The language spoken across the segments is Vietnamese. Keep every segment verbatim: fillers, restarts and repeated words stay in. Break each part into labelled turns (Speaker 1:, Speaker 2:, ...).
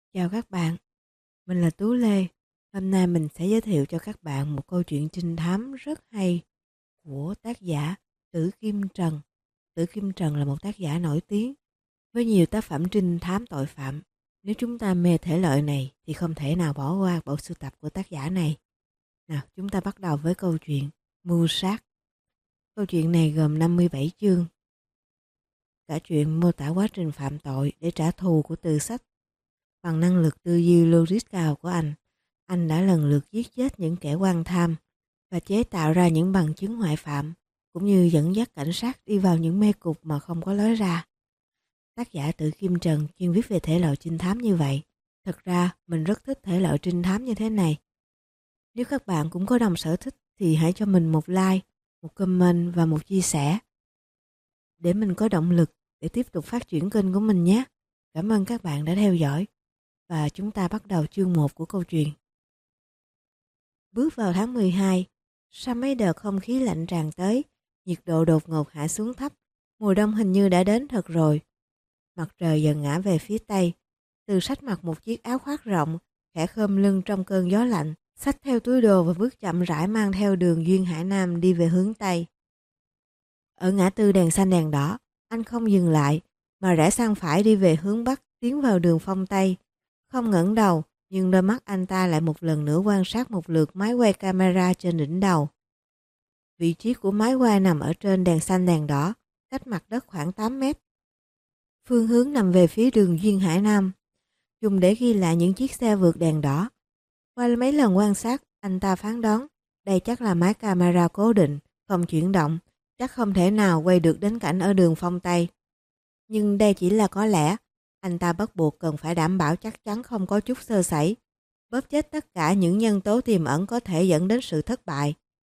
Speaker 1: Chào các bạn, mình là Tú Lê. Hôm nay mình sẽ giới thiệu cho các bạn một câu chuyện trinh thám rất hay của tác giả Tử Kim Trần. Tử Kim Trần là một tác giả nổi tiếng với nhiều tác phẩm trinh thám tội phạm. Nếu chúng ta mê thể loại này thì không thể nào bỏ qua bộ sưu tập của tác giả này. Nào, chúng ta bắt đầu với câu chuyện Mưu sát. Câu chuyện này gồm năm mươi bảy chương. Cả chuyện mô tả quá trình phạm tội để trả thù của Từ Sách. Bằng năng lực tư duy logic cao của anh, anh đã lần lượt giết chết những kẻ quan tham và chế tạo ra những bằng chứng ngoại phạm, cũng như dẫn dắt cảnh sát đi vào những mê cụt mà không có lối ra. Tác giả Tử Kim Trần chuyên viết về thể loại trinh thám như vậy. Thật ra, mình rất thích thể loại trinh thám như thế này. Nếu các bạn cũng có đồng sở thích thì hãy cho mình một like, một comment và một chia sẻ để mình có động lực để tiếp tục phát triển kênh của mình nhé. Cảm ơn các bạn đã theo dõi. Và chúng ta bắt đầu chương một của câu chuyện. Bước vào tháng mười hai, sau mấy đợt không khí lạnh tràn tới, nhiệt độ đột ngột hạ xuống thấp, mùa đông hình như đã đến thật rồi. Mặt trời dần ngã về phía tây, Từ Sách mặc một chiếc áo khoác rộng, khẽ khom lưng trong cơn gió lạnh, xách theo túi đồ và bước chậm rãi mang theo đường Duyên Hải Nam đi về hướng tây. Ở ngã tư đèn xanh đèn đỏ, anh không dừng lại, mà rẽ sang phải đi về hướng bắc, tiến vào đường Phong Tây. Không ngẩng đầu, nhưng đôi mắt anh ta lại một lần nữa quan sát một lượt máy quay camera trên đỉnh đầu. Vị trí của máy quay nằm ở trên đèn xanh đèn đỏ, cách mặt đất khoảng tám mét. Phương hướng nằm về phía đường Duyên Hải Nam, dùng để ghi lại những chiếc xe vượt đèn đỏ. Qua mấy lần quan sát, anh ta phán đoán đây chắc là máy camera cố định, không chuyển động, chắc không thể nào quay được đến cảnh ở đường Phong Tây. Nhưng đây chỉ là có lẽ. Anh ta bắt buộc cần phải đảm bảo chắc chắn không có chút sơ sẩy, bóp chết tất cả những nhân tố tiềm ẩn có thể dẫn đến sự thất bại.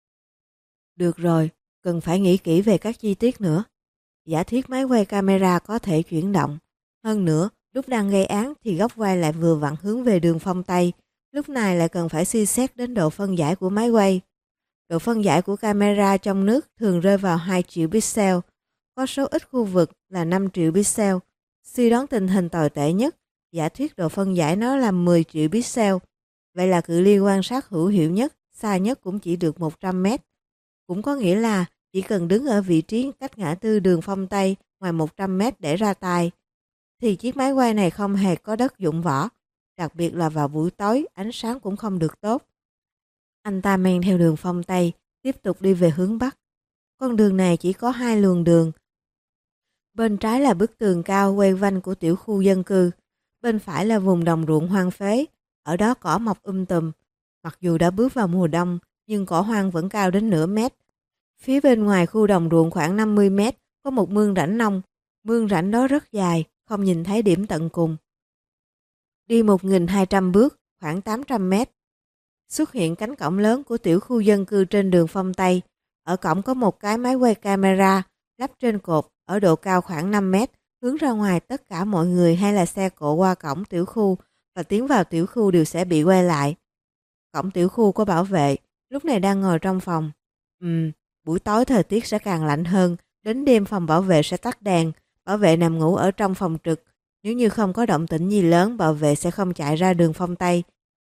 Speaker 1: Được rồi, cần phải nghĩ kỹ về các chi tiết nữa. Giả thiết máy quay camera có thể chuyển động. Hơn nữa, lúc đang gây án thì góc quay lại vừa vặn hướng về đường Phong Tây. Lúc này lại cần phải suy xét đến độ phân giải của máy quay. Độ phân giải của camera trong nước thường rơi vào hai triệu pixel. Có số ít khu vực là năm triệu pixel. Suy đoán tình hình tồi tệ nhất, giả thuyết độ phân giải nó là mười triệu pixel. Vậy là cự ly quan sát hữu hiệu nhất, xa nhất cũng chỉ được một trăm mét. Cũng có nghĩa là chỉ cần đứng ở vị trí cách ngã tư đường Phong Tây ngoài một trăm mét để ra tay, thì chiếc máy quay này không hề có đất dụng võ. Đặc biệt là vào buổi tối, ánh sáng cũng không được tốt. Anh ta men theo đường Phong Tây, tiếp tục đi về hướng Bắc. Con đường này chỉ có hai luồng đường. Bên trái là bức tường cao quay quanh của tiểu khu dân cư, bên phải là vùng đồng ruộng hoang phế, ở đó cỏ mọc um tùm. Mặc dù đã bước vào mùa đông, nhưng cỏ hoang vẫn cao đến nửa mét. Phía bên ngoài khu đồng ruộng khoảng năm mươi mét có một mương rãnh nông, mương rãnh đó rất dài, không nhìn thấy điểm tận cùng. Đi một nghìn hai trăm bước, khoảng tám trăm mét, xuất hiện cánh cổng lớn của tiểu khu dân cư trên đường Phong Tây. Ở cổng có một cái máy quay camera lắp trên cột ở độ cao khoảng năm mét, hướng ra ngoài tất cả mọi người hay là xe cộ qua cổng tiểu khu và tiến vào tiểu khu đều sẽ bị quay lại. Cổng tiểu khu có bảo vệ, lúc này đang ngồi trong phòng. Ừm, buổi tối thời tiết sẽ càng lạnh hơn, đến đêm phòng bảo vệ sẽ tắt đèn, bảo vệ nằm ngủ ở trong phòng trực. Nếu như không có động tĩnh gì lớn, bảo vệ sẽ không chạy ra đường Phong Tây.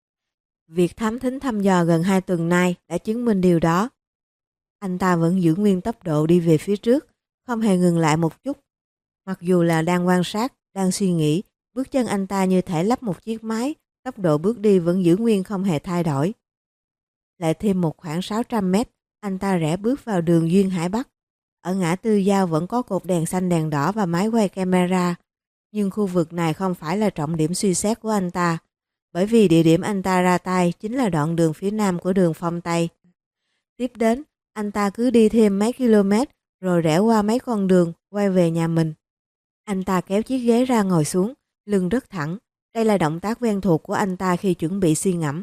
Speaker 1: Việc thám thính thăm dò gần hai tuần nay đã chứng minh điều đó. Anh ta vẫn giữ nguyên tốc độ đi về phía trước, không hề ngừng lại một chút. Mặc dù là đang quan sát, đang suy nghĩ, bước chân anh ta như thể lắp một chiếc máy, tốc độ bước đi vẫn giữ nguyên không hề thay đổi. Lại thêm một khoảng sáu trăm mét, anh ta rẽ bước vào đường Duyên Hải Bắc. Ở ngã tư giao vẫn có cột đèn xanh đèn đỏ và máy quay camera, nhưng khu vực này không phải là trọng điểm suy xét của anh ta, bởi vì địa điểm anh ta ra tay chính là đoạn đường phía nam của đường Phong Tây. Tiếp đến, anh ta cứ đi thêm mấy km, rồi rẽ qua mấy con đường, quay về nhà mình. Anh ta kéo chiếc ghế ra ngồi xuống, lưng rất thẳng. Đây là động tác quen thuộc của anh ta khi chuẩn bị suy ngẫm.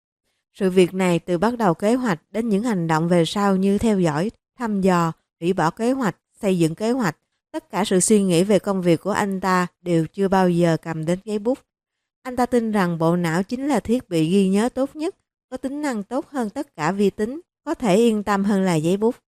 Speaker 1: Sự việc này từ bắt đầu kế hoạch đến những hành động về sau như theo dõi, thăm dò, hủy bỏ kế hoạch, xây dựng kế hoạch. Tất cả sự suy nghĩ về công việc của anh ta đều chưa bao giờ cầm đến giấy bút. Anh ta tin rằng bộ não chính là thiết bị ghi nhớ tốt nhất, có tính năng tốt hơn tất cả vi tính, có thể yên tâm hơn là giấy bút.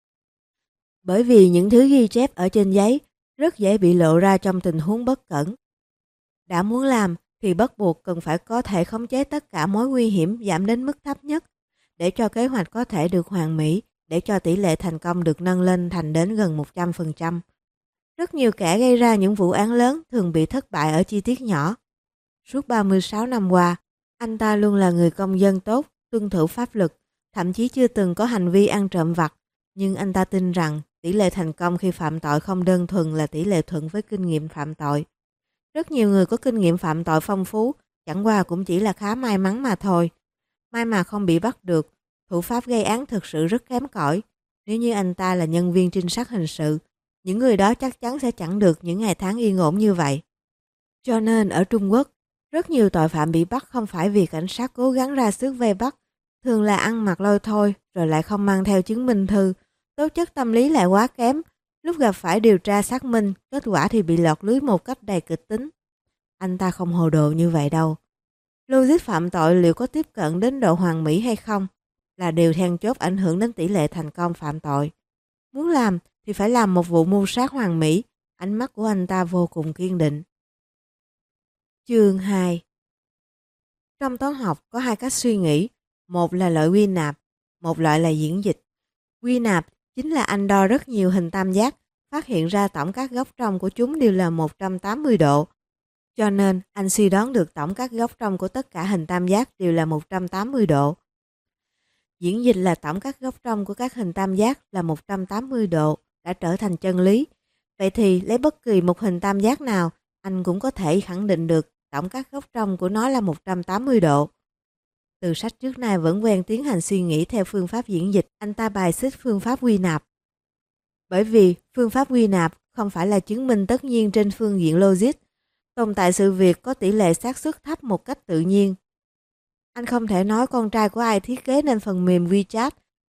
Speaker 1: Bởi vì những thứ ghi chép ở trên giấy rất dễ bị lộ ra trong tình huống bất cẩn. Đã muốn làm thì bắt buộc cần phải có thể khống chế tất cả mối nguy hiểm giảm đến mức thấp nhất để cho kế hoạch có thể được hoàn mỹ, để cho tỷ lệ thành công được nâng lên thành đến gần một trăm phần trăm. Rất nhiều kẻ gây ra những vụ án lớn thường bị thất bại ở chi tiết nhỏ. Suốt ba mươi sáu năm qua, anh ta luôn là người công dân tốt, tuân thủ pháp luật, thậm chí chưa từng có hành vi ăn trộm vặt. Nhưng anh ta tin rằng tỷ lệ thành công khi phạm tội không đơn thuần là tỷ lệ thuận với kinh nghiệm phạm tội. Rất nhiều người có kinh nghiệm phạm tội phong phú, chẳng qua cũng chỉ là khá may mắn mà thôi. May mà không bị bắt được, thủ pháp gây án thực sự rất kém cỏi. Nếu như anh ta là nhân viên trinh sát hình sự, những người đó chắc chắn sẽ chẳng được những ngày tháng yên ổn như vậy. Cho nên ở Trung Quốc, rất nhiều tội phạm bị bắt không phải vì cảnh sát cố gắng ra sức vây bắt, thường là ăn mặc lôi thôi rồi lại không mang theo chứng minh thư, tố chất tâm lý lại quá kém, lúc gặp phải điều tra xác minh, kết quả thì bị lọt lưới một cách đầy kịch tính. Anh ta không hồ đồ như vậy đâu. Logic phạm tội liệu có tiếp cận đến độ hoàn mỹ hay không là điều then chốt ảnh hưởng đến tỷ lệ thành công phạm tội. Muốn làm thì phải làm một vụ mưu sát hoàn mỹ, ánh mắt của anh ta vô cùng kiên định. Chương hai. Trong toán học có hai cách suy nghĩ, một là loại quy nạp, một loại là diễn dịch. Quy nạp chính là anh đo rất nhiều hình tam giác, phát hiện ra tổng các góc trong của chúng đều là một trăm tám mươi độ. Cho nên anh suy đoán được tổng các góc trong của tất cả hình tam giác đều là một trăm tám mươi độ. Diễn dịch là tổng các góc trong của các hình tam giác là một trăm tám mươi độ đã trở thành chân lý. Vậy thì lấy bất kỳ một hình tam giác nào, anh cũng có thể khẳng định được tổng các góc trong của nó là một trăm tám mươi độ. Từ sách trước nay vẫn quen tiến hành suy nghĩ theo phương pháp diễn dịch, anh ta bài xích phương pháp quy nạp. Bởi vì phương pháp quy nạp không phải là chứng minh tất nhiên trên phương diện logic, tồn tại sự việc có tỷ lệ xác suất thấp một cách tự nhiên. Anh không thể nói con trai của ai thiết kế nên phần mềm WeChat.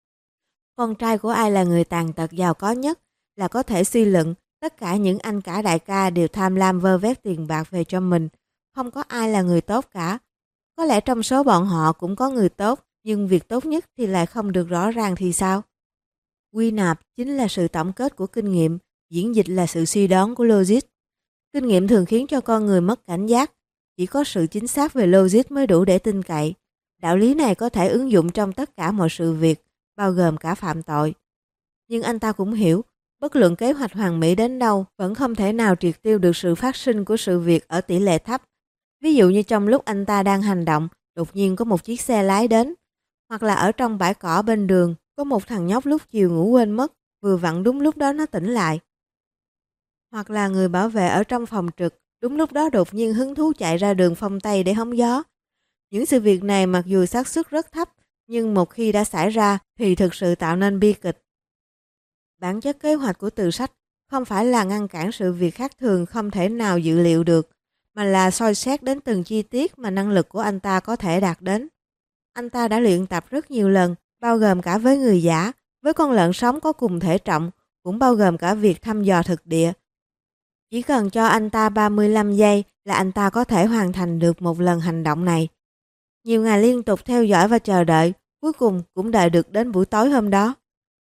Speaker 1: Con trai của ai là người tàn tật giàu có nhất là có thể suy luận tất cả những anh cả đại ca đều tham lam vơ vét tiền bạc về cho mình. Không có ai là người tốt cả. Có lẽ trong số bọn họ cũng có người tốt, nhưng việc tốt nhất thì lại không được rõ ràng thì sao? Quy nạp chính là sự tổng kết của kinh nghiệm, diễn dịch là sự suy đoán của logic. Kinh nghiệm thường khiến cho con người mất cảnh giác, chỉ có sự chính xác về logic mới đủ để tin cậy. Đạo lý này có thể ứng dụng trong tất cả mọi sự việc, bao gồm cả phạm tội. Nhưng anh ta cũng hiểu, bất luận kế hoạch hoàn mỹ đến đâu vẫn không thể nào triệt tiêu được sự phát sinh của sự việc ở tỷ lệ thấp. Ví dụ như trong lúc anh ta đang hành động, đột nhiên có một chiếc xe lái đến, hoặc là ở trong bãi cỏ bên đường, có một thằng nhóc lúc chiều ngủ quên mất, vừa vặn đúng lúc đó nó tỉnh lại. Hoặc là người bảo vệ ở trong phòng trực, đúng lúc đó đột nhiên hứng thú chạy ra đường phong Tây để hóng gió. Những sự việc này mặc dù xác suất rất thấp, nhưng một khi đã xảy ra thì thực sự tạo nên bi kịch. Bản chất kế hoạch của từ sách không phải là ngăn cản sự việc khác thường không thể nào dự liệu được, mà là soi xét đến từng chi tiết mà năng lực của anh ta có thể đạt đến. Anh ta đã luyện tập rất nhiều lần, bao gồm cả với người giả, với con lợn sống có cùng thể trọng, cũng bao gồm cả việc thăm dò thực địa. Chỉ cần cho anh ta ba mươi lăm giây là anh ta có thể hoàn thành được một lần hành động này. Nhiều ngày liên tục theo dõi và chờ đợi, cuối cùng cũng đợi được đến buổi tối hôm đó.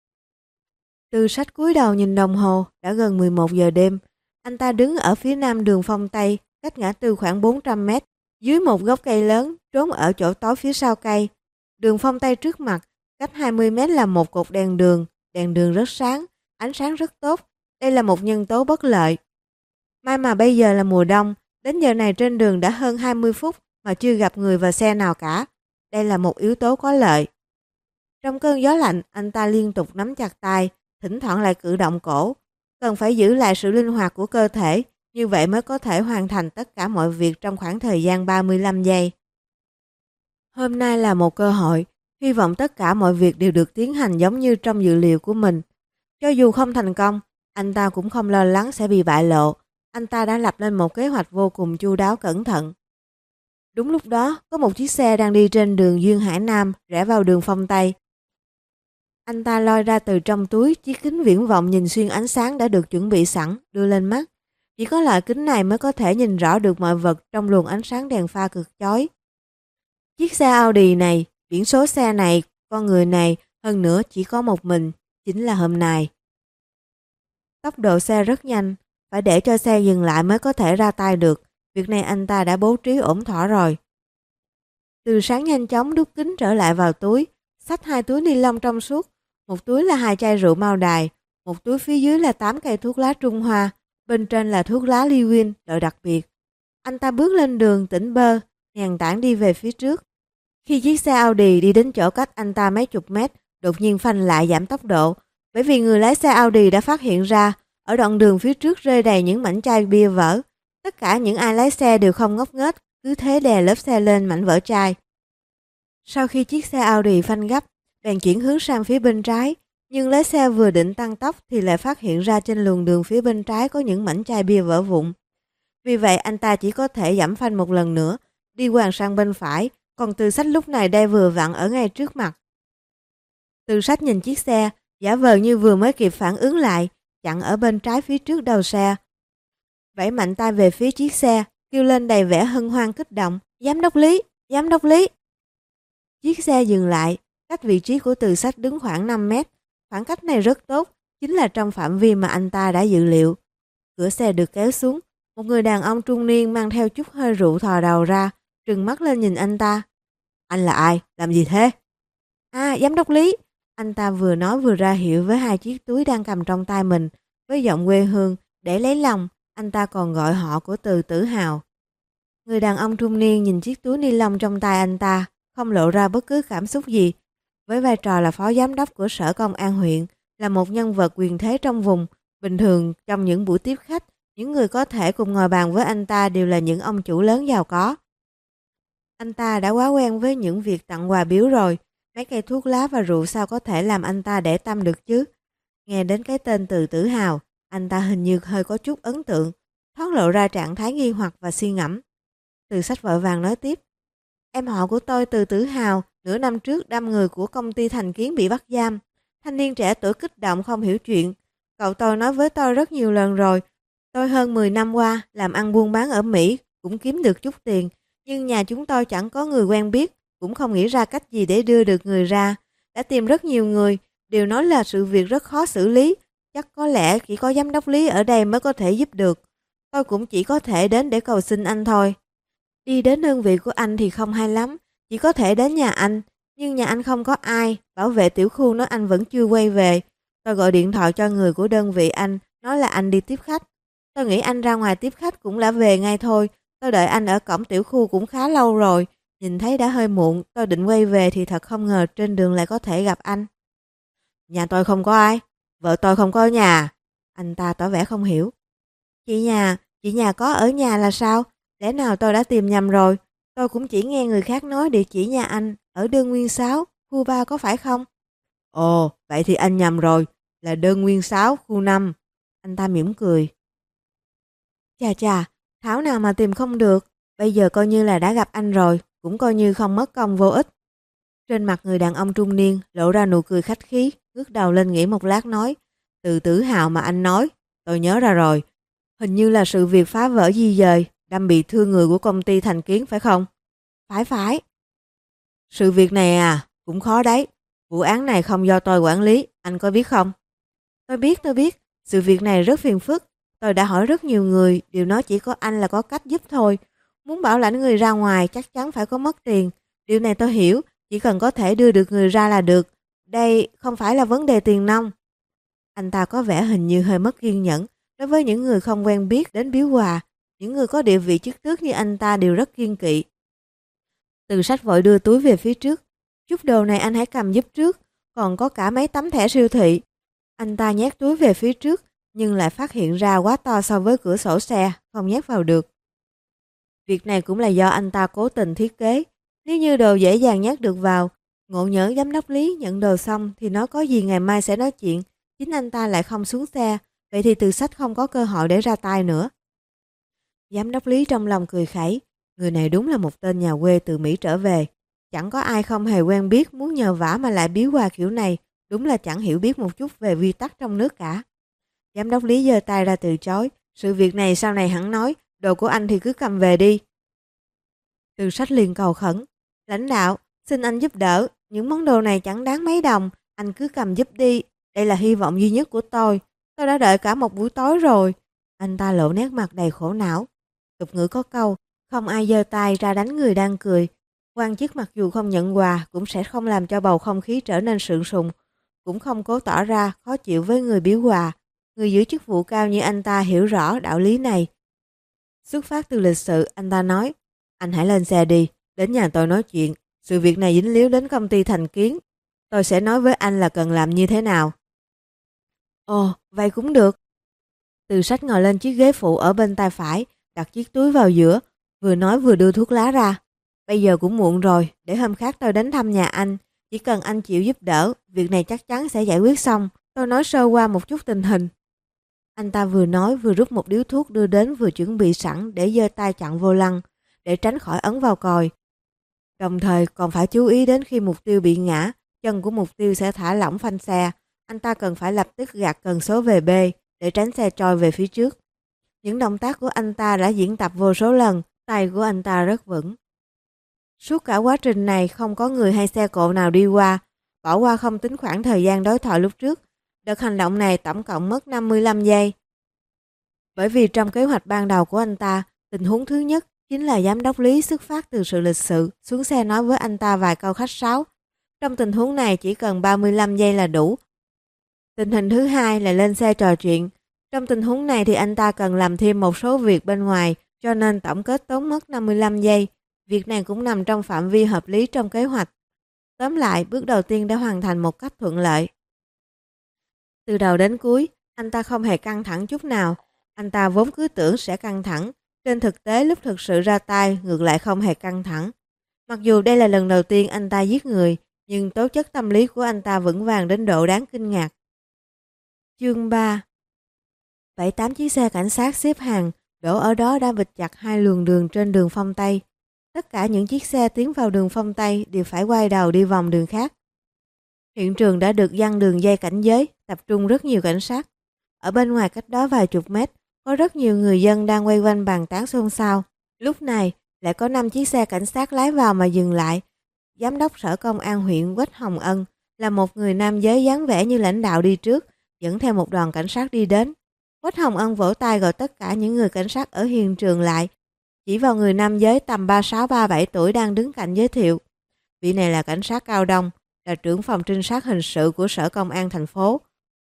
Speaker 1: Từ sách cúi đầu nhìn đồng hồ, đã gần mười một giờ đêm. Anh ta đứng ở phía nam đường phong Tây, cách ngã tư khoảng bốn trăm mét, dưới một gốc cây lớn, trốn ở chỗ tối phía sau cây. Đường phong Tây trước mặt, cách hai mươi mét là một cột đèn đường, đèn đường rất sáng, ánh sáng rất tốt. Đây là một nhân tố bất lợi. May mà bây giờ là mùa đông, đến giờ này trên đường đã hơn hai mươi phút mà chưa gặp người và xe nào cả. Đây là một yếu tố có lợi. Trong cơn gió lạnh, anh ta liên tục nắm chặt tay, thỉnh thoảng lại cử động cổ. Cần phải giữ lại sự linh hoạt của cơ thể, như vậy mới có thể hoàn thành tất cả mọi việc trong khoảng thời gian ba mươi lăm giây. Hôm nay là một cơ hội, hy vọng tất cả mọi việc đều được tiến hành giống như trong dự liệu của mình. Cho dù không thành công, anh ta cũng không lo lắng sẽ bị bại lộ. Anh ta đã lập lên một kế hoạch vô cùng chu đáo cẩn thận. Đúng lúc đó, có một chiếc xe đang đi trên đường Duyên Hải Nam, rẽ vào đường phong Tây. Anh ta lôi ra từ trong túi chiếc kính viễn vọng nhìn xuyên ánh sáng đã được chuẩn bị sẵn, đưa lên mắt. Chỉ có loại kính này mới có thể nhìn rõ được mọi vật trong luồng ánh sáng đèn pha cực chói. Chiếc xe Audi này, biển số xe này, con người này, hơn nữa chỉ có một mình, chính là hôm nay. Tốc độ xe rất nhanh, phải để cho xe dừng lại mới có thể ra tay được. Việc này anh ta đã bố trí ổn thỏa rồi. Từ Sáng nhanh chóng đút kính trở lại vào túi, xách hai túi ni lông trong suốt. Một túi là hai chai rượu Mao Đài, một túi phía dưới là tám cây thuốc lá Trung Hoa, bên trên là thuốc lá Li Win, loại đặc biệt. Anh ta bước lên đường tỉnh bơ, nhàn tản đi về phía trước. Khi chiếc xe Audi đi đến chỗ cách anh ta mấy chục mét, đột nhiên phanh lại giảm tốc độ, bởi vì người lái xe Audi đã phát hiện ra, ở đoạn đường phía trước rơi đầy những mảnh chai bia vỡ. Tất cả những ai lái xe đều không ngốc nghếch, cứ thế đè lớp xe lên mảnh vỡ chai. Sau khi chiếc xe Audi phanh gấp, bèn chuyển hướng sang phía bên trái, nhưng lái xe vừa định tăng tốc thì lại phát hiện ra trên luồng đường phía bên trái có những mảnh chai bia vỡ vụn. Vì vậy anh ta chỉ có thể giảm phanh một lần nữa, đi quàng sang bên phải, còn Từ Sách lúc này đây vừa vặn ở ngay trước mặt. Từ Sách nhìn chiếc xe, giả vờ như vừa mới kịp phản ứng lại, chặn ở bên trái phía trước đầu xe. Vẫy mạnh tay về phía chiếc xe, kêu lên đầy vẻ hân hoan kích động, "Giám đốc Lý, giám đốc Lý." Chiếc xe dừng lại, cách vị trí của Từ Sách đứng khoảng năm mét. Khoảng cách này rất tốt, chính là trong phạm vi mà anh ta đã dự liệu. Cửa xe được kéo xuống, một người đàn ông trung niên mang theo chút hơi rượu thò đầu ra, trừng mắt lên nhìn anh ta. "Anh là ai? Làm gì thế?" "À, giám đốc Lý." Anh ta vừa nói vừa ra hiệu với hai chiếc túi đang cầm trong tay mình, với giọng quê hương, để lấy lòng, anh ta còn gọi họ của Từ Tử Hào. Người đàn ông trung niên nhìn chiếc túi ni lông trong tay anh ta, không lộ ra bất cứ cảm xúc gì. Với vai trò là phó giám đốc của Sở Công an huyện, là một nhân vật quyền thế trong vùng, bình thường trong những buổi tiếp khách, những người có thể cùng ngồi bàn với anh ta đều là những ông chủ lớn giàu có. Anh ta đã quá quen với những việc tặng quà biếu rồi, mấy cây thuốc lá và rượu sao có thể làm anh ta để tâm được chứ. Nghe đến cái tên Từ Tử Hào, anh ta hình như hơi có chút ấn tượng, thoáng lộ ra trạng thái nghi hoặc và suy ngẫm. Từ Sách vội vàng nói tiếp. "Em họ của tôi Từ Tử Hào, nửa năm trước đâm người của công ty Thành Kiến bị bắt giam. Thanh niên trẻ tuổi kích động không hiểu chuyện. Cậu tôi nói với tôi rất nhiều lần rồi. Tôi hơn mười năm qua làm ăn buôn bán ở Mỹ, cũng kiếm được chút tiền. Nhưng nhà chúng tôi chẳng có người quen biết, cũng không nghĩ ra cách gì để đưa được người ra. Đã tìm rất nhiều người, đều nói là sự việc rất khó xử lý. Chắc có lẽ chỉ có giám đốc Lý ở đây mới có thể giúp được. Tôi cũng chỉ có thể đến để cầu xin anh thôi. Đi đến đơn vị của anh thì không hay lắm, chỉ có thể đến nhà anh. Nhưng nhà anh không có ai, bảo vệ tiểu khu nói anh vẫn chưa quay về. Tôi gọi điện thoại cho người của đơn vị anh, nói là anh đi tiếp khách. Tôi nghĩ anh ra ngoài tiếp khách cũng đã về ngay thôi. Tôi đợi anh ở cổng tiểu khu cũng khá lâu rồi. Nhìn thấy đã hơi muộn, tôi định quay về thì thật không ngờ trên đường lại có thể gặp anh." "Nhà tôi không có ai, vợ tôi không có ở nhà." Anh ta tỏ vẻ không hiểu. Chị nhà, chị nhà có ở nhà là sao? Lẽ nào tôi đã tìm nhầm rồi? Tôi cũng chỉ nghe người khác nói địa chỉ nhà anh ở đơn nguyên sáu, khu ba có phải không?" "Ồ, vậy thì anh nhầm rồi, là đơn nguyên sáu, khu năm." Anh ta mỉm cười. "Chà chà, thảo nào mà tìm không được, bây giờ coi như là đã gặp anh rồi, cũng coi như không mất công vô ích." Trên mặt người đàn ông trung niên lộ ra nụ cười khách khí, ngước đầu lên nghĩ một lát nói, "Từ Tử Hào mà anh nói, tôi nhớ ra rồi. Hình như là sự việc phá vỡ di dời, đâm bị thương người của công ty Thành Kiến phải không?" "Phải phải." "Sự việc này à, cũng khó đấy. Vụ án này không do tôi quản lý, anh có biết không?" "Tôi biết, tôi biết. Sự việc này rất phiền phức. Tôi đã hỏi rất nhiều người, đều nói chỉ có anh là có cách giúp thôi. Muốn bảo lãnh người ra ngoài chắc chắn phải có mất tiền. Điều này tôi hiểu, chỉ cần có thể đưa được người ra là được. Đây không phải là vấn đề tiền nong." Anh ta có vẻ hình như hơi mất kiên nhẫn. Đối với những người không quen biết đến biếu quà, những người có địa vị chức tước như anh ta đều rất kiêng kỵ. Từ Sách vội đưa túi về phía trước. "Chút đồ này anh hãy cầm giúp trước, còn có cả mấy tấm thẻ siêu thị." Anh ta nhét túi về phía trước, nhưng lại phát hiện ra quá to so với cửa sổ xe, không nhét vào được. Việc này cũng là do anh ta cố tình thiết kế. Nếu như đồ dễ dàng nhét được vào, ngộ nhỡ giám đốc Lý nhận đồ xong thì nói có gì ngày mai sẽ nói chuyện. Chính anh ta lại không xuống xe, vậy thì Từ Sách không có cơ hội để ra tay nữa. Giám đốc Lý trong lòng cười khẩy, người này đúng là một tên nhà quê từ Mỹ trở về. Chẳng có ai không hề quen biết muốn nhờ vả mà lại biếu quà kiểu này, đúng là chẳng hiểu biết một chút về quy tắc trong nước cả. Giám đốc Lý giơ tay ra từ chối, sự việc này sau này hẳn nói, đồ của anh thì cứ cầm về đi. Từ Sách liền cầu khẩn, "Lãnh đạo, xin anh giúp đỡ, những món đồ này chẳng đáng mấy đồng, anh cứ cầm giúp đi, đây là hy vọng duy nhất của tôi, tôi đã đợi cả một buổi tối rồi." Anh ta lộ nét mặt đầy khổ não. Tục ngữ có câu, không ai giơ tay ra đánh người đang cười. Quan chức mặc dù không nhận quà cũng sẽ không làm cho bầu không khí trở nên sượng sùng, cũng không cố tỏ ra khó chịu với người biếu quà. Người giữ chức vụ cao như anh ta hiểu rõ đạo lý này. Xuất phát từ lịch sự, anh ta nói, anh hãy lên xe đi, đến nhà tôi nói chuyện. Sự việc này dính líu đến công ty Thành Kiến. Tôi sẽ nói với anh là cần làm như thế nào. Ồ, vậy cũng được. Từ Sách ngồi lên chiếc ghế phụ ở bên tay phải, đặt chiếc túi vào giữa, vừa nói vừa đưa thuốc lá ra. Bây giờ cũng muộn rồi, để hôm khác tôi đến thăm nhà anh. Chỉ cần anh chịu giúp đỡ, việc này chắc chắn sẽ giải quyết xong. Tôi nói sơ qua một chút tình hình. Anh ta vừa nói vừa rút một điếu thuốc đưa đến, vừa chuẩn bị sẵn để giơ tay chặn vô lăng, để tránh khỏi ấn vào còi. Đồng thời còn phải chú ý đến khi mục tiêu bị ngã, chân của mục tiêu sẽ thả lỏng phanh xe. Anh ta cần phải lập tức gạt cần số về B để tránh xe trôi về phía trước. Những động tác của anh ta đã diễn tập vô số lần, tay của anh ta rất vững. Suốt cả quá trình này không có người hay xe cộ nào đi qua, bỏ qua không tính khoảng thời gian đối thoại lúc trước. Đợt hành động này tổng cộng mất năm mươi lăm giây. Bởi vì trong kế hoạch ban đầu của anh ta, tình huống thứ nhất chính là giám đốc Lý xuất phát từ sự lịch sự, xuống xe nói với anh ta vài câu khách sáo. Trong tình huống này chỉ cần ba mươi lăm giây là đủ. Tình hình thứ hai là lên xe trò chuyện. Trong tình huống này thì anh ta cần làm thêm một số việc bên ngoài, cho nên tổng kết tốn mất năm mươi lăm giây. Việc này cũng nằm trong phạm vi hợp lý trong kế hoạch. Tóm lại, bước đầu tiên đã hoàn thành một cách thuận lợi. Từ đầu đến cuối, anh ta không hề căng thẳng chút nào. Anh ta vốn cứ tưởng sẽ căng thẳng. Trên thực tế lúc thực sự ra tay ngược lại không hề căng thẳng. Mặc dù đây là lần đầu tiên anh ta giết người, nhưng tố chất tâm lý của anh ta vững vàng đến độ đáng kinh ngạc. Chương ba. Bảy tám chiếc xe cảnh sát xếp hàng, đổ ở đó đã bịt chặt hai luồng đường trên đường Phong Tây. Tất cả những chiếc xe tiến vào đường Phong Tây đều phải quay đầu đi vòng đường khác. Hiện trường đã được giăng đường dây cảnh giới, tập trung rất nhiều cảnh sát. Ở bên ngoài cách đó vài chục mét, có rất nhiều người dân đang quay quanh bàn tán xôn xao. Lúc này, lại có năm chiếc xe cảnh sát lái vào mà dừng lại. Giám đốc sở công an huyện Quách Hồng Ân là một người nam giới dáng vẻ như lãnh đạo đi trước, dẫn theo một đoàn cảnh sát đi đến. Quách Hồng Ân vỗ tay gọi tất cả những người cảnh sát ở hiện trường lại, chỉ vào người nam giới tầm ba sáu ba bảy tuổi đang đứng cạnh giới thiệu. Vị này là cảnh sát Cao Đông, là trưởng phòng trinh sát hình sự của sở công an thành phố.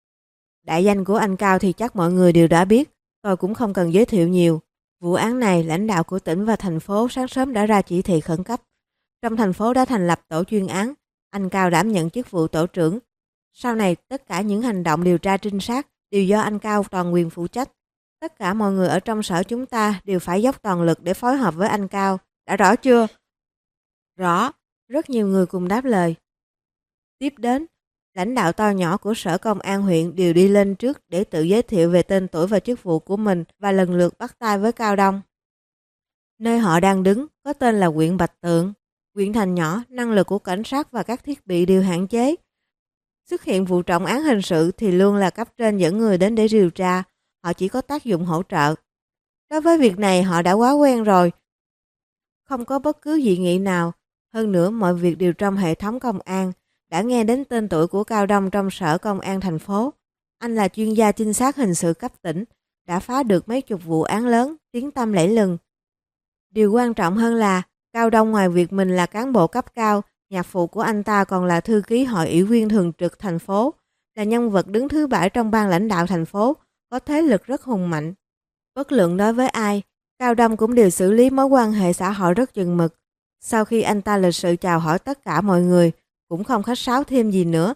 Speaker 1: Đại danh của anh Cao thì chắc mọi người đều đã biết, tôi cũng không cần giới thiệu nhiều. Vụ án này, lãnh đạo của tỉnh và thành phố sáng sớm đã ra chỉ thị khẩn cấp. Trong thành phố đã thành lập tổ chuyên án, anh Cao đảm nhận chức vụ tổ trưởng. Sau này, tất cả những hành động điều tra trinh sát đều do anh Cao toàn quyền phụ trách. Tất cả mọi người ở trong sở chúng ta đều phải dốc toàn lực để phối hợp với anh Cao. Đã rõ chưa? Rõ. Rất nhiều người cùng đáp lời. Tiếp đến, lãnh đạo to nhỏ của sở công an huyện đều đi lên trước để tự giới thiệu về tên tuổi và chức vụ của mình và lần lượt bắt tay với Cao Đông. Nơi họ đang đứng có tên là huyện Bạch Tượng. Huyện thành nhỏ, năng lực của cảnh sát và các thiết bị đều hạn chế. Xuất hiện vụ trọng án hình sự thì luôn là cấp trên dẫn người đến để điều tra, họ chỉ có tác dụng hỗ trợ. Đối với việc này họ đã quá quen rồi. Không có bất cứ dị nghị nào, hơn nữa mọi việc đều trong hệ thống công an. Đã nghe đến tên tuổi của Cao Đông trong sở công an thành phố. Anh là chuyên gia trinh sát hình sự cấp tỉnh, đã phá được mấy chục vụ án lớn, tiếng tăm lẫy lừng. Điều quan trọng hơn là, Cao Đông ngoài việc mình là cán bộ cấp cao, nhạc phụ của anh ta còn là thư ký hội ủy viên thường trực thành phố, là nhân vật đứng thứ bảy trong ban lãnh đạo thành phố, có thế lực rất hùng mạnh. Bất luận đối với ai, Cao Đông cũng đều xử lý mối quan hệ xã hội rất chừng mực. Sau khi anh ta lịch sự chào hỏi tất cả mọi người, cũng không khách sáo thêm gì nữa.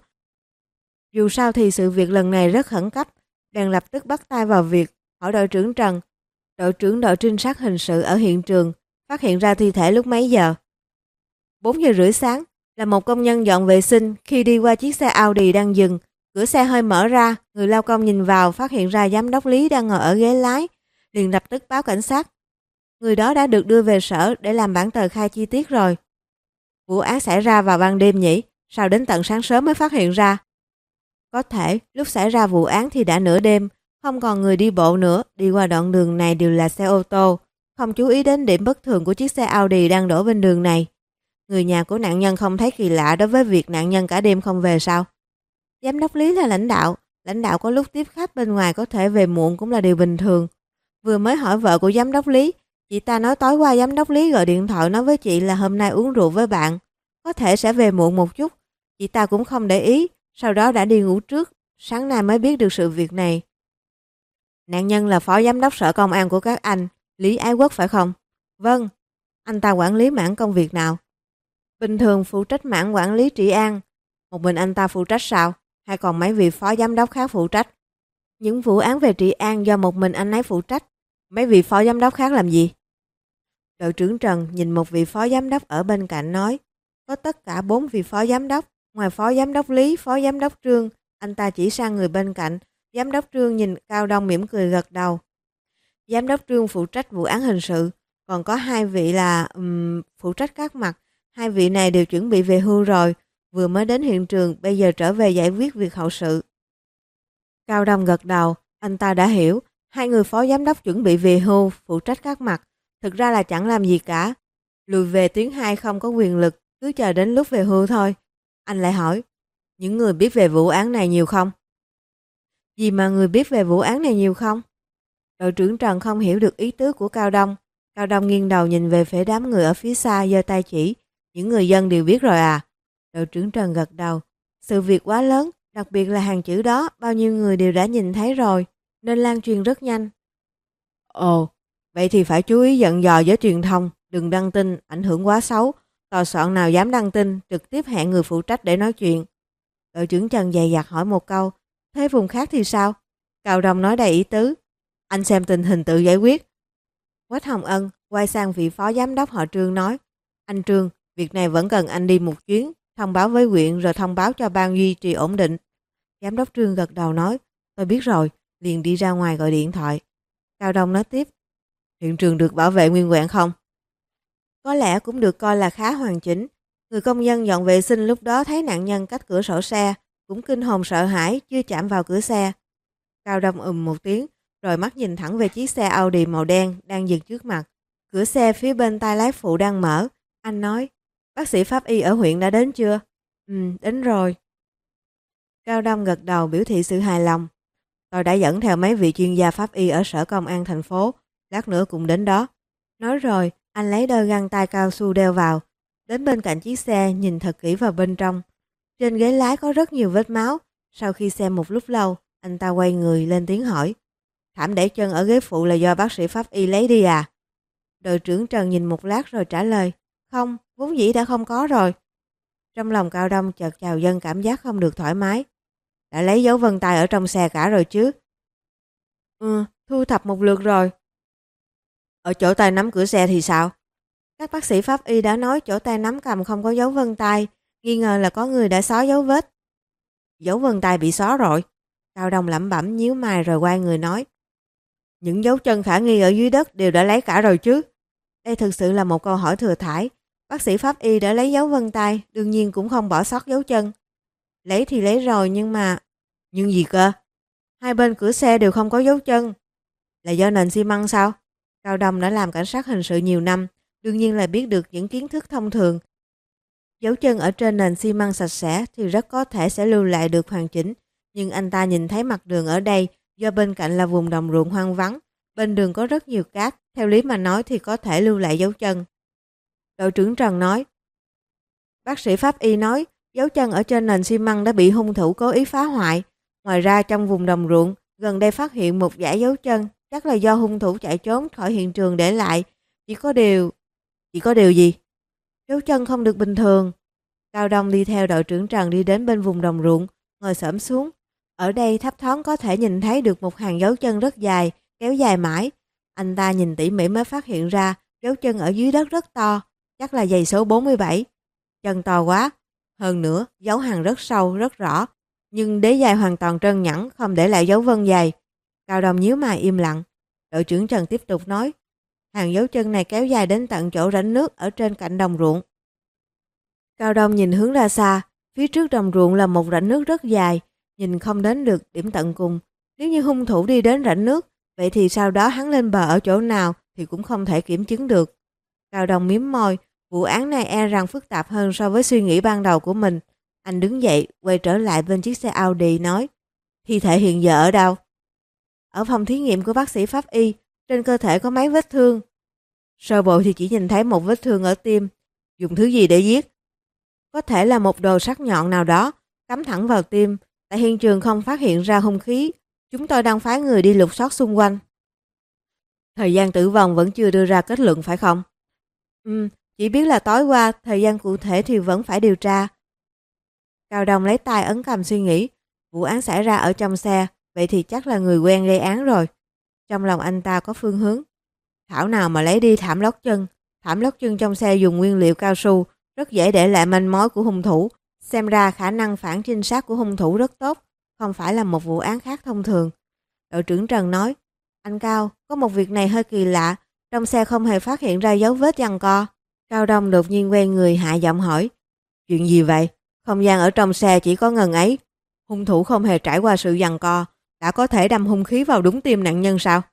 Speaker 1: Dù sao thì sự việc lần này rất khẩn cấp, bèn lập tức bắt tay vào việc, hỏi đội trưởng Trần, đội trưởng đội trinh sát hình sự ở hiện trường, phát hiện ra thi thể lúc mấy giờ. bốn giờ rưỡi sáng, là một công nhân dọn vệ sinh khi đi qua chiếc xe Audi đang dừng, cửa xe hơi mở ra, người lao công nhìn vào phát hiện ra giám đốc Lý đang ngồi ở ghế lái, liền lập tức báo cảnh sát. Người đó đã được đưa về sở để làm bản tờ khai chi tiết rồi. Vụ án xảy ra vào ban đêm nhỉ, sao đến tận sáng sớm mới phát hiện ra? Có thể, lúc xảy ra vụ án thì đã nửa đêm, không còn người đi bộ nữa, đi qua đoạn đường này đều là xe ô tô, không chú ý đến điểm bất thường của chiếc xe Audi đang đổ bên đường này. Người nhà của nạn nhân không thấy kỳ lạ đối với việc nạn nhân cả đêm không về sao? Giám đốc Lý là lãnh đạo, lãnh đạo có lúc tiếp khách bên ngoài có thể về muộn cũng là điều bình thường. Vừa mới hỏi vợ của giám đốc Lý, Chị ta nói tối qua giám đốc Lý gọi điện thoại nói với chị là hôm nay uống rượu với bạn, có thể sẽ về muộn một chút. Chị ta cũng không để ý, sau đó đã đi ngủ trước, sáng nay mới biết được sự việc này. Nạn nhân là phó giám đốc sở công an của các anh, Lý Ái Quốc phải không? Vâng. Anh ta quản lý mảng công việc nào? Bình thường phụ trách mảng quản lý trị an. Một mình anh ta phụ trách sao? Hay còn mấy vị phó giám đốc khác phụ trách? Những vụ án về trị an do một mình anh ấy phụ trách. Mấy vị phó giám đốc khác làm gì? Đội trưởng Trần nhìn một vị phó giám đốc ở bên cạnh nói, có tất cả bốn vị phó giám đốc, ngoài phó giám đốc Lý, phó giám đốc Trương, anh ta chỉ sang người bên cạnh, giám đốc Trương nhìn Cao Đông mỉm cười gật đầu. Giám đốc Trương phụ trách vụ án hình sự, còn có hai vị là um, phụ trách các mặt, hai vị này đều chuẩn bị về hưu rồi, vừa mới đến hiện trường, bây giờ trở về giải quyết việc hậu sự. Cao Đông gật đầu, anh ta đã hiểu, hai người phó giám đốc chuẩn bị về hưu, phụ trách các mặt, thực ra là chẳng làm gì cả. Lùi về tuyến hai không có quyền lực, cứ chờ đến lúc về hưu thôi. Anh lại hỏi, những người biết về vụ án này nhiều không? Gì mà người biết về vụ án này nhiều không? Đội trưởng Trần không hiểu được ý tứ của Cao Đông. Cao Đông nghiêng đầu nhìn về phía đám người ở phía xa giơ tay chỉ. Những người dân đều biết rồi à? Đội trưởng Trần gật đầu. Sự việc quá lớn, đặc biệt là hàng chữ đó, bao nhiêu người đều đã nhìn thấy rồi, nên lan truyền rất nhanh. Ồ, vậy thì phải chú ý dặn dò với truyền thông, đừng đăng tin, ảnh hưởng quá xấu. Tòa soạn nào dám đăng tin, trực tiếp hẹn người phụ trách để nói chuyện. Đội trưởng Trần dày dặt hỏi một câu, thế vùng khác thì sao? Cao Đông nói đầy ý tứ, anh xem tình hình tự giải quyết. Quách Hồng Ân quay sang vị phó giám đốc họ Trương nói, anh Trương, việc này vẫn cần anh đi một chuyến, thông báo với huyện rồi thông báo cho ban duy trì ổn định. Giám đốc Trương gật đầu nói, tôi biết rồi, liền đi ra ngoài gọi điện thoại. Cao Đông nói tiếp, hiện trường được bảo vệ nguyên vẹn không? Có lẽ cũng được coi là khá hoàn chỉnh. Người công nhân dọn vệ sinh lúc đó thấy nạn nhân cách cửa sổ xe, cũng kinh hồn sợ hãi, chưa chạm vào cửa xe. Cao Đông ừm một tiếng, rồi mắt nhìn thẳng về chiếc xe Audi màu đen đang dừng trước mặt. Cửa xe phía bên tay lái phụ đang mở. Anh nói, bác sĩ pháp y ở huyện đã đến chưa? Ừ, đến rồi. Cao Đông gật đầu biểu thị sự hài lòng. Tôi đã dẫn theo mấy vị chuyên gia pháp y ở sở công an thành phố, lát nữa cũng đến đó. Nói rồi, anh lấy đôi găng tay cao su đeo vào, đến bên cạnh chiếc xe nhìn thật kỹ vào bên trong. Trên ghế lái có rất nhiều vết máu. Sau khi xem một lúc lâu, anh ta quay người lên tiếng hỏi, thảm để chân ở ghế phụ là do bác sĩ pháp y lấy đi à? Đội trưởng Trần nhìn một lát rồi trả lời, không, vốn dĩ đã không có rồi. Trong lòng Cao Đông chợt trào dâng cảm giác không được thoải mái. Đã lấy dấu vân tay ở trong xe cả rồi chứ? Ừ, thu thập một lượt rồi. Ở chỗ tay nắm cửa xe thì sao? Các bác sĩ pháp y đã nói chỗ tay nắm cầm không có dấu vân tay, nghi ngờ là có người đã xóa dấu vết. Dấu vân tay bị xóa rồi. Cao Đông lẩm bẩm nhíu mày rồi quay người nói, những dấu chân khả nghi ở dưới đất đều đã lấy cả rồi chứ? Đây thực sự là một câu hỏi thừa thãi. Bác sĩ pháp y đã lấy dấu vân tay, đương nhiên cũng không bỏ sót dấu chân. Lấy thì lấy rồi nhưng mà... Nhưng gì cơ? Hai bên cửa xe đều không có dấu chân. Là do nền xi măng sao? Cao Đông đã làm cảnh sát hình sự nhiều năm, đương nhiên là biết được những kiến thức thông thường. Dấu chân ở trên nền xi măng sạch sẽ thì rất có thể sẽ lưu lại được hoàn chỉnh. Nhưng anh ta nhìn thấy mặt đường ở đây, do bên cạnh là vùng đồng ruộng hoang vắng, bên đường có rất nhiều cát, theo lý mà nói thì có thể lưu lại dấu chân. Đội trưởng Trần nói, bác sĩ pháp y nói, dấu chân ở trên nền xi măng đã bị hung thủ cố ý phá hoại. Ngoài ra trong vùng đồng ruộng, gần đây phát hiện một dải dấu chân, chắc là do hung thủ chạy trốn khỏi hiện trường để lại. Chỉ có điều... Chỉ có điều gì? Dấu chân không được bình thường. Cao Đông đi theo đội trưởng Trần đi đến bên vùng đồng ruộng, ngồi xổm xuống. Ở đây thấp thoáng có thể nhìn thấy được một hàng dấu chân rất dài, kéo dài mãi. Anh ta nhìn tỉ mỉ mới phát hiện ra dấu chân ở dưới đất rất to, chắc là giày số bốn mươi bảy. Chân to quá. Hơn nữa, dấu hàng rất sâu, rất rõ. Nhưng đế giày hoàn toàn trơn nhẵn, không để lại dấu vân giày. Cao Đông nhíu mày im lặng. Đội trưởng Trần tiếp tục nói, hàng dấu chân này kéo dài đến tận chỗ rãnh nước ở trên cạnh đồng ruộng. Cao Đông nhìn hướng ra xa, phía trước đồng ruộng là một rãnh nước rất dài, nhìn không đến được điểm tận cùng. Nếu như hung thủ đi đến rãnh nước, vậy thì sau đó hắn lên bờ ở chỗ nào thì cũng không thể kiểm chứng được. Cao Đông mím môi, vụ án này e rằng phức tạp hơn so với suy nghĩ ban đầu của mình. Anh đứng dậy, quay trở lại bên chiếc xe Audi nói, thi thể hiện giờ ở đâu? Ở phòng thí nghiệm của bác sĩ pháp y, trên cơ thể có mấy vết thương. Sơ bộ thì chỉ nhìn thấy một vết thương ở tim. Dùng thứ gì để giết? Có thể là một đồ sắc nhọn nào đó, cắm thẳng vào tim. Tại hiện trường không phát hiện ra hung khí. Chúng tôi đang phái người đi lục soát xung quanh. Thời gian tử vong vẫn chưa đưa ra kết luận phải không? Ừ, chỉ biết là tối qua, thời gian cụ thể thì vẫn phải điều tra. Cao Đông lấy tay ấn cầm suy nghĩ. Vụ án xảy ra ở trong xe, vậy thì chắc là người quen gây án rồi. Trong lòng anh ta có phương hướng. Thảo nào mà lấy đi thảm lót chân. Thảm lót chân trong xe dùng nguyên liệu cao su, rất dễ để lại manh mối của hung thủ. Xem ra khả năng phản trinh sát của hung thủ rất tốt, không phải là một vụ án khác thông thường. Đội trưởng Trần nói, anh Cao, có một việc này hơi kỳ lạ, trong xe không hề phát hiện ra dấu vết giằng co. Cao Đông đột nhiên quay người hạ giọng hỏi, chuyện gì vậy? Không gian ở trong xe chỉ có ngần ấy. Hung thủ không hề trải qua sự giằng co, đã có thể đâm hung khí vào đúng tim nạn nhân sao?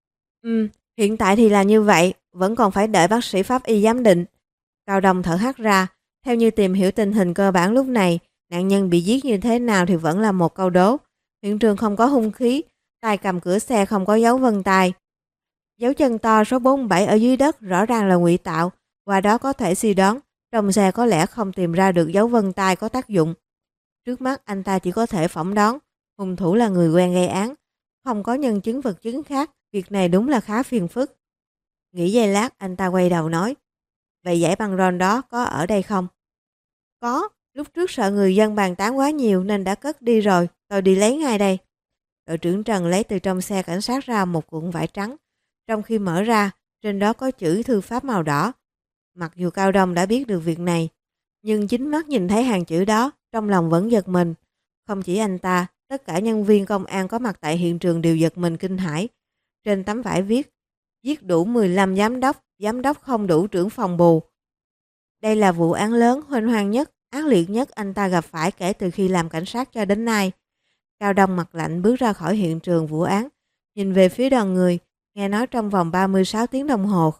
Speaker 1: Ừ, hiện tại thì là như vậy, vẫn còn phải đợi bác sĩ pháp y giám định. Cao Đông thở hắt ra, theo như tìm hiểu tình hình cơ bản lúc này, nạn nhân bị giết như thế nào thì vẫn là một câu đố. Hiện trường không có hung khí, tay cầm cửa xe không có dấu vân tay. Dấu chân to số bốn mươi bảy ở dưới đất rõ ràng là ngụy tạo, qua đó có thể suy đoán, trong xe có lẽ không tìm ra được dấu vân tay có tác dụng. Trước mắt anh ta chỉ có thể phỏng đoán, hung thủ là người quen gây án, không có nhân chứng vật chứng khác, việc này đúng là khá phiền phức. Nghĩ giây lát anh ta quay đầu nói, vậy giải băng rôn đó có ở đây không? Có, lúc trước sợ người dân bàn tán quá nhiều nên đã cất đi rồi, tôi đi lấy ngay đây. Đội trưởng Trần lấy từ trong xe cảnh sát ra một cuộn vải trắng, trong khi mở ra, trên đó có chữ thư pháp màu đỏ. Mặc dù Cao Đông đã biết được việc này, nhưng chính mắt nhìn thấy hàng chữ đó, trong lòng vẫn giật mình. Không chỉ anh ta, tất cả nhân viên công an có mặt tại hiện trường đều giật mình kinh hãi. Trên tấm vải viết, giết đủ mười lăm giám đốc, giám đốc không đủ trưởng phòng bù. Đây là vụ án lớn, huênh hoang nhất, ác liệt nhất anh ta gặp phải kể từ khi làm cảnh sát cho đến nay. Cao Đông mặt lạnh bước ra khỏi hiện trường vụ án, nhìn về phía đoàn người, nghe nói trong vòng ba mươi sáu tiếng đồng hồ.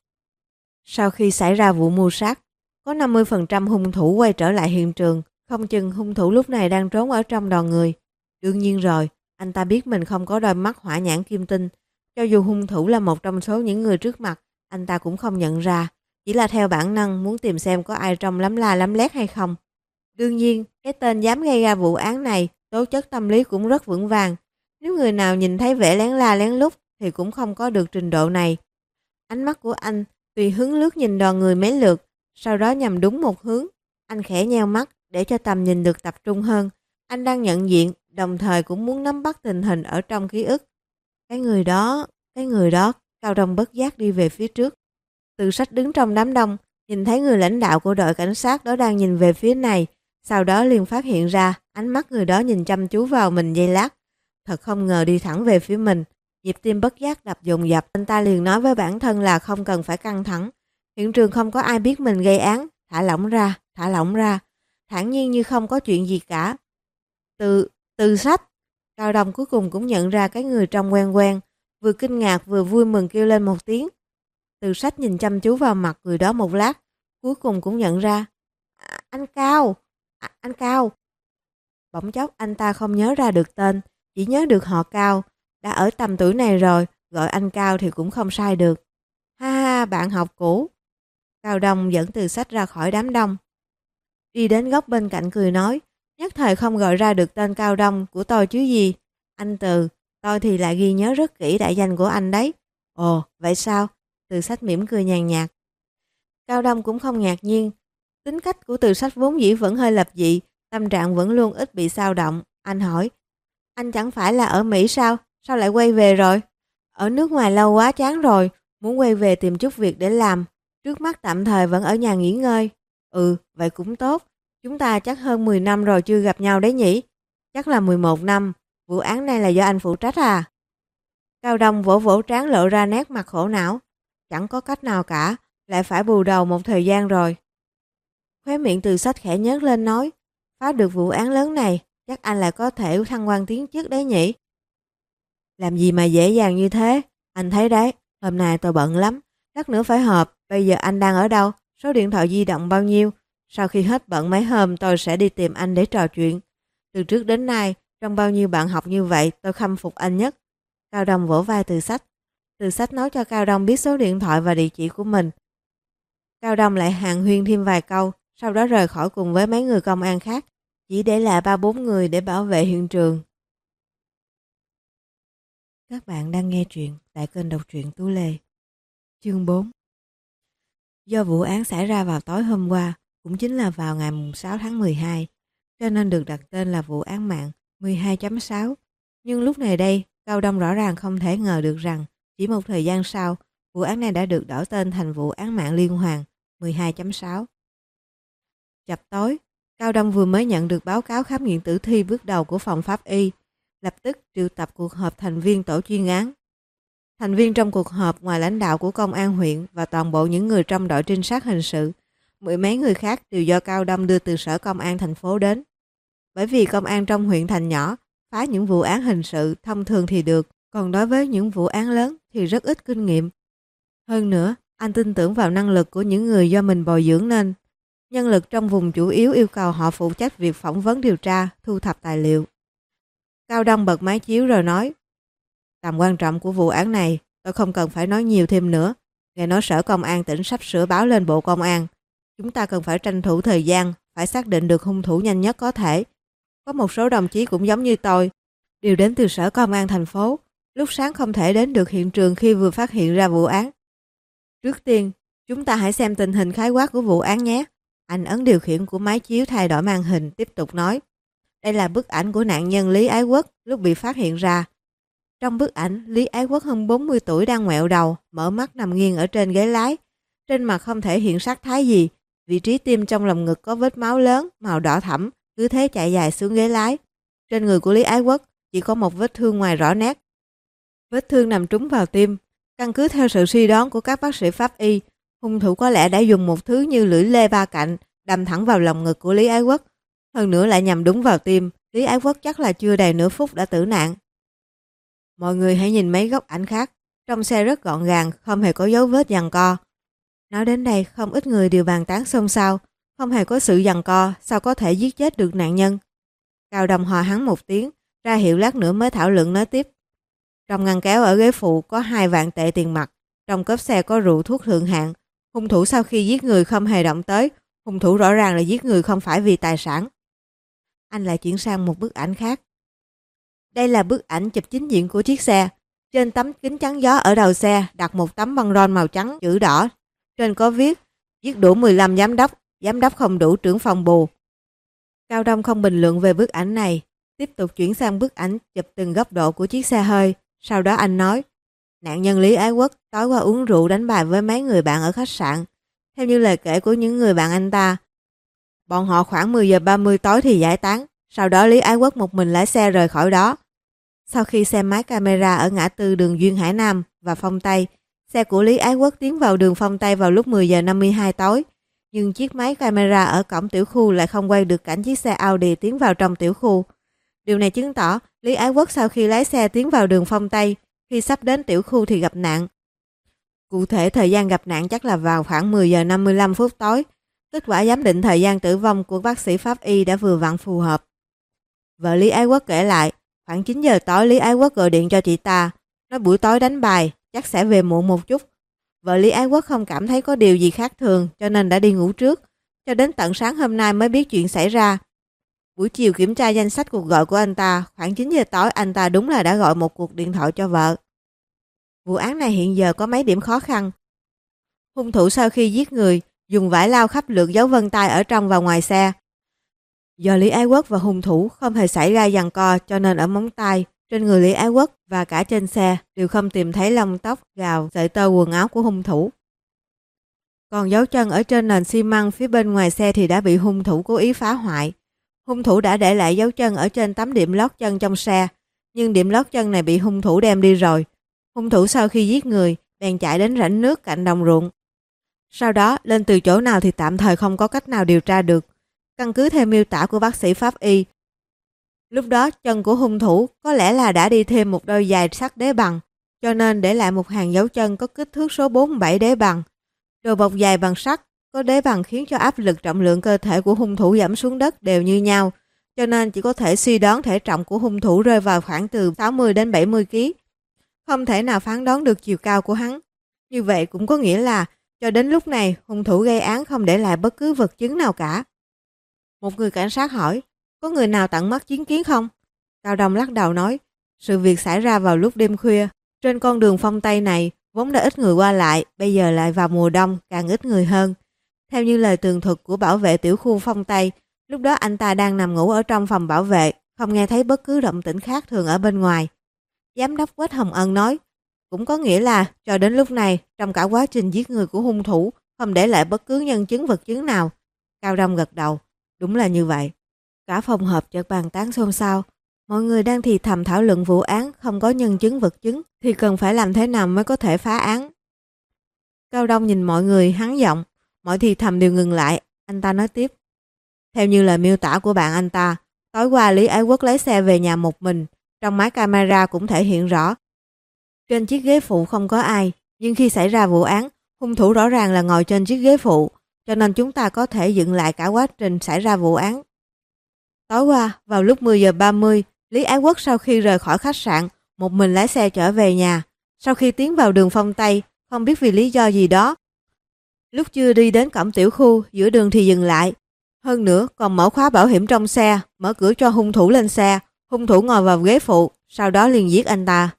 Speaker 1: Sau khi xảy ra vụ mưu sát, có năm mươi phần trăm hung thủ quay trở lại hiện trường, không chừng hung thủ lúc này đang trốn ở trong đoàn người. Đương nhiên rồi, anh ta biết mình không có đôi mắt hỏa nhãn kim tinh. Cho dù hung thủ là một trong số những người trước mặt, anh ta cũng không nhận ra, chỉ là theo bản năng muốn tìm xem có ai trong lắm la lắm lét hay không. Đương nhiên, cái tên dám gây ra vụ án này, tố chất tâm lý cũng rất vững vàng. Nếu người nào nhìn thấy vẻ lén la lén lút thì cũng không có được trình độ này. Ánh mắt của anh tùy hướng lướt nhìn đoàn người mấy lượt, sau đó nhằm đúng một hướng. Anh khẽ nheo mắt để cho tầm nhìn được tập trung hơn. Anh đang nhận diện, đồng thời cũng muốn nắm bắt tình hình ở trong ký ức. Cái người đó, cái người đó, Cao Đông bất giác đi về phía trước. Từ Sách đứng trong đám đông, nhìn thấy người lãnh đạo của đội cảnh sát đó đang nhìn về phía này, sau đó liền phát hiện ra ánh mắt người đó nhìn chăm chú vào mình giây lát. Thật không ngờ đi thẳng về phía mình, nhịp tim bất giác đập dồn dập. Anh ta liền nói với bản thân là không cần phải căng thẳng. Hiện trường không có ai biết mình gây án, thả lỏng ra, thả lỏng ra, thản nhiên như không có chuyện gì cả. Từ, từ Sách, Cao Đông cuối cùng cũng nhận ra cái người trông quen quen, vừa kinh ngạc vừa vui mừng kêu lên một tiếng. Từ Sách nhìn chăm chú vào mặt người đó một lát, cuối cùng cũng nhận ra. À, anh Cao, à, anh Cao. Bỗng chốc anh ta không nhớ ra được tên, chỉ nhớ được họ Cao. Đã ở tầm tuổi này rồi, gọi anh Cao thì cũng không sai được. Ha ha, bạn học cũ. Cao Đông dẫn Từ Sách ra khỏi đám đông. Đi đến góc bên cạnh cười nói, nhất thời không gọi ra được tên Cao Đông của tôi chứ gì. Anh Từ, tôi thì lại ghi nhớ rất kỹ đại danh của anh đấy. Ồ, vậy sao? Từ Sách mỉm cười nhàn nhạt. Cao Đông cũng không ngạc nhiên. Tính cách của Từ Sách vốn dĩ vẫn hơi lập dị, tâm trạng vẫn luôn ít bị xao động. Anh hỏi, anh chẳng phải là ở Mỹ sao? Sao lại quay về rồi? Ở nước ngoài lâu quá chán rồi, muốn quay về tìm chút việc để làm. Trước mắt tạm thời vẫn ở nhà nghỉ ngơi. Ừ, vậy cũng tốt. Chúng ta chắc hơn mười năm rồi chưa gặp nhau đấy nhỉ? Chắc là mười một năm. Vụ án này là do anh phụ trách à? Cao Đông vỗ vỗ trán lộ ra nét mặt khổ não. Chẳng có cách nào cả, lại phải bù đầu một thời gian rồi. Khóe miệng Từ Sách khẽ nhếch lên nói, phá được vụ án lớn này, chắc anh lại có thể thăng quan tiến chức đấy nhỉ? Làm gì mà dễ dàng như thế? Anh thấy đấy, hôm nay tôi bận lắm, lát nữa phải họp, bây giờ anh đang ở đâu? Số điện thoại di động bao nhiêu? Sau khi hết bận mấy hôm tôi sẽ đi tìm anh để trò chuyện. Từ trước đến nay, trong bao nhiêu bạn học như vậy tôi khâm phục anh nhất. Cao Đông vỗ vai Từ Sách. Từ sách nói cho Cao Đông biết số điện thoại và địa chỉ của mình. Cao Đông lại hàn huyên thêm vài câu, sau đó rời khỏi cùng với mấy người công an khác, chỉ để lại ba bốn người để bảo vệ hiện trường. Các bạn đang nghe truyện tại kênh đọc truyện Tú Lê. Chương bốn. Do vụ án xảy ra vào tối hôm qua, cũng chính là vào ngày sáu tháng mười hai, cho nên được đặt tên là vụ án mạng mười hai chấm sáu. Nhưng lúc này đây, Cao Đông rõ ràng không thể ngờ được rằng chỉ một thời gian sau, vụ án này đã được đổi tên thành vụ án mạng liên hoàn mười hai chấm sáu. Chập tối, Cao Đông vừa mới nhận được báo cáo khám nghiệm tử thi bước đầu của phòng pháp y, lập tức triệu tập cuộc họp thành viên tổ chuyên án. Thành viên trong cuộc họp ngoài lãnh đạo của công an huyện và toàn bộ những người trong đội trinh sát hình sự, mười mấy người khác đều do Cao Đông đưa từ sở công an thành phố đến. Bởi vì công an trong huyện thành nhỏ, phá những vụ án hình sự thông thường thì được, còn đối với những vụ án lớn thì rất ít kinh nghiệm. Hơn nữa, anh tin tưởng vào năng lực của những người do mình bồi dưỡng nên. Nhân lực trong vùng chủ yếu yêu cầu họ phụ trách việc phỏng vấn điều tra, thu thập tài liệu. Cao Đông bật máy chiếu rồi nói, tầm quan trọng của vụ án này, tôi không cần phải nói nhiều thêm nữa. Nghe nói sở công an tỉnh sắp sửa báo lên bộ công an. Chúng ta cần phải tranh thủ thời gian, phải xác định được hung thủ nhanh nhất có thể. Có một số đồng chí cũng giống như tôi, đều đến từ sở công an thành phố, lúc sáng không thể đến được hiện trường khi vừa phát hiện ra vụ án. Trước tiên, chúng ta hãy xem tình hình khái quát của vụ án nhé. Anh ấn điều khiển của máy chiếu thay đổi màn hình, tiếp tục nói. Đây là bức ảnh của nạn nhân Lý Ái Quốc lúc bị phát hiện ra. Trong bức ảnh, Lý Ái Quốc hơn bốn mươi tuổi đang ngoẹo đầu, mở mắt nằm nghiêng ở trên ghế lái. Trên mặt không thể hiện sắc thái gì, vị trí tim trong lồng ngực có vết máu lớn, màu đỏ thẫm, cứ thế chạy dài xuống ghế lái. Trên người của Lý Ái Quốc chỉ có một vết thương ngoài rõ nét. Vết thương nằm trúng vào tim. Căn cứ theo sự suy đoán của các bác sĩ pháp y, hung thủ có lẽ đã dùng một thứ như lưỡi lê ba cạnh đâm thẳng vào lồng ngực của Lý Ái Quốc. Hơn nữa lại nhằm đúng vào tim. Lý Ái Quốc chắc là chưa đầy nửa phút đã tử nạn. Mọi người hãy nhìn mấy góc ảnh khác. Trong xe rất gọn gàng, không hề có dấu vết giằng co. Nói đến đây, không ít người đều bàn tán xôn xao. Không hề có sự giằng co, sao có thể giết chết được nạn nhân? Cao Đông hò hắng một tiếng, ra hiệu lát nữa mới thảo luận nói tiếp. Trong ngăn kéo ở ghế phụ có hai vạn tệ tiền mặt. Trong cốp xe có rượu thuốc thượng hạng. Hung thủ sau khi giết người không hề động tới. Hung thủ rõ ràng là giết người không phải vì tài sản. Anh lại chuyển sang một bức ảnh khác. Đây là bức ảnh chụp chính diện của chiếc xe. Trên tấm kính chắn gió ở đầu xe đặt một tấm băng rôn màu trắng chữ đỏ. Trên có viết, giết đủ mười lăm giám đốc, giám đốc không đủ trưởng phòng bù. Cao Đông không bình luận về bức ảnh này, tiếp tục chuyển sang bức ảnh chụp từng góc độ của chiếc xe hơi. Sau đó anh nói, nạn nhân Lý Ái Quốc tối qua uống rượu đánh bài với mấy người bạn ở khách sạn. Theo như lời kể của những người bạn anh ta, bọn họ khoảng mười giờ ba mươi tối thì giải tán. Sau đó Lý Ái Quốc một mình lái xe rời khỏi đó. Sau khi xem máy camera ở ngã tư đường Duyên Hải Nam và Phong Tây, xe của Lý Ái Quốc tiến vào đường Phong Tây vào lúc mười giờ năm mươi hai tối. Nhưng chiếc máy camera ở cổng tiểu khu lại không quay được cảnh chiếc xe Audi tiến vào trong tiểu khu. Điều này chứng tỏ Lý Ái Quốc sau khi lái xe tiến vào đường Phong Tây, khi sắp đến tiểu khu thì gặp nạn. Cụ thể thời gian gặp nạn chắc là vào khoảng mười giờ năm mươi lăm phút tối. Kết quả giám định thời gian tử vong của bác sĩ pháp y đã vừa vặn phù hợp. Vợ Lý Ái Quốc kể lại, khoảng chín giờ tối Lý Ái Quốc gọi điện cho chị ta, nói buổi tối đánh bài, chắc sẽ về muộn một chút. Vợ Lý Ái Quốc không cảm thấy có điều gì khác thường cho nên đã đi ngủ trước, cho đến tận sáng hôm nay mới biết chuyện xảy ra. Buổi chiều kiểm tra danh sách cuộc gọi của anh ta, khoảng chín giờ tối anh ta đúng là đã gọi một cuộc điện thoại cho vợ. Vụ án này hiện giờ có mấy điểm khó khăn. Hung thủ sau khi giết người, dùng vải lau khắp lượt dấu vân tay ở trong và ngoài xe. Do Lý Ái Quốc và hung thủ không hề xảy ra giằng co cho nên ở móng tay, trên người Lý Ái Quốc và cả trên xe đều không tìm thấy lông tóc, gào, sợi tơ quần áo của hung thủ. Còn dấu chân ở trên nền xi măng phía bên ngoài xe thì đã bị hung thủ cố ý phá hoại. Hung thủ đã để lại dấu chân ở trên tấm điểm lót chân trong xe, nhưng điểm lót chân này bị hung thủ đem đi rồi. Hung thủ sau khi giết người, bèn chạy đến rãnh nước cạnh đồng ruộng. Sau đó, lên từ chỗ nào thì tạm thời không có cách nào điều tra được. Căn cứ theo miêu tả của bác sĩ pháp y, lúc đó chân của hung thủ có lẽ là đã đi thêm một đôi giày sắt đế bằng, cho nên để lại một hàng dấu chân có kích thước số bốn mươi bảy đế bằng. Đồ bọc giày bằng sắt có đế bằng khiến cho áp lực trọng lượng cơ thể của hung thủ giảm xuống đất đều như nhau, cho nên chỉ có thể suy đoán thể trọng của hung thủ rơi vào khoảng từ sáu mươi đến bảy mươi ki lô gam. không thể nào phán đoán được chiều cao của hắn. Như vậy cũng có nghĩa là cho đến lúc này hung thủ gây án không để lại bất cứ vật chứng nào cả. Một người cảnh sát hỏi, có người nào tận mắt chứng kiến không? Cao Đông lắc đầu nói, sự việc xảy ra vào lúc đêm khuya. Trên con đường phong Tây này vốn đã ít người qua lại, bây giờ lại vào mùa đông càng ít người hơn. Theo như lời tường thuật của bảo vệ tiểu khu phong Tây, lúc đó anh ta đang nằm ngủ ở trong phòng bảo vệ, không nghe thấy bất cứ động tĩnh khác thường ở bên ngoài. Giám đốc Quách Hồng Ân nói, cũng có nghĩa là cho đến lúc này, trong cả quá trình giết người của hung thủ, không để lại bất cứ nhân chứng vật chứng nào. Cao Đông gật đầu, đúng là như vậy. Cả phòng họp chợt bàn tán xôn xao. Mọi người đang thì thầm thảo luận vụ án không có nhân chứng vật chứng thì cần phải làm thế nào mới có thể phá án. Cao Đông nhìn mọi người hắn giọng, mọi thì thầm đều ngừng lại. Anh ta nói tiếp, theo như lời miêu tả của bạn anh ta, tối qua Lý Ái Quốc lấy xe về nhà một mình, trong máy camera cũng thể hiện rõ. Trên chiếc ghế phụ không có ai, nhưng khi xảy ra vụ án, hung thủ rõ ràng là ngồi trên chiếc ghế phụ, cho nên chúng ta có thể dựng lại cả quá trình xảy ra vụ án. Tối qua, vào lúc mười giờ ba mươi, Lý Ái Quốc sau khi rời khỏi khách sạn, một mình lái xe trở về nhà. Sau khi tiến vào đường phong Tây, không biết vì lý do gì đó, lúc chưa đi đến cổng tiểu khu, giữa đường thì dừng lại. Hơn nữa, còn mở khóa bảo hiểm trong xe, mở cửa cho hung thủ lên xe. Hung thủ ngồi vào ghế phụ, sau đó liền giết anh ta.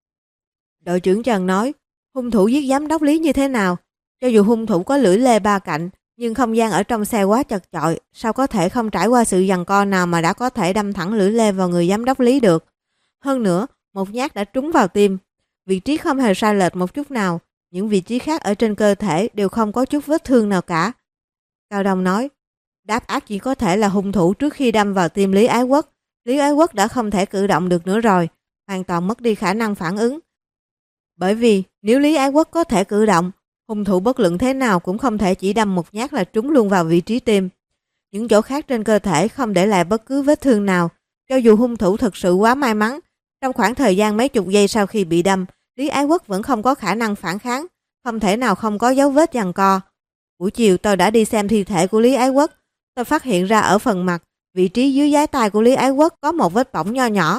Speaker 1: Đội trưởng Trần nói, hung thủ giết giám đốc Lý như thế nào? Cho dù hung thủ có lưỡi lê ba cạnh, nhưng không gian ở trong xe quá chật chội, sao có thể không trải qua sự giằng co nào mà đã có thể đâm thẳng lưỡi lê vào người giám đốc Lý được. Hơn nữa, một nhát đã trúng vào tim. Vị trí không hề sai lệch một chút nào, những vị trí khác ở trên cơ thể đều không có chút vết thương nào cả. Cao Đông nói, đáp án chỉ có thể là hung thủ trước khi đâm vào tim Lý Ái Quốc. Lý Ái Quốc đã không thể cử động được nữa rồi, hoàn toàn mất đi khả năng phản ứng. Bởi vì nếu Lý Ái Quốc có thể cử động, hung thủ bất luận thế nào cũng không thể chỉ đâm một nhát là trúng luôn vào vị trí tim. Những chỗ khác trên cơ thể không để lại bất cứ vết thương nào. Cho dù hung thủ thực sự quá may mắn, trong khoảng thời gian mấy chục giây sau khi bị đâm, Lý Ái Quốc vẫn không có khả năng phản kháng, không thể nào không có dấu vết giằng co. Buổi chiều tôi đã đi xem thi thể của Lý Ái Quốc, tôi phát hiện ra ở phần mặt, vị trí dưới dái tai của Lý Ái Quốc có một vết bỏng nho nhỏ.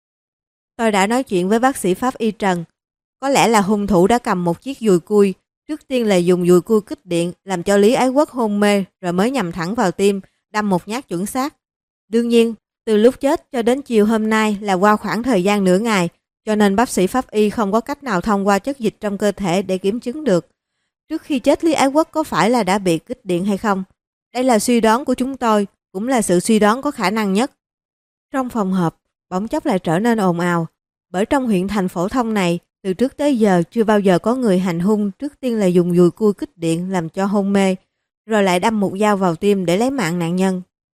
Speaker 1: Tôi đã nói chuyện với bác sĩ pháp y Trần. Có lẽ là hung thủ đã cầm một chiếc dùi cui, trước tiên là dùng dùi cui kích điện làm cho Lý Ái Quốc hôn mê rồi mới nhằm thẳng vào tim, đâm một nhát chuẩn xác. Đương nhiên, từ lúc chết cho đến chiều hôm nay là qua khoảng thời gian nửa ngày, cho nên bác sĩ pháp y không có cách nào thông qua chất dịch trong cơ thể để kiểm chứng được. Trước khi chết Lý Ái Quốc có phải là đã bị kích điện hay không? Đây là suy đoán của chúng tôi, cũng là sự suy đoán có khả năng nhất. Trong phòng họp, bỗng chốc lại trở nên ồn ào, bởi trong huyện thành phổ thông này, từ trước tới giờ chưa bao giờ có người hành hung trước tiên là dùng dùi cui kích điện làm cho hôn mê, rồi lại đâm một dao vào tim để lấy mạng nạn nhân.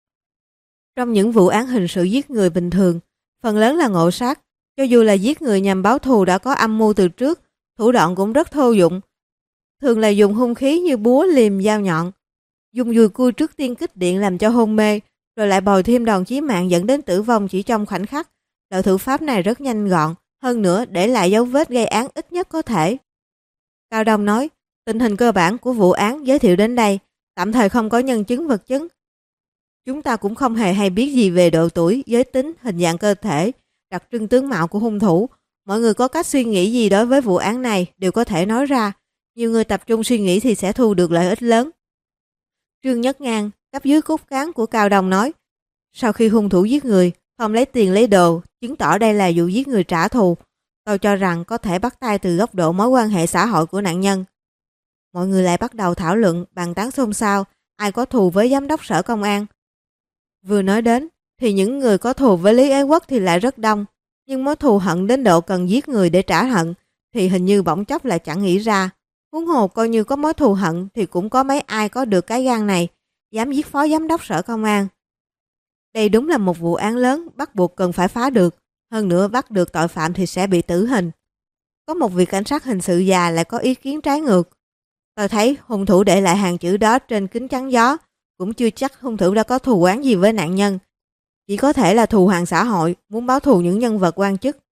Speaker 1: Trong những vụ án hình sự giết người bình thường, phần lớn là ngộ sát, cho dù là giết người nhằm báo thù đã có âm mưu từ trước, thủ đoạn cũng rất thô dụng. Thường là dùng hung khí như búa, liềm, dao nhọn. Dùng dùi cui trước tiên kích điện làm cho hôn mê, rồi lại bồi thêm đòn chí mạng dẫn đến tử vong chỉ trong khoảnh khắc. Loại thủ pháp này rất nhanh gọn, hơn nữa để lại dấu vết gây án ít nhất có thể. Cao Đông nói, tình hình cơ bản của vụ án giới thiệu đến đây, tạm thời không có nhân chứng vật chứng. Chúng ta cũng không hề hay biết gì về độ tuổi, giới tính, hình dạng cơ thể, đặc trưng tướng mạo của hung thủ. Mọi người có cách suy nghĩ gì đối với vụ án này đều có thể nói ra. Nhiều người tập trung suy nghĩ thì sẽ thu được lợi ích lớn. Trương Nhất Ngang, cấp dưới cốt cán của Cao Đông nói, sau khi hung thủ giết người, không lấy tiền lấy đồ, chứng tỏ đây là vụ giết người trả thù. Tôi cho rằng có thể bắt tay từ góc độ mối quan hệ xã hội của nạn nhân. Mọi người lại bắt đầu thảo luận, bàn tán xôn xao, ai có thù với giám đốc sở công an. Vừa nói đến, thì những người có thù với Lý Ái Quốc thì lại rất đông. Nhưng mối thù hận đến độ cần giết người để trả hận, thì hình như bỗng chốc lại chẳng nghĩ ra. Huống hồ coi như có mối thù hận thì cũng có mấy ai có được cái gan này, dám giết phó giám đốc sở công an. Đây đúng là một vụ án lớn, bắt buộc cần phải phá được. Hơn nữa bắt được tội phạm thì sẽ bị tử hình. Có một vị cảnh sát hình sự già lại có ý kiến trái ngược. Tôi thấy hung thủ để lại hàng chữ đó trên kính chắn gió, cũng chưa chắc hung thủ đã có thù oán gì với nạn nhân. Chỉ có thể là thù hằn xã hội, muốn báo thù những nhân vật quan chức.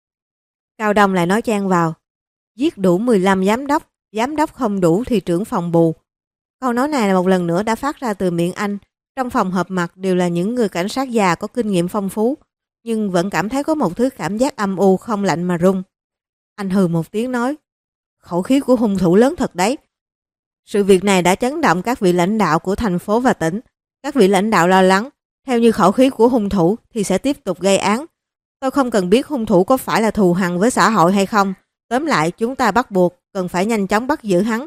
Speaker 1: Cao Đông lại nói chen vào, giết đủ mười lăm giám đốc, giám đốc không đủ thì trưởng phòng bù. Câu nói này là một lần nữa đã phát ra từ miệng anh. Trong phòng họp mặt đều là những người cảnh sát già có kinh nghiệm phong phú, nhưng vẫn cảm thấy có một thứ cảm giác âm u không lạnh mà run. Anh hừ một tiếng nói, khẩu khí của hung thủ lớn thật đấy. Sự việc này đã chấn động các vị lãnh đạo của thành phố và tỉnh. Các vị lãnh đạo lo lắng, theo như khẩu khí của hung thủ thì sẽ tiếp tục gây án. Tôi không cần biết hung thủ có phải là thù hằn với xã hội hay không. Tóm lại, chúng ta bắt buộc cần phải nhanh chóng bắt giữ hắn.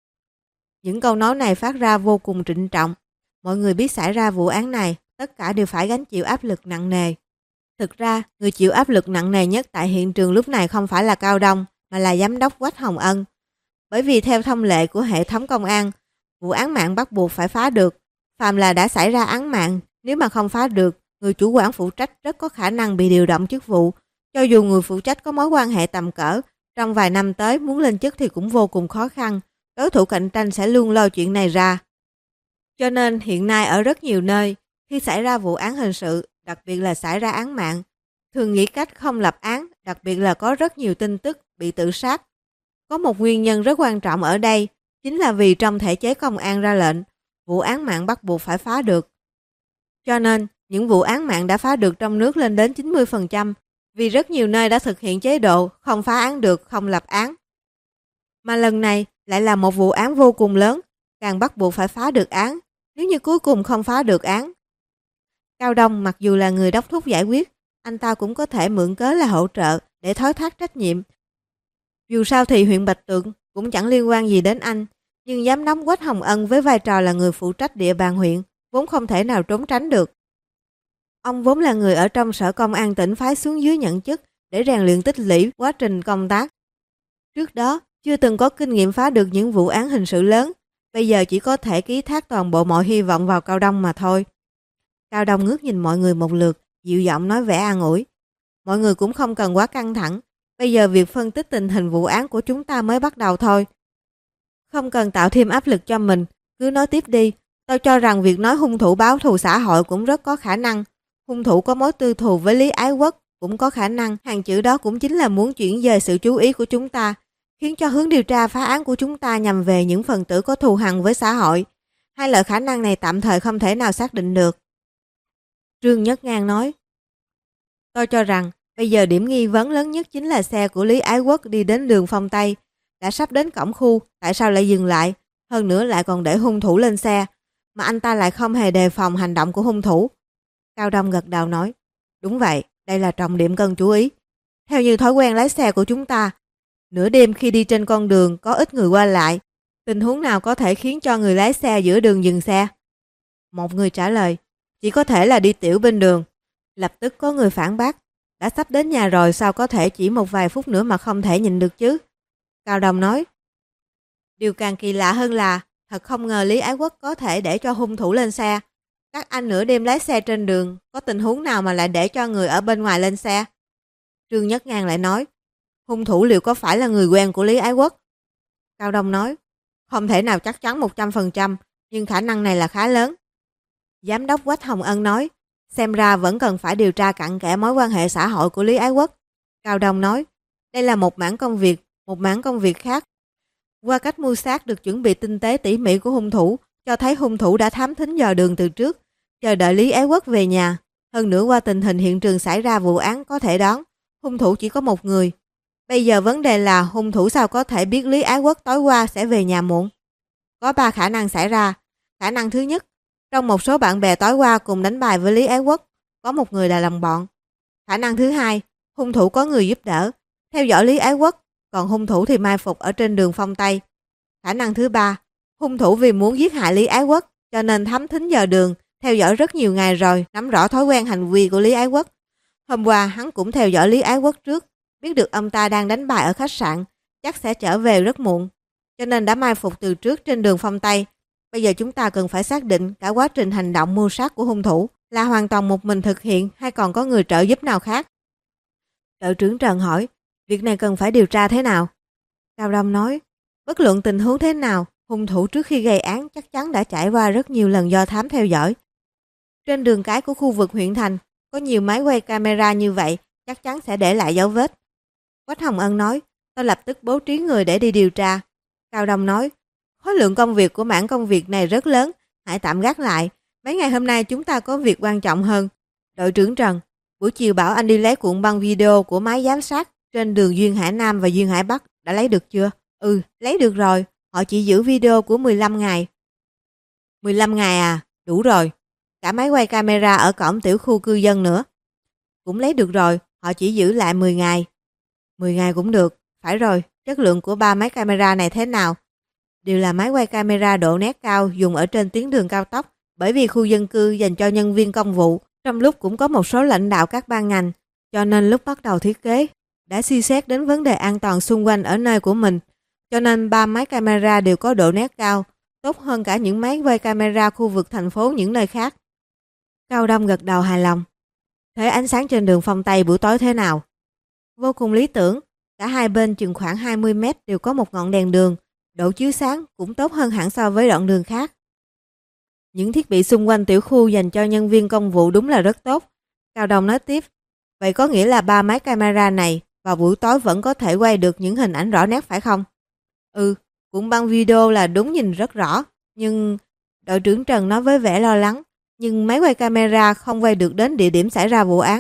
Speaker 1: Những câu nói này phát ra vô cùng trịnh trọng. Mọi người biết xảy ra vụ án này, tất cả đều phải gánh chịu áp lực nặng nề. Thực ra, người chịu áp lực nặng nề nhất tại hiện trường lúc này không phải là Cao Đông, mà là giám đốc Quách Hồng Ân. Bởi vì theo thông lệ của hệ thống công an, vụ án mạng bắt buộc phải phá được. Phàm là đã xảy ra án mạng, nếu mà không phá được, người chủ quản phụ trách rất có khả năng bị điều động chức vụ. Cho dù người phụ trách có mối quan hệ tầm cỡ, trong vài năm tới muốn lên chức thì cũng vô cùng khó khăn. Đối thủ cạnh tranh sẽ luôn lôi chuyện này ra. Cho nên hiện nay ở rất nhiều nơi, khi xảy ra vụ án hình sự, đặc biệt là xảy ra án mạng, thường nghĩ cách không lập án, đặc biệt là có rất nhiều tin tức bị tự sát. Có một nguyên nhân rất quan trọng ở đây, chính là vì trong thể chế công an ra lệnh, vụ án mạng bắt buộc phải phá được. Cho nên, những vụ án mạng đã phá được trong nước lên đến chín mươi phần trăm, vì rất nhiều nơi đã thực hiện chế độ không phá án được, không lập án. Mà lần này lại là một vụ án vô cùng lớn, càng bắt buộc phải phá được án, nếu như cuối cùng không phá được án. Cao Đông mặc dù là người đốc thúc giải quyết, anh ta cũng có thể mượn cớ là hỗ trợ để thoái thác trách nhiệm. Dù sao thì huyện Bạch Tượng cũng chẳng liên quan gì đến anh, nhưng giám đốc Quách Hồng Ân với vai trò là người phụ trách địa bàn huyện vốn không thể nào trốn tránh được. Ông vốn là người ở trong sở công an tỉnh phái xuống dưới nhận chức để rèn luyện tích lũy quá trình công tác. Trước đó chưa từng có kinh nghiệm phá được những vụ án hình sự lớn, bây giờ chỉ có thể ký thác toàn bộ mọi hy vọng vào Cao Đông mà thôi. Cao Đông ngước nhìn mọi người một lượt, dịu giọng nói vẻ an ủi. Mọi người cũng không cần quá căng thẳng, bây giờ việc phân tích tình hình vụ án của chúng ta mới bắt đầu thôi. Không cần tạo thêm áp lực cho mình, cứ nói tiếp đi. Tôi cho rằng việc nói hung thủ báo thù xã hội cũng rất có khả năng. Hung thủ có mối tư thù với Lý Ái Quốc cũng có khả năng. Hàng chữ đó cũng chính là muốn chuyển dời sự chú ý của chúng ta, khiến cho hướng điều tra phá án của chúng ta nhằm về những phần tử có thù hằn với xã hội. Hai loại khả năng này tạm thời không thể nào xác định được. Trương Nhất Ngang nói, tôi cho rằng bây giờ điểm nghi vấn lớn nhất chính là xe của Lý Ái Quốc đi đến đường Phong Tây. Đã sắp đến cổng khu, tại sao lại dừng lại? Hơn nữa lại còn để hung thủ lên xe, mà anh ta lại không hề đề phòng hành động của hung thủ. Cao Đông gật đầu nói, đúng vậy, đây là trọng điểm cần chú ý. Theo như thói quen lái xe của chúng ta, nửa đêm khi đi trên con đường có ít người qua lại, tình huống nào có thể khiến cho người lái xe giữa đường dừng xe? Một người trả lời, chỉ có thể là đi tiểu bên đường. Lập tức có người phản bác, đã sắp đến nhà rồi sao có thể chỉ một vài phút nữa mà không thể nhịn được chứ? Cao Đông nói, điều càng kỳ lạ hơn là thật không ngờ Lý Ái Quốc có thể để cho hung thủ lên xe. Các anh nửa đêm lái xe trên đường, có tình huống nào mà lại để cho người ở bên ngoài lên xe? Trương Nhất Ngang lại nói, hung thủ liệu có phải là người quen của Lý Ái Quốc? Cao Đông nói, không thể nào chắc chắn một trăm phần trăm, nhưng khả năng này là khá lớn. Giám đốc Quách Hồng Ân nói, xem ra vẫn cần phải điều tra cặn kẽ mối quan hệ xã hội của Lý Ái Quốc. Cao Đông nói, đây là một mảng công việc, một mảng công việc khác. Qua cách mưu sát được chuẩn bị tinh tế tỉ mỉ của hung thủ, cho thấy hung thủ đã thám thính dò đường từ trước, chờ đợi Lý Ái Quốc về nhà. Hơn nữa qua tình hình hiện trường xảy ra vụ án có thể đoán, hung thủ chỉ có một người. Bây giờ vấn đề là hung thủ sao có thể biết Lý Ái Quốc tối qua sẽ về nhà muộn? Có ba khả năng xảy ra. Khả năng thứ nhất, trong một số bạn bè tối qua cùng đánh bài với Lý Ái Quốc, có một người là đồng bọn. Khả năng thứ hai, hung thủ có người giúp đỡ, theo dõi Lý Ái Quốc, còn hung thủ thì mai phục ở trên đường Phong Tây. Khả năng thứ ba, hung thủ vì muốn giết hại Lý Ái Quốc, cho nên thám thính giờ đường, theo dõi rất nhiều ngày rồi, nắm rõ thói quen hành vi của Lý Ái Quốc. Hôm qua hắn cũng theo dõi Lý Ái Quốc trước, biết được ông ta đang đánh bài ở khách sạn, chắc sẽ trở về rất muộn, cho nên đã mai phục từ trước trên đường Phong Tây. Bây giờ chúng ta cần phải xác định cả quá trình hành động mưu sát của hung thủ là hoàn toàn một mình thực hiện hay còn có người trợ giúp nào khác. Đội trưởng Trần hỏi, việc này cần phải điều tra thế nào? Cao Đông nói, bất luận tình huống thế nào, hung thủ trước khi gây án chắc chắn đã trải qua rất nhiều lần do thám theo dõi. Trên đường cái của khu vực huyện thành, có nhiều máy quay camera như vậy, chắc chắn sẽ để lại dấu vết. Quách Hồng Ân nói, tôi lập tức bố trí người để đi điều tra. Cao Đông nói, khối lượng công việc của mảng công việc này rất lớn, hãy tạm gác lại. Mấy ngày hôm nay chúng ta có việc quan trọng hơn. Đội trưởng Trần, buổi chiều bảo anh đi lấy cuộn băng video của máy giám sát trên đường Duyên Hải Nam và Duyên Hải Bắc đã lấy được chưa? Ừ, lấy được rồi. Họ chỉ giữ video của mười lăm ngày. mười lăm ngày à? Đủ rồi. Cả máy quay camera ở cổng tiểu khu cư dân nữa. Cũng lấy được rồi. Họ chỉ giữ lại mười ngày. mười ngày cũng được. Phải rồi, chất lượng của ba máy camera này thế nào? Đều là máy quay camera độ nét cao dùng ở trên tuyến đường cao tốc, bởi vì khu dân cư dành cho nhân viên công vụ, trong lúc cũng có một số lãnh đạo các ban ngành, cho nên lúc bắt đầu thiết kế đã suy xét đến vấn đề an toàn xung quanh ở nơi của mình, cho nên ba máy camera đều có độ nét cao, tốt hơn cả những máy quay camera khu vực thành phố những nơi khác. Cao Đông gật đầu hài lòng. Thế ánh sáng trên đường Phong Tây buổi tối thế nào? Vô cùng lý tưởng, cả hai bên chừng khoảng hai mươi mét đều có một ngọn đèn đường, độ chiếu sáng cũng tốt hơn hẳn so với đoạn đường khác. Những thiết bị xung quanh tiểu khu dành cho nhân viên công vụ đúng là rất tốt. Cao Đông nói tiếp, vậy có nghĩa là ba máy camera này vào buổi tối vẫn có thể quay được những hình ảnh rõ nét phải không? Ừ, cũng băng video là đúng nhìn rất rõ, nhưng đội trưởng Trần nói với vẻ lo lắng, nhưng máy quay camera không quay được đến địa điểm xảy ra vụ án.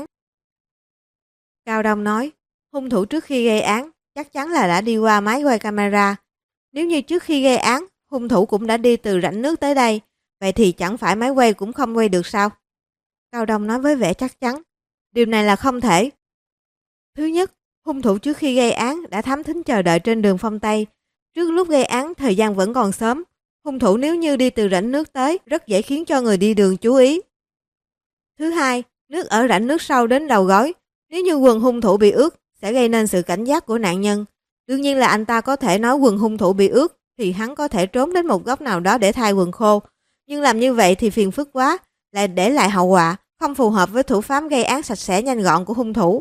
Speaker 1: Cao Đông nói, hung thủ trước khi gây án chắc chắn là đã đi qua máy quay camera. Nếu như trước khi gây án, hung thủ cũng đã đi từ rãnh nước tới đây, vậy thì chẳng phải máy quay cũng không quay được sao? Cao Đông nói với vẻ chắc chắn, điều này là không thể. Thứ nhất, hung thủ trước khi gây án đã thám thính chờ đợi trên đường Phong Tây. Trước lúc gây án, thời gian vẫn còn sớm. Hung thủ nếu như đi từ rãnh nước tới, rất dễ khiến cho người đi đường chú ý. Thứ hai, nước ở rãnh nước sâu đến đầu gối. Nếu như quần hung thủ bị ướt, sẽ gây nên sự cảnh giác của nạn nhân. Đương nhiên là anh ta có thể nói quần hung thủ bị ướt, thì hắn có thể trốn đến một góc nào đó để thay quần khô. Nhưng làm như vậy thì phiền phức quá, lại để lại hậu quả, không phù hợp với thủ pháp gây án sạch sẽ nhanh gọn của hung thủ.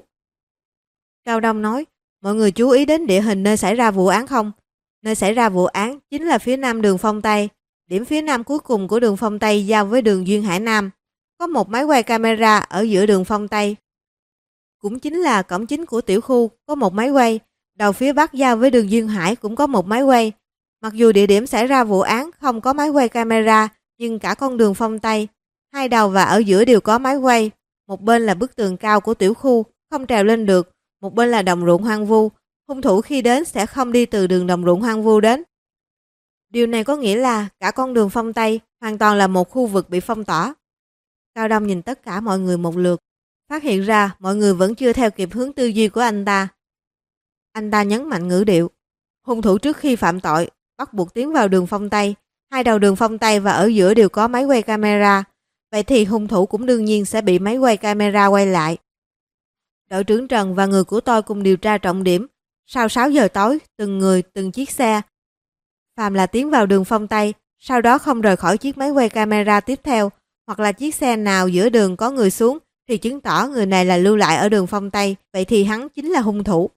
Speaker 1: Cao Đông nói, mọi người chú ý đến địa hình nơi xảy ra vụ án không? Nơi xảy ra vụ án chính là phía nam đường Phong Tây. Điểm phía nam cuối cùng của đường Phong Tây giao với đường Duyên Hải Nam. Có một máy quay camera ở giữa đường Phong Tây. Cũng chính là cổng chính của tiểu khu có một máy quay. Đầu phía bắc giao với đường Duyên Hải cũng có một máy quay. Mặc dù địa điểm xảy ra vụ án không có máy quay camera, nhưng cả con đường Phong Tây, hai đầu và ở giữa đều có máy quay. Một bên là bức tường cao của tiểu khu, không trèo lên được. Một bên là đồng ruộng hoang vu. Hung thủ khi đến sẽ không đi từ đường đồng ruộng hoang vu đến. Điều này có nghĩa là cả con đường Phong Tây hoàn toàn là một khu vực bị phong tỏa. Cao Đông nhìn tất cả mọi người một lượt, phát hiện ra mọi người vẫn chưa theo kịp hướng tư duy của anh ta. Anh ta nhấn mạnh ngữ điệu. Hung thủ trước khi phạm tội bắt buộc tiến vào đường Phong Tây. Hai đầu đường Phong Tây và ở giữa đều có máy quay camera. Vậy thì hung thủ cũng đương nhiên sẽ bị máy quay camera quay lại. Đội trưởng Trần và người của tôi cùng điều tra trọng điểm. Sau sáu giờ tối, từng người, từng chiếc xe. Phàm là tiến vào đường Phong Tây, sau đó không rời khỏi chiếc máy quay camera tiếp theo, hoặc là chiếc xe nào giữa đường có người xuống, thì chứng tỏ người này là lưu lại ở đường Phong Tây, vậy thì hắn chính là hung thủ.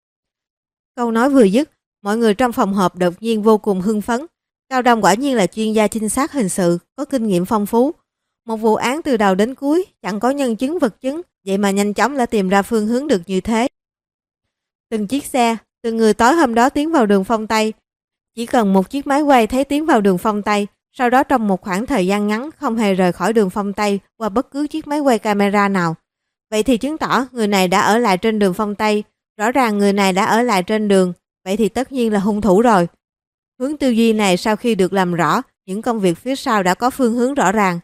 Speaker 1: Câu nói vừa dứt, mọi người trong phòng họp đột nhiên vô cùng hưng phấn. Cao Đông quả nhiên là chuyên gia trinh sát hình sự, có kinh nghiệm phong phú. Một vụ án từ đầu đến cuối, chẳng có nhân chứng vật chứng, vậy mà nhanh chóng đã tìm ra phương hướng được như thế. Từng chiếc xe, từng người tối hôm đó tiến vào đường Phong Tây. Chỉ cần một chiếc máy quay thấy tiến vào đường Phong Tây, sau đó trong một khoảng thời gian ngắn không hề rời khỏi đường Phong Tây qua bất cứ chiếc máy quay camera nào. Vậy thì chứng tỏ người này đã ở lại trên đường Phong Tây. Rõ ràng người này đã ở lại trên đường, vậy thì tất nhiên là hung thủ rồi. Hướng tư duy này sau khi được làm rõ, những công việc phía sau đã có phương hướng rõ ràng.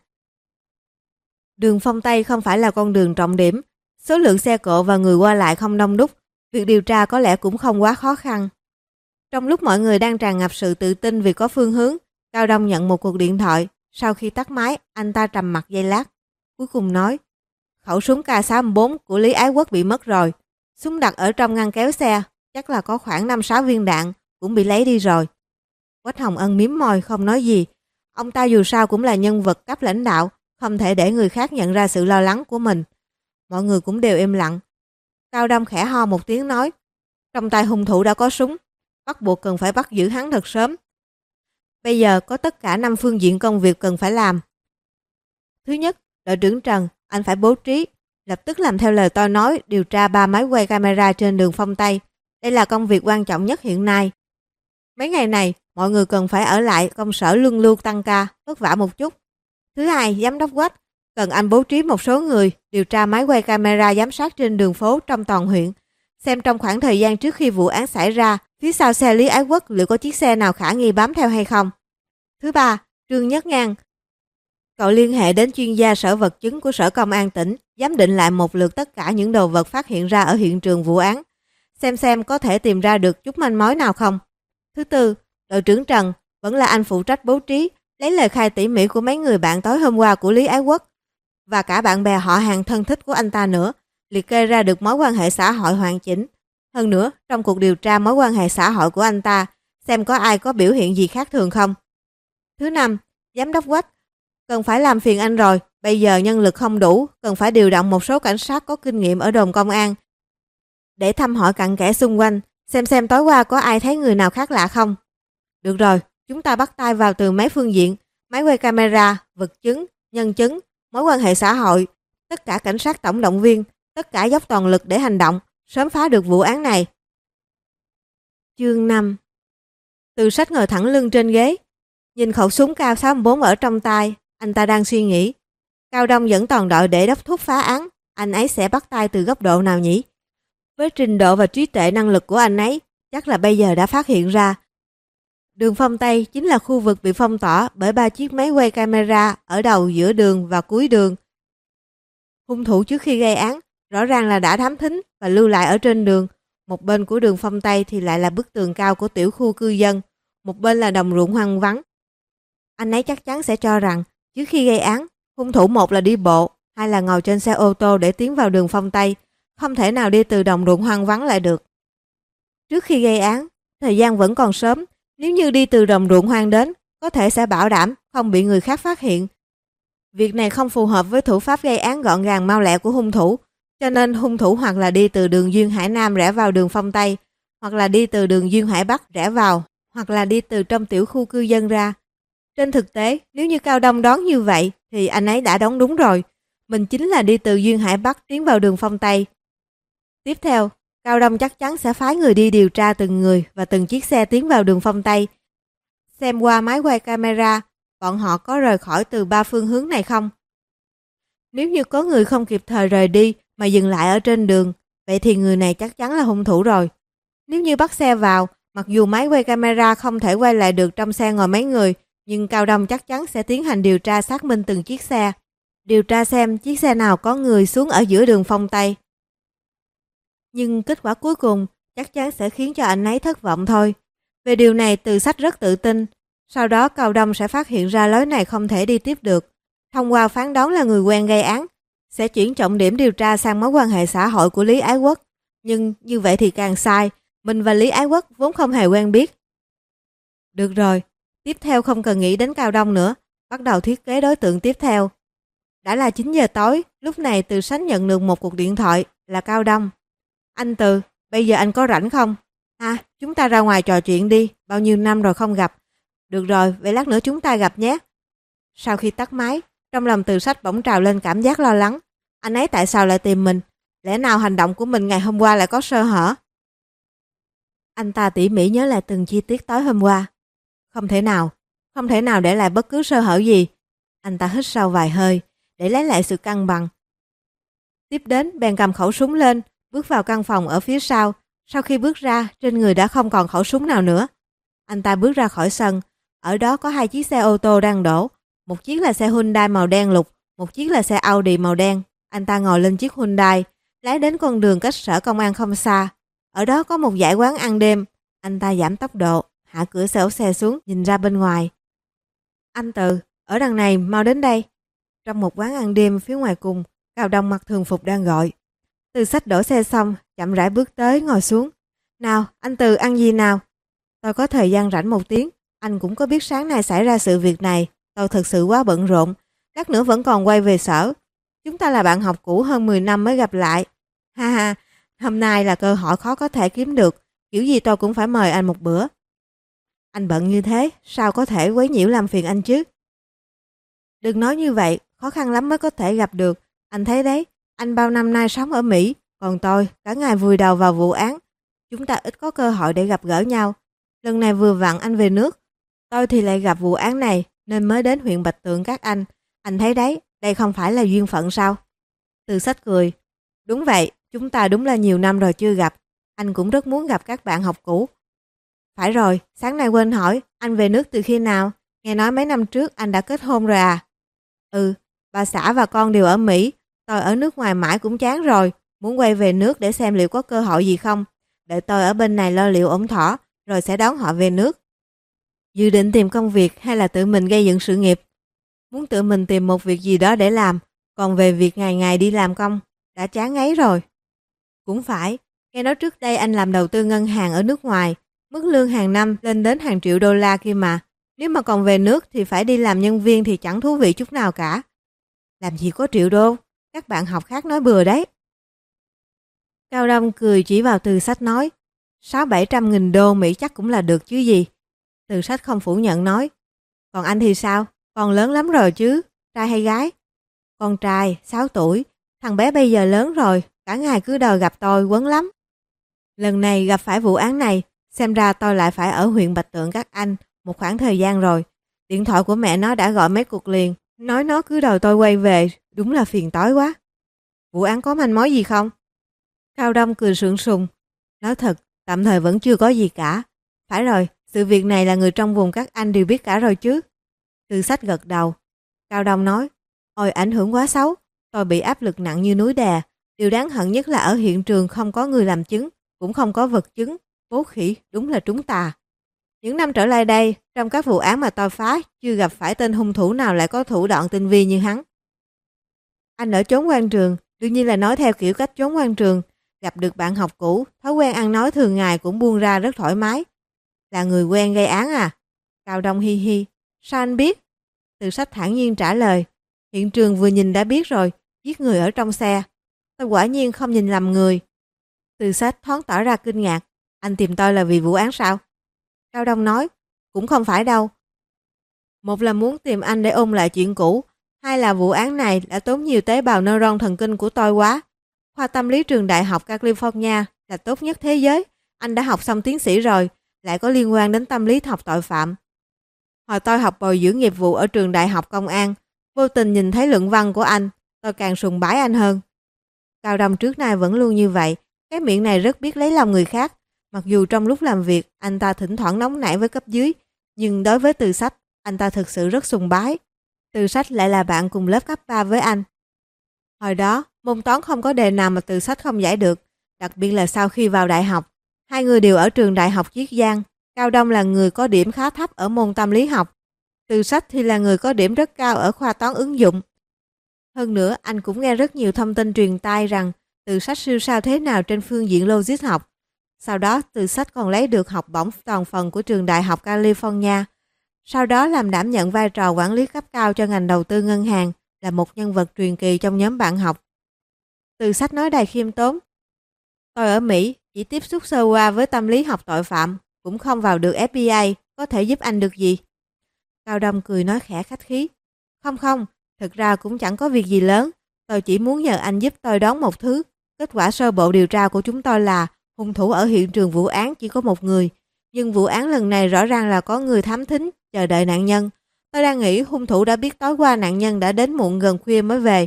Speaker 1: Đường Phong Tây không phải là con đường trọng điểm, số lượng xe cộ và người qua lại không đông đúc, việc điều tra có lẽ cũng không quá khó khăn. Trong lúc mọi người đang tràn ngập sự tự tin vì có phương hướng, Cao Đông nhận một cuộc điện thoại. Sau khi tắt máy, anh ta trầm mặc giây lát, cuối cùng nói: khẩu súng K sáu bốn của Lý Ái Quốc bị mất rồi. Súng đặt ở trong ngăn kéo xe, chắc là có khoảng năm sáu viên đạn, cũng bị lấy đi rồi. Quách Hồng Ân mím môi không nói gì. Ông ta dù sao cũng là nhân vật cấp lãnh đạo, không thể để người khác nhận ra sự lo lắng của mình. Mọi người cũng đều im lặng. Cao Đông khẽ ho một tiếng nói: trong tay hung thủ đã có súng, bắt buộc cần phải bắt giữ hắn thật sớm. Bây giờ có tất cả năm phương diện công việc cần phải làm. Thứ nhất, đội trưởng Trần, anh phải bố trí, lập tức làm theo lời tôi nói, điều tra ba máy quay camera trên đường Phong Tây. Đây là công việc quan trọng nhất hiện nay. Mấy ngày này, mọi người cần phải ở lại công sở luân lưu tăng ca, vất vả một chút. Thứ hai, giám đốc Quách, cần anh bố trí một số người điều tra máy quay camera giám sát trên đường phố trong toàn huyện. xem trong khoảng thời gian trước khi vụ án xảy ra, phía sau xe Lý Ái Quốc liệu có chiếc xe nào khả nghi bám theo hay không. Thứ ba, Trương Nhất Ngang. Cậu liên hệ đến chuyên gia sở vật chứng của Sở Công an tỉnh, giám định lại một lượt tất cả những đồ vật phát hiện ra ở hiện trường vụ án, xem xem có thể tìm ra được chút manh mối nào không. Thứ tư, đội trưởng Trần, vẫn là anh phụ trách bố trí, lấy lời khai tỉ mỉ của mấy người bạn tối hôm qua của Lý Ái Quốc và cả bạn bè họ hàng thân thích của anh ta nữa, liệt kê ra được mối quan hệ xã hội hoàn chỉnh. Hơn nữa, trong cuộc điều tra mối quan hệ xã hội của anh ta, xem có ai có biểu hiện gì khác thường không. Thứ năm, giám đốc Quách, cần phải làm phiền anh rồi, bây giờ nhân lực không đủ, cần phải điều động một số cảnh sát có kinh nghiệm ở đồn công an để thăm hỏi cặn kẽ xung quanh, xem xem tối qua có ai thấy người nào khác lạ không. Được rồi, chúng ta bắt tay vào từ mấy phương diện, máy quay camera, vật chứng, nhân chứng, mối quan hệ xã hội, tất cả cảnh sát tổng động viên, tất cả dốc toàn lực để hành động, sớm phá được vụ án này. Chương năm. Từ Sách ngồi thẳng lưng trên ghế, nhìn khẩu súng K sáu bốn ở trong tay, anh ta đang suy nghĩ. Cao Đông dẫn toàn đội để đốc thúc phá án, anh ấy sẽ bắt tay từ góc độ nào nhỉ? Với trình độ và trí tuệ năng lực của anh ấy, chắc là bây giờ đã phát hiện ra. Đường Phong Tây chính là khu vực bị phong tỏa bởi ba chiếc máy quay camera ở đầu, giữa đường và cuối đường. Hung thủ trước khi gây án rõ ràng là đã thám thính và lưu lại ở trên đường. Một bên của đường Phong Tây thì lại là bức tường cao của tiểu khu cư dân, một bên là đồng ruộng hoang vắng. Anh ấy chắc chắn sẽ cho rằng trước khi gây án, hung thủ một là đi bộ, hai là ngồi trên xe ô tô để tiến vào đường Phong Tây, không thể nào đi từ đồng ruộng hoang vắng lại được. Trước khi gây án, thời gian vẫn còn sớm, nếu như đi từ đồng ruộng hoang đến, có thể sẽ bảo đảm không bị người khác phát hiện. Việc này không phù hợp với thủ pháp gây án gọn gàng mau lẹ của hung thủ, cho nên hung thủ hoặc là đi từ đường Duyên Hải Nam rẽ vào đường Phong Tây, hoặc là đi từ đường Duyên Hải Bắc rẽ vào, hoặc là đi từ trong tiểu khu cư dân ra. Trên thực tế, nếu như Cao Đông đoán như vậy, thì anh ấy đã đoán đúng rồi. Mình chính là đi từ Duyên Hải Bắc tiến vào đường Phong Tây. Tiếp theo, Cao Đông chắc chắn sẽ phái người đi điều tra từng người và từng chiếc xe tiến vào đường Phong Tây. Xem qua máy quay camera, bọn họ có rời khỏi từ ba phương hướng này không? Nếu như có người không kịp thời rời đi mà dừng lại ở trên đường, vậy thì người này chắc chắn là hung thủ rồi. Nếu như bắt xe vào, mặc dù máy quay camera không thể quay lại được trong xe ngồi mấy người, nhưng Cao Đông chắc chắn sẽ tiến hành điều tra xác minh từng chiếc xe. Điều tra xem chiếc xe nào có người xuống ở giữa đường Phong Tây. Nhưng kết quả cuối cùng chắc chắn sẽ khiến cho anh ấy thất vọng thôi. Về điều này Từ Sách rất tự tin. Sau đó Cao Đông sẽ phát hiện ra lối này không thể đi tiếp được. Thông qua phán đoán là người quen gây án, sẽ chuyển trọng điểm điều tra sang mối quan hệ xã hội của Lý Ái Quốc. Nhưng như vậy thì càng sai. Mình và Lý Ái Quốc vốn không hề quen biết. Được rồi, tiếp theo không cần nghĩ đến Cao Đông nữa. Bắt đầu thiết kế đối tượng tiếp theo. Đã là chín giờ tối, lúc này Từ Sách nhận được một cuộc điện thoại, là Cao Đông. Anh Từ, bây giờ anh có rảnh không? À, chúng ta ra ngoài trò chuyện đi, bao nhiêu năm rồi không gặp. Được rồi, vậy lát nữa chúng ta gặp nhé. Sau khi tắt máy, trong lòng Từ Sách bỗng trào lên cảm giác lo lắng. Anh ấy tại sao lại tìm mình? Lẽ nào hành động của mình ngày hôm qua lại có sơ hở? Anh ta tỉ mỉ nhớ lại từng chi tiết tối hôm qua. Không thể nào, không thể nào để lại bất cứ sơ hở gì. Anh ta hít sâu vài hơi, để lấy lại sự cân bằng. Tiếp đến, bèn cầm khẩu súng lên, bước vào căn phòng ở phía sau. Sau khi bước ra, trên người đã không còn khẩu súng nào nữa. Anh ta bước ra khỏi sân. Ở đó có hai chiếc xe ô tô đang đổ. Một chiếc là xe Hyundai màu đen lục, một chiếc là xe Audi màu đen. Anh ta ngồi lên chiếc Hyundai, lái đến con đường cách sở công an không xa. Ở đó có một dãy quán ăn đêm. Anh ta giảm tốc độ, hạ cửa sổ xe xuống, nhìn ra bên ngoài. Anh Từ, ở đằng này, mau đến đây. Trong một quán ăn đêm phía ngoài cùng, Cao Đông mặc thường phục đang gọi. Từ Sách đổ xe xong, chậm rãi bước tới ngồi xuống. Nào, anh Từ ăn gì nào? Tôi có thời gian rảnh một tiếng. Anh cũng có biết sáng nay xảy ra sự việc này. Tôi thực sự quá bận rộn. Lát nữa vẫn còn quay về sở. Chúng ta là bạn học cũ hơn mười năm mới gặp lại. Ha ha, hôm nay là cơ hội khó có thể kiếm được. Kiểu gì tôi cũng phải mời anh một bữa. Anh bận như thế, sao có thể quấy nhiễu làm phiền anh chứ? Đừng nói như vậy, khó khăn lắm mới có thể gặp được. Anh thấy đấy, anh bao năm nay sống ở Mỹ, còn tôi cả ngày vùi đầu vào vụ án. Chúng ta ít có cơ hội để gặp gỡ nhau. Lần này vừa vặn anh về nước, tôi thì lại gặp vụ án này nên mới đến huyện Bạch Tượng các anh. Anh thấy đấy, đây không phải là duyên phận sao? Từ Sách cười. Đúng vậy, chúng ta đúng là nhiều năm rồi chưa gặp. anh cũng rất muốn gặp các bạn học cũ. Phải rồi, sáng nay quên hỏi, anh về nước từ khi nào? Nghe nói mấy năm trước anh đã kết hôn rồi à? Ừ, bà xã và con đều ở Mỹ. Tôi ở nước ngoài mãi cũng chán rồi. Muốn quay về nước để xem liệu có cơ hội gì không. Đợi tôi ở bên này lo liệu ổn thỏa, rồi sẽ đón họ về nước. Dự định tìm công việc hay là tự mình gây dựng sự nghiệp? Muốn tự mình tìm một việc gì đó để làm. Còn về việc ngày ngày đi làm công, đã chán ngấy rồi. Cũng phải, nghe nói trước đây anh làm đầu tư ngân hàng ở nước ngoài. Mức lương hàng năm lên đến hàng triệu đô la kia mà. Nếu mà còn về nước thì phải đi làm nhân viên thì chẳng thú vị chút nào cả. Làm gì có triệu đô, các bạn học khác nói bừa đấy. Cao Đông cười chỉ vào Từ Sách nói, sáu bảy trăm nghìn đô Mỹ chắc cũng là được chứ gì. Từ Sách không phủ nhận nói, còn anh thì sao, con lớn lắm rồi chứ, trai hay gái? Con trai, sáu tuổi, thằng bé bây giờ lớn rồi, cả ngày cứ đòi gặp tôi quấn lắm. Lần này gặp phải vụ án này, xem ra tôi lại phải ở huyện Bạch Tượng các anh một khoảng thời gian rồi. Điện thoại của mẹ nó đã gọi mấy cuộc liền, nói nó cứ đòi tôi quay về, đúng là phiền toái quá. Vụ án có manh mối gì không? Cao Đông cười sượng sùng. Nói thật, tạm thời vẫn chưa có gì cả. Phải rồi, sự việc này là người trong vùng các anh đều biết cả rồi chứ. Từ Sách gật đầu. Cao Đông nói, ôi ảnh hưởng quá xấu, tôi bị áp lực nặng như núi đè. Điều đáng hận nhất là ở hiện trường không có người làm chứng, cũng không có vật chứng. Bố khỉ, đúng là trúng tà. Những năm trở lại đây, trong các vụ án mà tôi phá, chưa gặp phải tên hung thủ nào lại có thủ đoạn tinh vi như hắn. Anh ở chốn quan trường, đương nhiên là nói theo kiểu cách chốn quan trường, gặp được bạn học cũ, thói quen ăn nói thường ngày cũng buông ra rất thoải mái. Là người quen gây án à? Cao Đông hi hi. Sao anh biết? Từ Sách thản nhiên trả lời. Hiện trường vừa nhìn đã biết rồi, giết người ở trong xe. Tôi quả nhiên không nhìn lầm người. Từ Sách thoáng tỏ ra kinh ngạc. Anh tìm tôi là vì vụ án sao? Cao Đông nói, cũng không phải đâu. Một là muốn tìm anh để ôn lại chuyện cũ, hai là vụ án này đã tốn nhiều tế bào neuron thần kinh của tôi quá. Khoa tâm lý trường đại học California là tốt nhất thế giới. Anh đã học xong tiến sĩ rồi, lại có liên quan đến tâm lý học tội phạm. Hồi tôi học bồi dưỡng nghiệp vụ ở trường đại học công an, vô tình nhìn thấy luận văn của anh, tôi càng sùng bái anh hơn. Cao Đông trước nay vẫn luôn như vậy, cái miệng này rất biết lấy lòng người khác. Mặc dù trong lúc làm việc, anh ta thỉnh thoảng nóng nảy với cấp dưới, nhưng đối với Từ Sách, anh ta thực sự rất sùng bái. Từ Sách lại là bạn cùng lớp cấp ba với anh. Hồi đó, môn toán không có đề nào mà Từ Sách không giải được, đặc biệt là sau khi vào đại học. Hai người đều ở trường đại học Chiết Giang. Cao Đông là người có điểm khá thấp ở môn tâm lý học. Từ Sách thì là người có điểm rất cao ở khoa toán ứng dụng. Hơn nữa, anh cũng nghe rất nhiều thông tin truyền tai rằng Từ Sách siêu sao thế nào trên phương diện logic học. Sau đó, Từ Sách còn lấy được học bổng toàn phần của trường đại học California. Sau đó làm đảm nhận vai trò quản lý cấp cao cho ngành đầu tư ngân hàng, là một nhân vật truyền kỳ trong nhóm bạn học. Từ Sách nói đầy khiêm tốn. Tôi ở Mỹ chỉ tiếp xúc sơ qua với tâm lý học tội phạm, cũng không vào được ép bê i, có thể giúp anh được gì? Cao Đông cười nói khẽ khách khí. Không không, thực ra cũng chẳng có việc gì lớn, tôi chỉ muốn nhờ anh giúp tôi đoán một thứ. Kết quả sơ bộ điều tra của chúng tôi là hung thủ ở hiện trường vụ án chỉ có một người, nhưng vụ án lần này rõ ràng là có người thám thính, chờ đợi nạn nhân. Tôi đang nghĩ hung thủ đã biết tối qua nạn nhân đã đến muộn gần khuya mới về.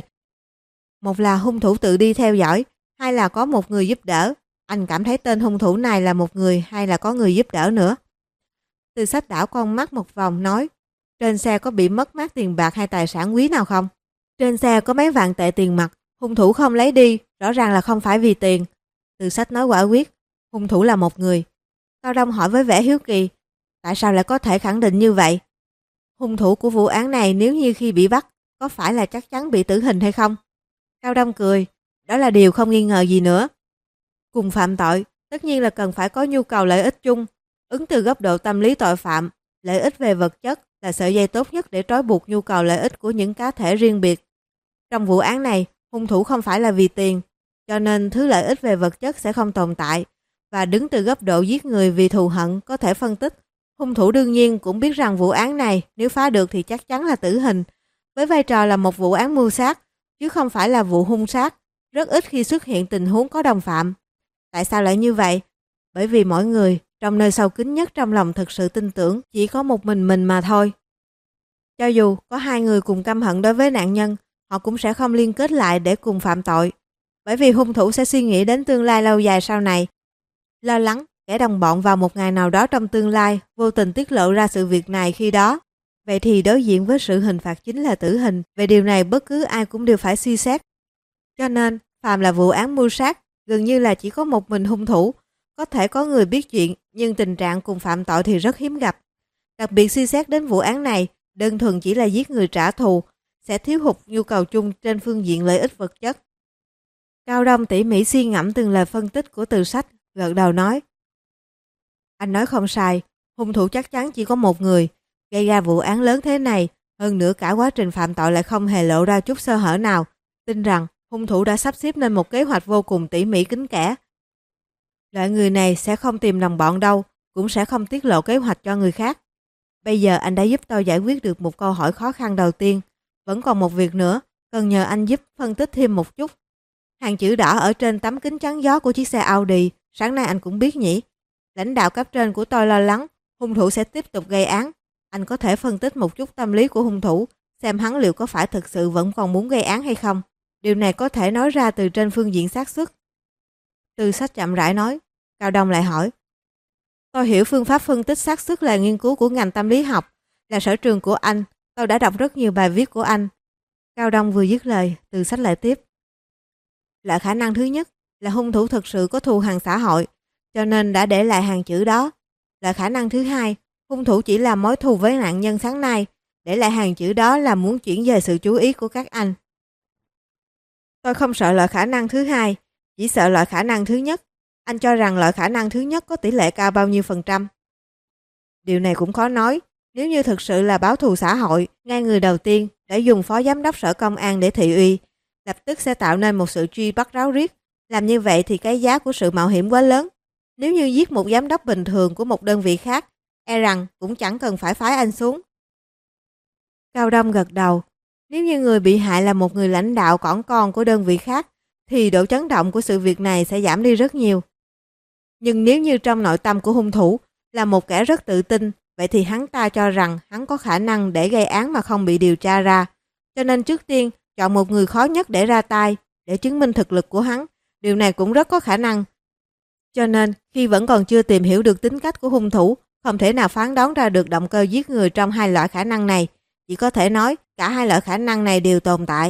Speaker 1: Một là hung thủ tự đi theo dõi, hai là có một người giúp đỡ. Anh cảm thấy tên hung thủ này là một người hay là có người giúp đỡ nữa? Từ Sách đảo con mắt một vòng nói, trên xe có bị mất mát tiền bạc hay tài sản quý nào không? Trên xe có mấy vạn tệ tiền mặt, hung thủ không lấy đi, rõ ràng là không phải vì tiền. Từ Sách nói quả quyết, hung thủ là một người. Cao Đông hỏi với vẻ hiếu kỳ, tại sao lại có thể khẳng định như vậy? Hung thủ của vụ án này nếu như khi bị bắt, có phải là chắc chắn bị tử hình hay không? Cao Đông cười, đó là điều không nghi ngờ gì nữa. Cùng phạm tội, tất nhiên là cần phải có nhu cầu lợi ích chung. Ứng từ góc độ tâm lý tội phạm, lợi ích về vật chất là sợi dây tốt nhất để trói buộc nhu cầu lợi ích của những cá thể riêng biệt. Trong vụ án này, hung thủ không phải là vì tiền, cho nên thứ lợi ích về vật chất sẽ không tồn tại. Và đứng từ góc độ giết người vì thù hận có thể phân tích, hung thủ đương nhiên cũng biết rằng vụ án này nếu phá được thì chắc chắn là tử hình, với vai trò là một vụ án mưu sát, chứ không phải là vụ hung sát. Rất ít khi xuất hiện tình huống có đồng phạm. Tại sao lại như vậy? Bởi vì mỗi người trong nơi sâu kín nhất trong lòng thực sự tin tưởng chỉ có một mình mình mà thôi. Cho dù có hai người cùng căm hận đối với nạn nhân, họ cũng sẽ không liên kết lại để cùng phạm tội. Bởi vì hung thủ sẽ suy nghĩ đến tương lai lâu dài sau này. lo lắng kẻ đồng bọn vào một ngày nào đó trong tương lai vô tình tiết lộ ra sự việc này khi đó. Vậy thì đối diện với sự hình phạt chính là tử hình. Về điều này bất cứ ai cũng đều phải suy xét. Cho nên, phàm là vụ án mưu sát, gần như là chỉ có một mình hung thủ. Có thể có người biết chuyện, nhưng tình trạng cùng phạm tội thì rất hiếm gặp. Đặc biệt suy xét đến vụ án này, đơn thuần chỉ là giết người trả thù, sẽ thiếu hụt nhu cầu chung trên phương diện lợi ích vật chất. Cao Đông tỉ mỉ suy ngẫm từng lời phân tích của Từ Sách, gật đầu nói. Anh nói không sai, hung thủ chắc chắn chỉ có một người, gây ra vụ án lớn thế này, hơn nữa cả quá trình phạm tội lại không hề lộ ra chút sơ hở nào. Tin rằng hung thủ đã sắp xếp nên một kế hoạch vô cùng tỉ mỉ kín kẽ. Loại người này sẽ không tìm đồng bọn đâu, cũng sẽ không tiết lộ kế hoạch cho người khác. Bây giờ anh đã giúp tôi giải quyết được một câu hỏi khó khăn đầu tiên. Vẫn còn một việc nữa, cần nhờ anh giúp phân tích thêm một chút. Hàng chữ đỏ ở trên tấm kính chắn gió của chiếc xe Audi, sáng nay anh cũng biết nhỉ. Lãnh đạo cấp trên của tôi lo lắng, hung thủ sẽ tiếp tục gây án. Anh có thể phân tích một chút tâm lý của hung thủ, xem hắn liệu có phải thực sự vẫn còn muốn gây án hay không. Điều này có thể nói ra từ trên phương diện xác suất. Từ Sách chậm rãi nói. Cao Đông lại hỏi. Tôi hiểu phương pháp phân tích xác suất là nghiên cứu của ngành tâm lý học, là sở trường của anh. Tôi đã đọc rất nhiều bài viết của anh. Cao Đông vừa dứt lời, Từ Sách lại tiếp. Là khả năng thứ nhất là hung thủ thực sự có thù hằn xã hội, cho nên đã để lại hàng chữ đó. Là khả năng thứ hai, hung thủ chỉ làm mối thù với nạn nhân sáng nay, để lại hàng chữ đó là muốn chuyển dời sự chú ý của các anh. Tôi không sợ loại khả năng thứ hai, chỉ sợ loại khả năng thứ nhất. Anh cho rằng loại khả năng thứ nhất có tỷ lệ cao bao nhiêu phần trăm? Điều này cũng khó nói. Nếu như thực sự là báo thù xã hội, ngay người đầu tiên đã dùng phó giám đốc sở công an để thị uy, lập tức sẽ tạo nên một sự truy bắt ráo riết. Làm như vậy thì cái giá của sự mạo hiểm quá lớn. Nếu như giết một giám đốc bình thường của một đơn vị khác, e rằng cũng chẳng cần phải phái anh xuống. Cao Đông gật đầu. Nếu như người bị hại là một người lãnh đạo cỏn con của đơn vị khác, thì độ chấn động của sự việc này sẽ giảm đi rất nhiều. Nhưng nếu như trong nội tâm của hung thủ là một kẻ rất tự tin, vậy thì hắn ta cho rằng hắn có khả năng để gây án mà không bị điều tra ra. Cho nên trước tiên chọn một người khó nhất để ra tay, để chứng minh thực lực của hắn. Điều này cũng rất có khả năng. Cho nên khi vẫn còn chưa tìm hiểu được tính cách của hung thủ, không thể nào phán đoán ra được động cơ giết người trong hai loại khả năng này. Chỉ có thể nói cả hai loại khả năng này đều tồn tại.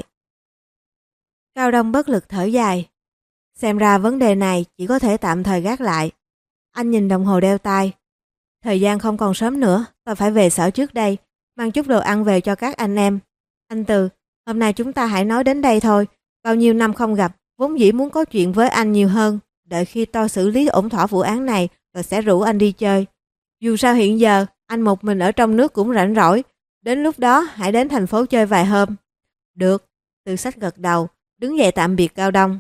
Speaker 1: Cao Đông bất lực thở dài. Xem ra vấn đề này chỉ có thể tạm thời gác lại. Anh nhìn đồng hồ đeo tay. Thời gian không còn sớm nữa, tôi phải về sở trước đây, mang chút đồ ăn về cho các anh em. Anh Từ, hôm nay chúng ta hãy nói đến đây thôi. Bao nhiêu năm không gặp, vốn dĩ muốn có chuyện với anh nhiều hơn. Đợi khi tôi xử lý ổn thỏa vụ án này, tôi sẽ rủ anh đi chơi. Dù sao hiện giờ, anh một mình ở trong nước cũng rảnh rỗi. Đến lúc đó, hãy đến thành phố chơi vài hôm. Được, Từ Sách gật đầu, đứng dậy tạm biệt Cao Đông.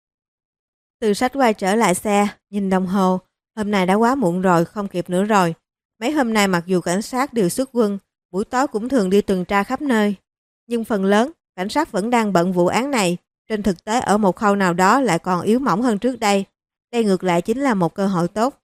Speaker 1: Từ Sách quay trở lại xe, nhìn đồng hồ. Hôm nay đã quá muộn rồi, không kịp nữa rồi. Mấy hôm nay mặc dù cảnh sát đều xuất quân, buổi tối cũng thường đi tuần tra khắp nơi. Nhưng phần lớn, cảnh sát vẫn đang bận vụ án này. Trên thực tế ở một khâu nào đó lại còn yếu mỏng hơn trước đây. Đây ngược lại chính là một cơ hội tốt.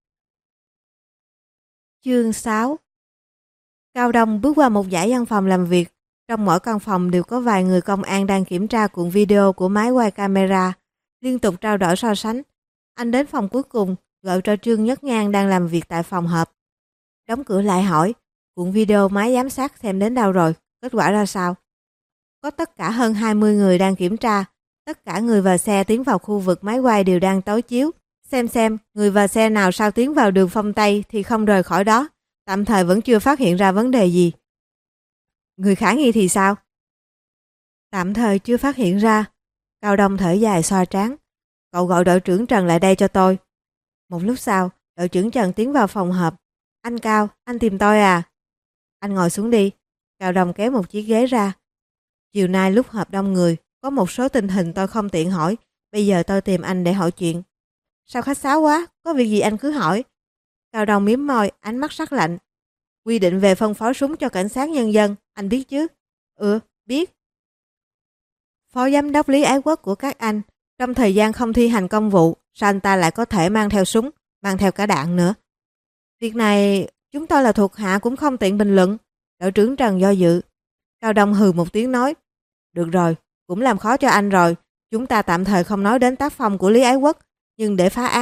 Speaker 1: Chương sáu. Cao Đông bước qua một dãy văn phòng làm việc. Trong mỗi căn phòng đều có vài người công an đang kiểm tra cuộn video của máy quay camera, liên tục trao đổi so sánh. Anh đến phòng cuối cùng, gọi cho Trương Nhất Ngang đang làm việc tại phòng họp. Đóng cửa lại hỏi, cuộn video máy giám sát xem đến đâu rồi, kết quả ra sao? Có tất cả hơn hai mươi người đang kiểm tra. Tất cả người và xe tiến vào khu vực máy quay đều đang đối chiếu. Xem xem, người và xe nào sau tiến vào đường phong Tây thì không rời khỏi đó. Tạm thời vẫn chưa phát hiện ra vấn đề gì. Người khả nghi thì sao? Tạm thời chưa phát hiện ra. Cao Đông thở dài xoa trán. Cậu gọi đội trưởng Trần lại đây cho tôi. Một lúc sau, đội trưởng Trần tiến vào phòng họp. Anh Cao, anh tìm tôi à? Anh ngồi xuống đi. Cao Đông kéo một chiếc ghế ra. Chiều nay lúc họp đông người, có một số tình hình tôi không tiện hỏi. Bây giờ tôi tìm anh để hỏi chuyện. Sao khách sáo quá, có việc gì anh cứ hỏi. Cao Đông mím môi, ánh mắt sắc lạnh. Quy định về phân phối súng cho cảnh sát nhân dân, anh biết chứ? Ừ, biết. Phó giám đốc Lý Ái Quốc của các anh, trong thời gian không thi hành công vụ, sao anh ta lại có thể mang theo súng, mang theo cả đạn nữa? Việc này, chúng tôi là thuộc hạ cũng không tiện bình luận. Đội trưởng Trần do dự. Cao Đông hừ một tiếng nói. Được rồi, cũng làm khó cho anh rồi. Chúng ta tạm thời không nói đến tác phong của Lý Ái Quốc, nhưng để phá án,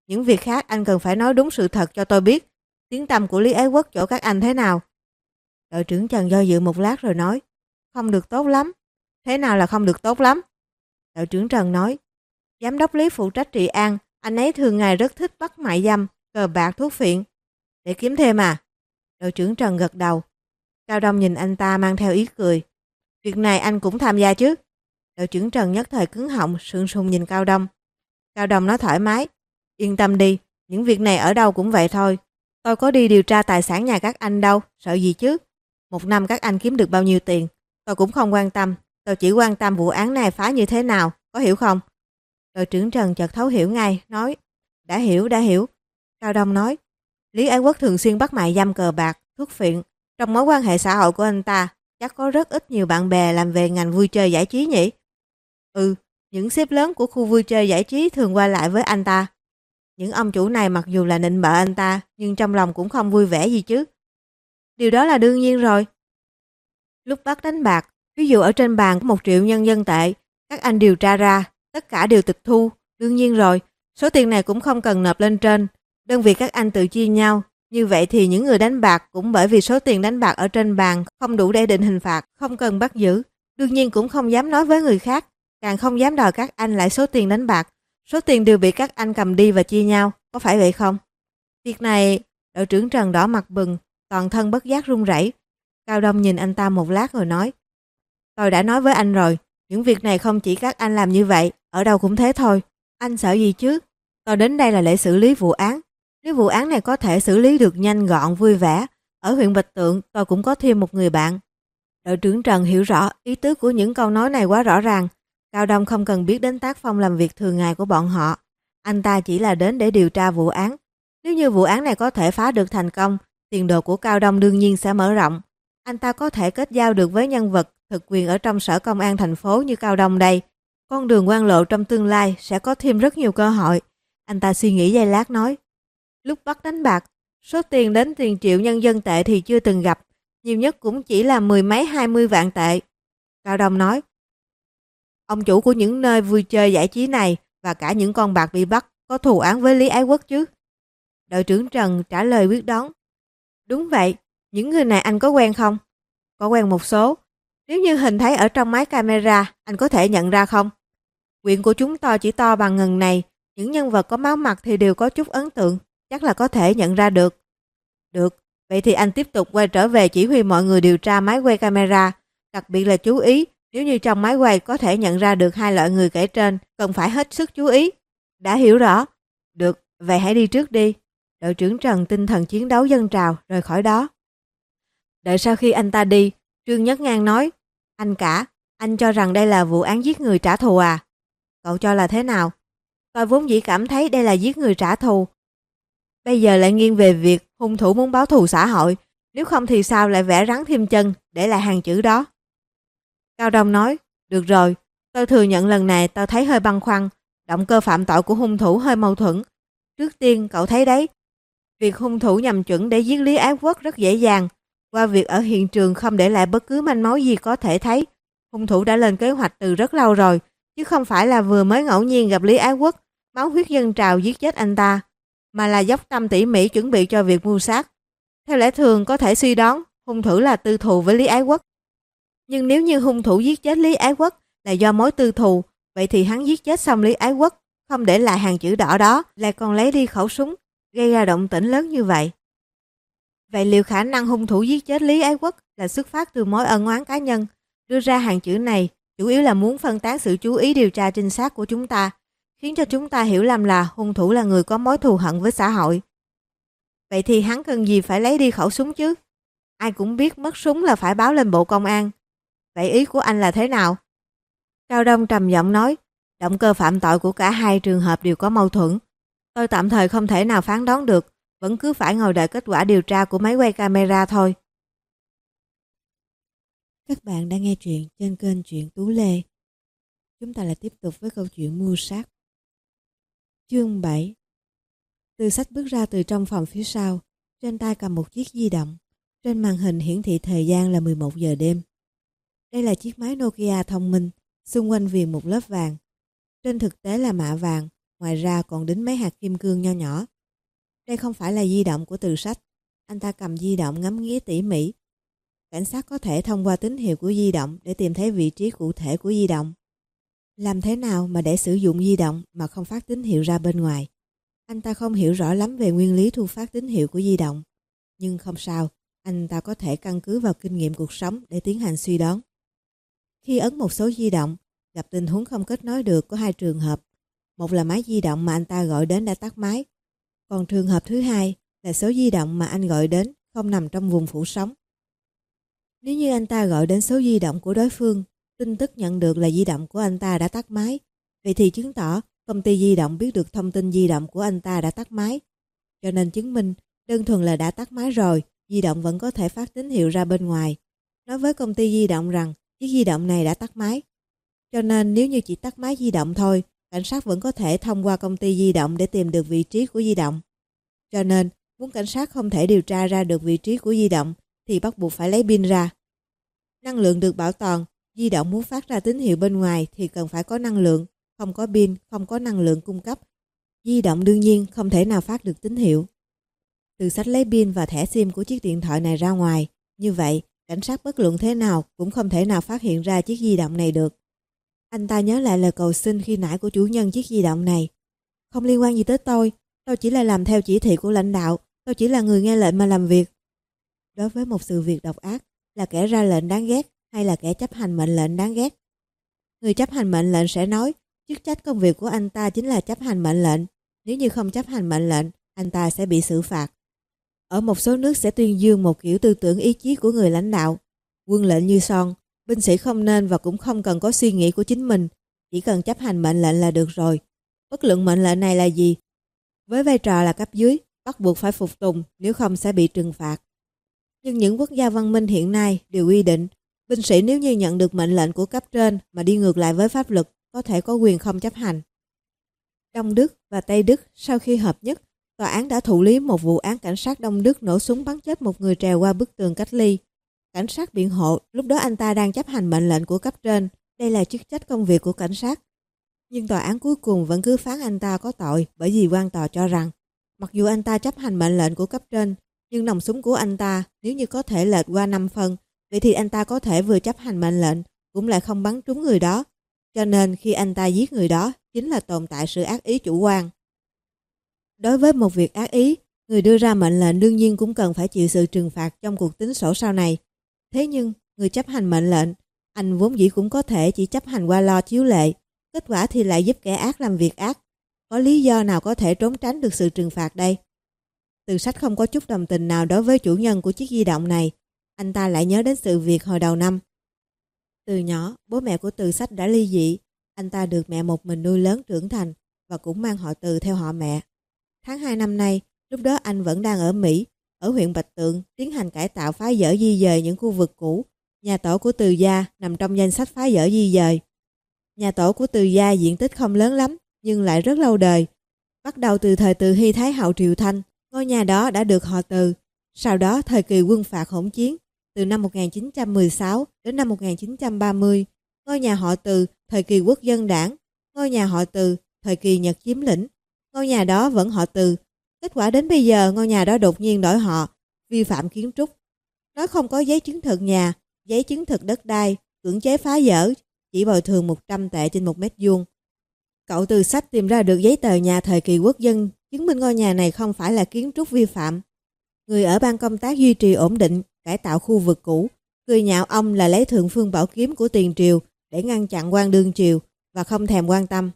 Speaker 1: Những việc khác anh cần phải nói đúng sự thật cho tôi biết. Tiếng tăm của Lý Ái Quốc chỗ các anh thế nào? Đội trưởng Trần do dự một lát rồi nói, không được tốt lắm. Thế nào là không được tốt lắm? Đội trưởng Trần nói, giám đốc Lý phụ trách trị an, anh ấy thường ngày rất thích bắt mại dâm, cờ bạc, thuốc phiện. Để kiếm thêm à? Đội trưởng Trần gật đầu. Cao Đông nhìn anh ta mang theo ý cười. Việc này anh cũng tham gia chứ? Đội trưởng Trần nhất thời cứng họng, sượng sùng nhìn Cao Đông. Cao Đông nói thoải mái, yên tâm đi, những việc này ở đâu cũng vậy thôi. Tôi có đi điều tra tài sản nhà các anh đâu, sợ gì chứ? Một năm các anh kiếm được bao nhiêu tiền, tôi cũng không quan tâm. Tôi chỉ quan tâm vụ án này phá như thế nào, có hiểu không? Đội trưởng Trần chợt thấu hiểu ngay, nói, đã hiểu, đã hiểu. Cao Đông nói, Lý Ái Quốc thường xuyên bắt mại dâm, cờ bạc, thuốc phiện. Trong mối quan hệ xã hội của anh ta, chắc có rất ít nhiều bạn bè làm về ngành vui chơi giải trí nhỉ? Ừ, những sếp lớn của khu vui chơi giải trí thường qua lại với anh ta. Những ông chủ này mặc dù là nịnh bợ anh ta, nhưng trong lòng cũng không vui vẻ gì chứ. Điều đó là đương nhiên rồi. Lúc bắt đánh bạc, ví dụ ở trên bàn có một triệu nhân dân tệ, các anh điều tra ra, tất cả đều tịch thu. Đương nhiên rồi, số tiền này cũng không cần nộp lên trên. Đơn vị các anh tự chia nhau. Như vậy thì những người đánh bạc cũng bởi vì số tiền đánh bạc ở trên bàn không đủ để định hình phạt, không cần bắt giữ. Đương nhiên cũng không dám nói với người khác, càng không dám đòi các anh lại số tiền đánh bạc. Số tiền đều bị các anh cầm đi và chia nhau, có phải vậy không? Việc này, đội trưởng Trần đỏ mặt bừng, toàn thân bất giác run rẩy. Cao Đông nhìn anh ta một lát rồi nói, tôi đã nói với anh rồi, những việc này không chỉ các anh làm như vậy, ở đâu cũng thế thôi. Anh sợ gì chứ? Tôi đến đây là để xử lý vụ án. Nếu vụ án này có thể xử lý được nhanh gọn, vui vẻ, ở huyện Bạch Tượng tôi cũng có thêm một người bạn. Đội trưởng Trần hiểu rõ ý tứ của những câu nói này quá rõ ràng. Cao Đông không cần biết đến tác phong làm việc thường ngày của bọn họ. Anh ta chỉ là đến để điều tra vụ án. Nếu như vụ án này có thể phá được thành công, tiền đồ của Cao Đông đương nhiên sẽ mở rộng. Anh ta có thể kết giao được với nhân vật thực quyền ở trong sở công an thành phố như Cao Đông đây. Con đường quan lộ trong tương lai sẽ có thêm rất nhiều cơ hội. Anh ta suy nghĩ giây lát nói, lúc bắt đánh bạc, số tiền đến tiền triệu nhân dân tệ thì chưa từng gặp, nhiều nhất cũng chỉ là mười mấy hai mươi vạn tệ. Cao Đông nói, ông chủ của những nơi vui chơi giải trí này và cả những con bạc bị bắt có thù oán với Lý Ái Quốc chứ? Đội trưởng Trần trả lời quyết đoán, đúng vậy, những người này anh có quen không? Có quen một số. Nếu như hình thấy ở trong máy camera, anh có thể nhận ra không? Huyện của chúng tôi chỉ to bằng ngần này, những nhân vật có máu mặt thì đều có chút ấn tượng, chắc là có thể nhận ra được. Được, vậy thì anh tiếp tục quay trở về chỉ huy mọi người điều tra máy quay camera, đặc biệt là chú ý, nếu như trong máy quay có thể nhận ra được hai loại người kể trên, cần phải hết sức chú ý. Đã hiểu rõ. Được, vậy hãy đi trước đi. Đội trưởng Trần tinh thần chiến đấu dâng trào, rời khỏi đó. Đợi sau khi anh ta đi, Trương Nhất Ngang nói, anh cả, anh cho rằng đây là vụ án giết người trả thù à? Cậu cho là thế nào? Tôi vốn dĩ cảm thấy đây là giết người trả thù. Bây giờ lại nghiêng về việc hung thủ muốn báo thù xã hội, nếu không thì sao lại vẽ rắn thêm chân để lại hàng chữ đó? Cao Đông nói, được rồi, tôi thừa nhận lần này tôi thấy hơi băn khoăn, động cơ phạm tội của hung thủ hơi mâu thuẫn. Trước tiên cậu thấy đấy, việc hung thủ nhằm chuẩn để giết Lý Ái Quốc rất dễ dàng. Qua việc ở hiện trường không để lại bất cứ manh mối gì có thể thấy, hung thủ đã lên kế hoạch từ rất lâu rồi, chứ không phải là vừa mới ngẫu nhiên gặp Lý Ái Quốc, máu huyết dâng trào giết chết anh ta, mà là dốc tâm tỉ mỉ chuẩn bị cho việc mưu sát. Theo lẽ thường có thể suy đoán, hung thủ là tư thù với Lý Ái Quốc. Nhưng nếu như hung thủ giết chết Lý Ái Quốc là do mối tư thù, vậy thì hắn giết chết xong Lý Ái Quốc, không để lại hàng chữ đỏ đó, lại còn lấy đi khẩu súng, gây ra động tĩnh lớn như vậy. Vậy liệu khả năng hung thủ giết chết Lý Ái Quốc là xuất phát từ mối ân oán cá nhân, đưa ra hàng chữ này chủ yếu là muốn phân tán sự chú ý điều tra trinh sát của chúng ta, khiến cho chúng ta hiểu lầm là hung thủ là người có mối thù hận với xã hội. Vậy thì hắn cần gì phải lấy đi khẩu súng chứ? Ai cũng biết mất súng là phải báo lên bộ công an. Vậy ý của anh là thế nào? Cao Đông trầm giọng nói, động cơ phạm tội của cả hai trường hợp đều có mâu thuẫn. Tôi tạm thời không thể nào phán đoán được, vẫn cứ phải ngồi đợi kết quả điều tra của máy quay camera thôi. Các bạn đang nghe truyện trên kênh Truyện Tú Lê. Chúng ta lại tiếp tục với câu chuyện mưu sát. Chương bảy. Từ Sách bước ra từ trong phòng phía sau, trên tay cầm một chiếc di động. Trên màn hình hiển thị thời gian là mười một giờ đêm. Đây là chiếc máy Nokia thông minh, xung quanh viền một lớp vàng. Trên thực tế là mạ vàng, ngoài ra còn đính mấy hạt kim cương nho nhỏ. Đây không phải là di động của Từ Sách. Anh ta cầm di động ngắm nghía tỉ mỉ. Cảnh sát có thể thông qua tín hiệu của di động để tìm thấy vị trí cụ thể của di động. Làm thế nào mà để sử dụng di động mà không phát tín hiệu ra bên ngoài? Anh ta không hiểu rõ lắm về nguyên lý thu phát tín hiệu của di động. Nhưng không sao, anh ta có thể căn cứ vào kinh nghiệm cuộc sống để tiến hành suy đoán. Khi ấn một số di động, gặp tình huống không kết nối được có hai trường hợp. Một là máy di động mà anh ta gọi đến đã tắt máy. Còn trường hợp thứ hai là số di động mà anh gọi đến không nằm trong vùng phủ sóng. Nếu như anh ta gọi đến số di động của đối phương, tin tức nhận được là di động của anh ta đã tắt máy, vậy thì chứng tỏ công ty di động biết được thông tin di động của anh ta đã tắt máy. Cho nên chứng minh đơn thuần là đã tắt máy rồi, di động vẫn có thể phát tín hiệu ra bên ngoài, nói với công ty di động rằng chiếc di động này đã tắt máy. Cho nên nếu như chỉ tắt máy di động thôi, cảnh sát vẫn có thể thông qua công ty di động để tìm được vị trí của di động. Cho nên, muốn cảnh sát không thể điều tra ra được vị trí của di động thì bắt buộc phải lấy pin ra. Năng lượng được bảo toàn, di động muốn phát ra tín hiệu bên ngoài thì cần phải có năng lượng, không có pin, không có năng lượng cung cấp. Di động đương nhiên không thể nào phát được tín hiệu. Từ Sách lấy pin và thẻ SIM của chiếc điện thoại này ra ngoài. Như vậy, cảnh sát bất luận thế nào cũng không thể nào phát hiện ra chiếc di động này được. Anh ta nhớ lại lời cầu xin khi nãy của chủ nhân chiếc di động này. Không liên quan gì tới tôi, tôi chỉ là làm theo chỉ thị của lãnh đạo, tôi chỉ là người nghe lệnh mà làm việc. Đối với một sự việc độc ác, là kẻ ra lệnh đáng ghét hay là kẻ chấp hành mệnh lệnh đáng ghét? Người chấp hành mệnh lệnh sẽ nói, chức trách công việc của anh ta chính là chấp hành mệnh lệnh. Nếu như không chấp hành mệnh lệnh, anh ta sẽ bị xử phạt. Ở một số nước sẽ tuyên dương một kiểu tư tưởng ý chí của người lãnh đạo. Quân lệnh như son, binh sĩ không nên và cũng không cần có suy nghĩ của chính mình, chỉ cần chấp hành mệnh lệnh là được rồi. Bất luận mệnh lệnh này là gì, với vai trò là cấp dưới, bắt buộc phải phục tùng, nếu không sẽ bị trừng phạt. Nhưng những quốc gia văn minh hiện nay đều quy định, binh sĩ nếu như nhận được mệnh lệnh của cấp trên mà đi ngược lại với pháp luật, có thể có quyền không chấp hành. Đông Đức và Tây Đức sau khi hợp nhất, tòa án đã thụ lý một vụ án cảnh sát Đông Đức nổ súng bắn chết một người trèo qua bức tường cách ly. Cảnh sát biện hộ, lúc đó anh ta đang chấp hành mệnh lệnh của cấp trên, đây là chức trách công việc của cảnh sát. Nhưng tòa án cuối cùng vẫn cứ phán anh ta có tội bởi vì quan tòa cho rằng, mặc dù anh ta chấp hành mệnh lệnh của cấp trên, nhưng nòng súng của anh ta nếu như có thể lệch qua năm phân, vậy thì anh ta có thể vừa chấp hành mệnh lệnh cũng lại không bắn trúng người đó. Cho nên khi anh ta giết người đó chính là tồn tại sự ác ý chủ quan. Đối với một việc ác ý, người đưa ra mệnh lệnh đương nhiên cũng cần phải chịu sự trừng phạt trong cuộc tính sổ sau này. Thế nhưng, người chấp hành mệnh lệnh, anh vốn dĩ cũng có thể chỉ chấp hành qua lo chiếu lệ, kết quả thì lại giúp kẻ ác làm việc ác. Có lý do nào có thể trốn tránh được sự trừng phạt đây? Từ Sách không có chút đồng tình nào đối với chủ nhân của chiếc di động này. Anh ta lại nhớ đến sự việc hồi đầu năm. Từ nhỏ, bố mẹ của Từ Sách đã ly dị. Anh ta được mẹ một mình nuôi lớn trưởng thành và cũng mang họ Từ theo họ mẹ. Tháng hai năm nay, lúc đó anh vẫn đang ở Mỹ, ở huyện Bạch Tượng, tiến hành cải tạo phá dỡ di dời những khu vực cũ. Nhà tổ của Từ gia nằm trong danh sách phá dỡ di dời. Nhà tổ của Từ gia diện tích không lớn lắm, nhưng lại rất lâu đời. Bắt đầu từ thời Từ Hy Thái hậu Triều Thanh, ngôi nhà đó đã được họ Từ. Sau đó thời kỳ quân phạt hỗn chiến, từ năm một nghìn chín trăm mười sáu đến năm một nghìn chín trăm ba mươi, ngôi nhà họ Từ thời kỳ quốc dân đảng, ngôi nhà họ Từ thời kỳ Nhật chiếm lĩnh, ngôi nhà đó vẫn họ Từ. Kết quả đến bây giờ ngôi nhà đó đột nhiên đổi họ, vi phạm kiến trúc. Nó không có giấy chứng thực nhà, giấy chứng thực đất đai, cưỡng chế phá dỡ, chỉ bồi thường một trăm tệ trên một mét vuông. Cậu Từ Sách tìm ra được giấy tờ nhà thời kỳ quốc dân, chứng minh ngôi nhà này không phải là kiến trúc vi phạm. Người ở ban công tác duy trì ổn định, cải tạo khu vực cũ, cười nhạo ông là lấy thượng phương bảo kiếm của tiền triều để ngăn chặn quan đương triều và không thèm quan tâm.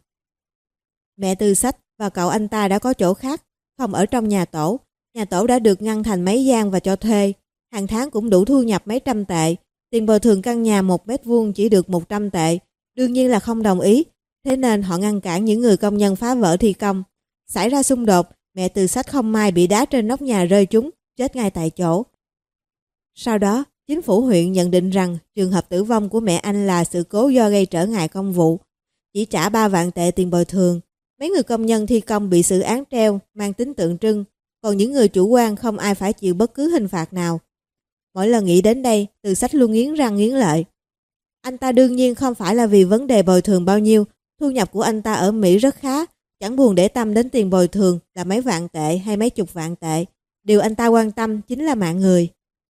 Speaker 1: Mẹ Từ Sách và cậu anh ta đã có chỗ khác, không ở trong nhà tổ. Nhà tổ đã được ngăn thành mấy gian và cho thuê, hàng tháng cũng đủ thu nhập mấy trăm tệ. Tiền bồi thường căn nhà một mét vuông chỉ được một trăm tệ, đương nhiên là không đồng ý. Thế nên họ ngăn cản những người công nhân phá vỡ thi công. Xảy ra xung đột, mẹ Từ Sách không may bị đá trên nóc nhà rơi trúng, chết ngay tại chỗ. Sau đó, chính phủ huyện nhận định rằng trường hợp tử vong của mẹ anh là sự cố do gây trở ngại công vụ, chỉ trả ba vạn tệ tiền bồi thường. Mấy người công nhân thi công bị xử án treo mang tính tượng trưng, còn những người chủ quan không ai phải chịu bất cứ hình phạt nào. Mỗi lần nghĩ đến đây, Từ Sách luôn nghiến răng nghiến lợi. Anh ta đương nhiên không phải là vì vấn đề bồi thường bao nhiêu, thu nhập của anh ta ở Mỹ rất khá, chẳng buồn để tâm đến tiền bồi thường là mấy vạn tệ hay mấy chục vạn tệ. Điều anh ta quan tâm chính là mạng người.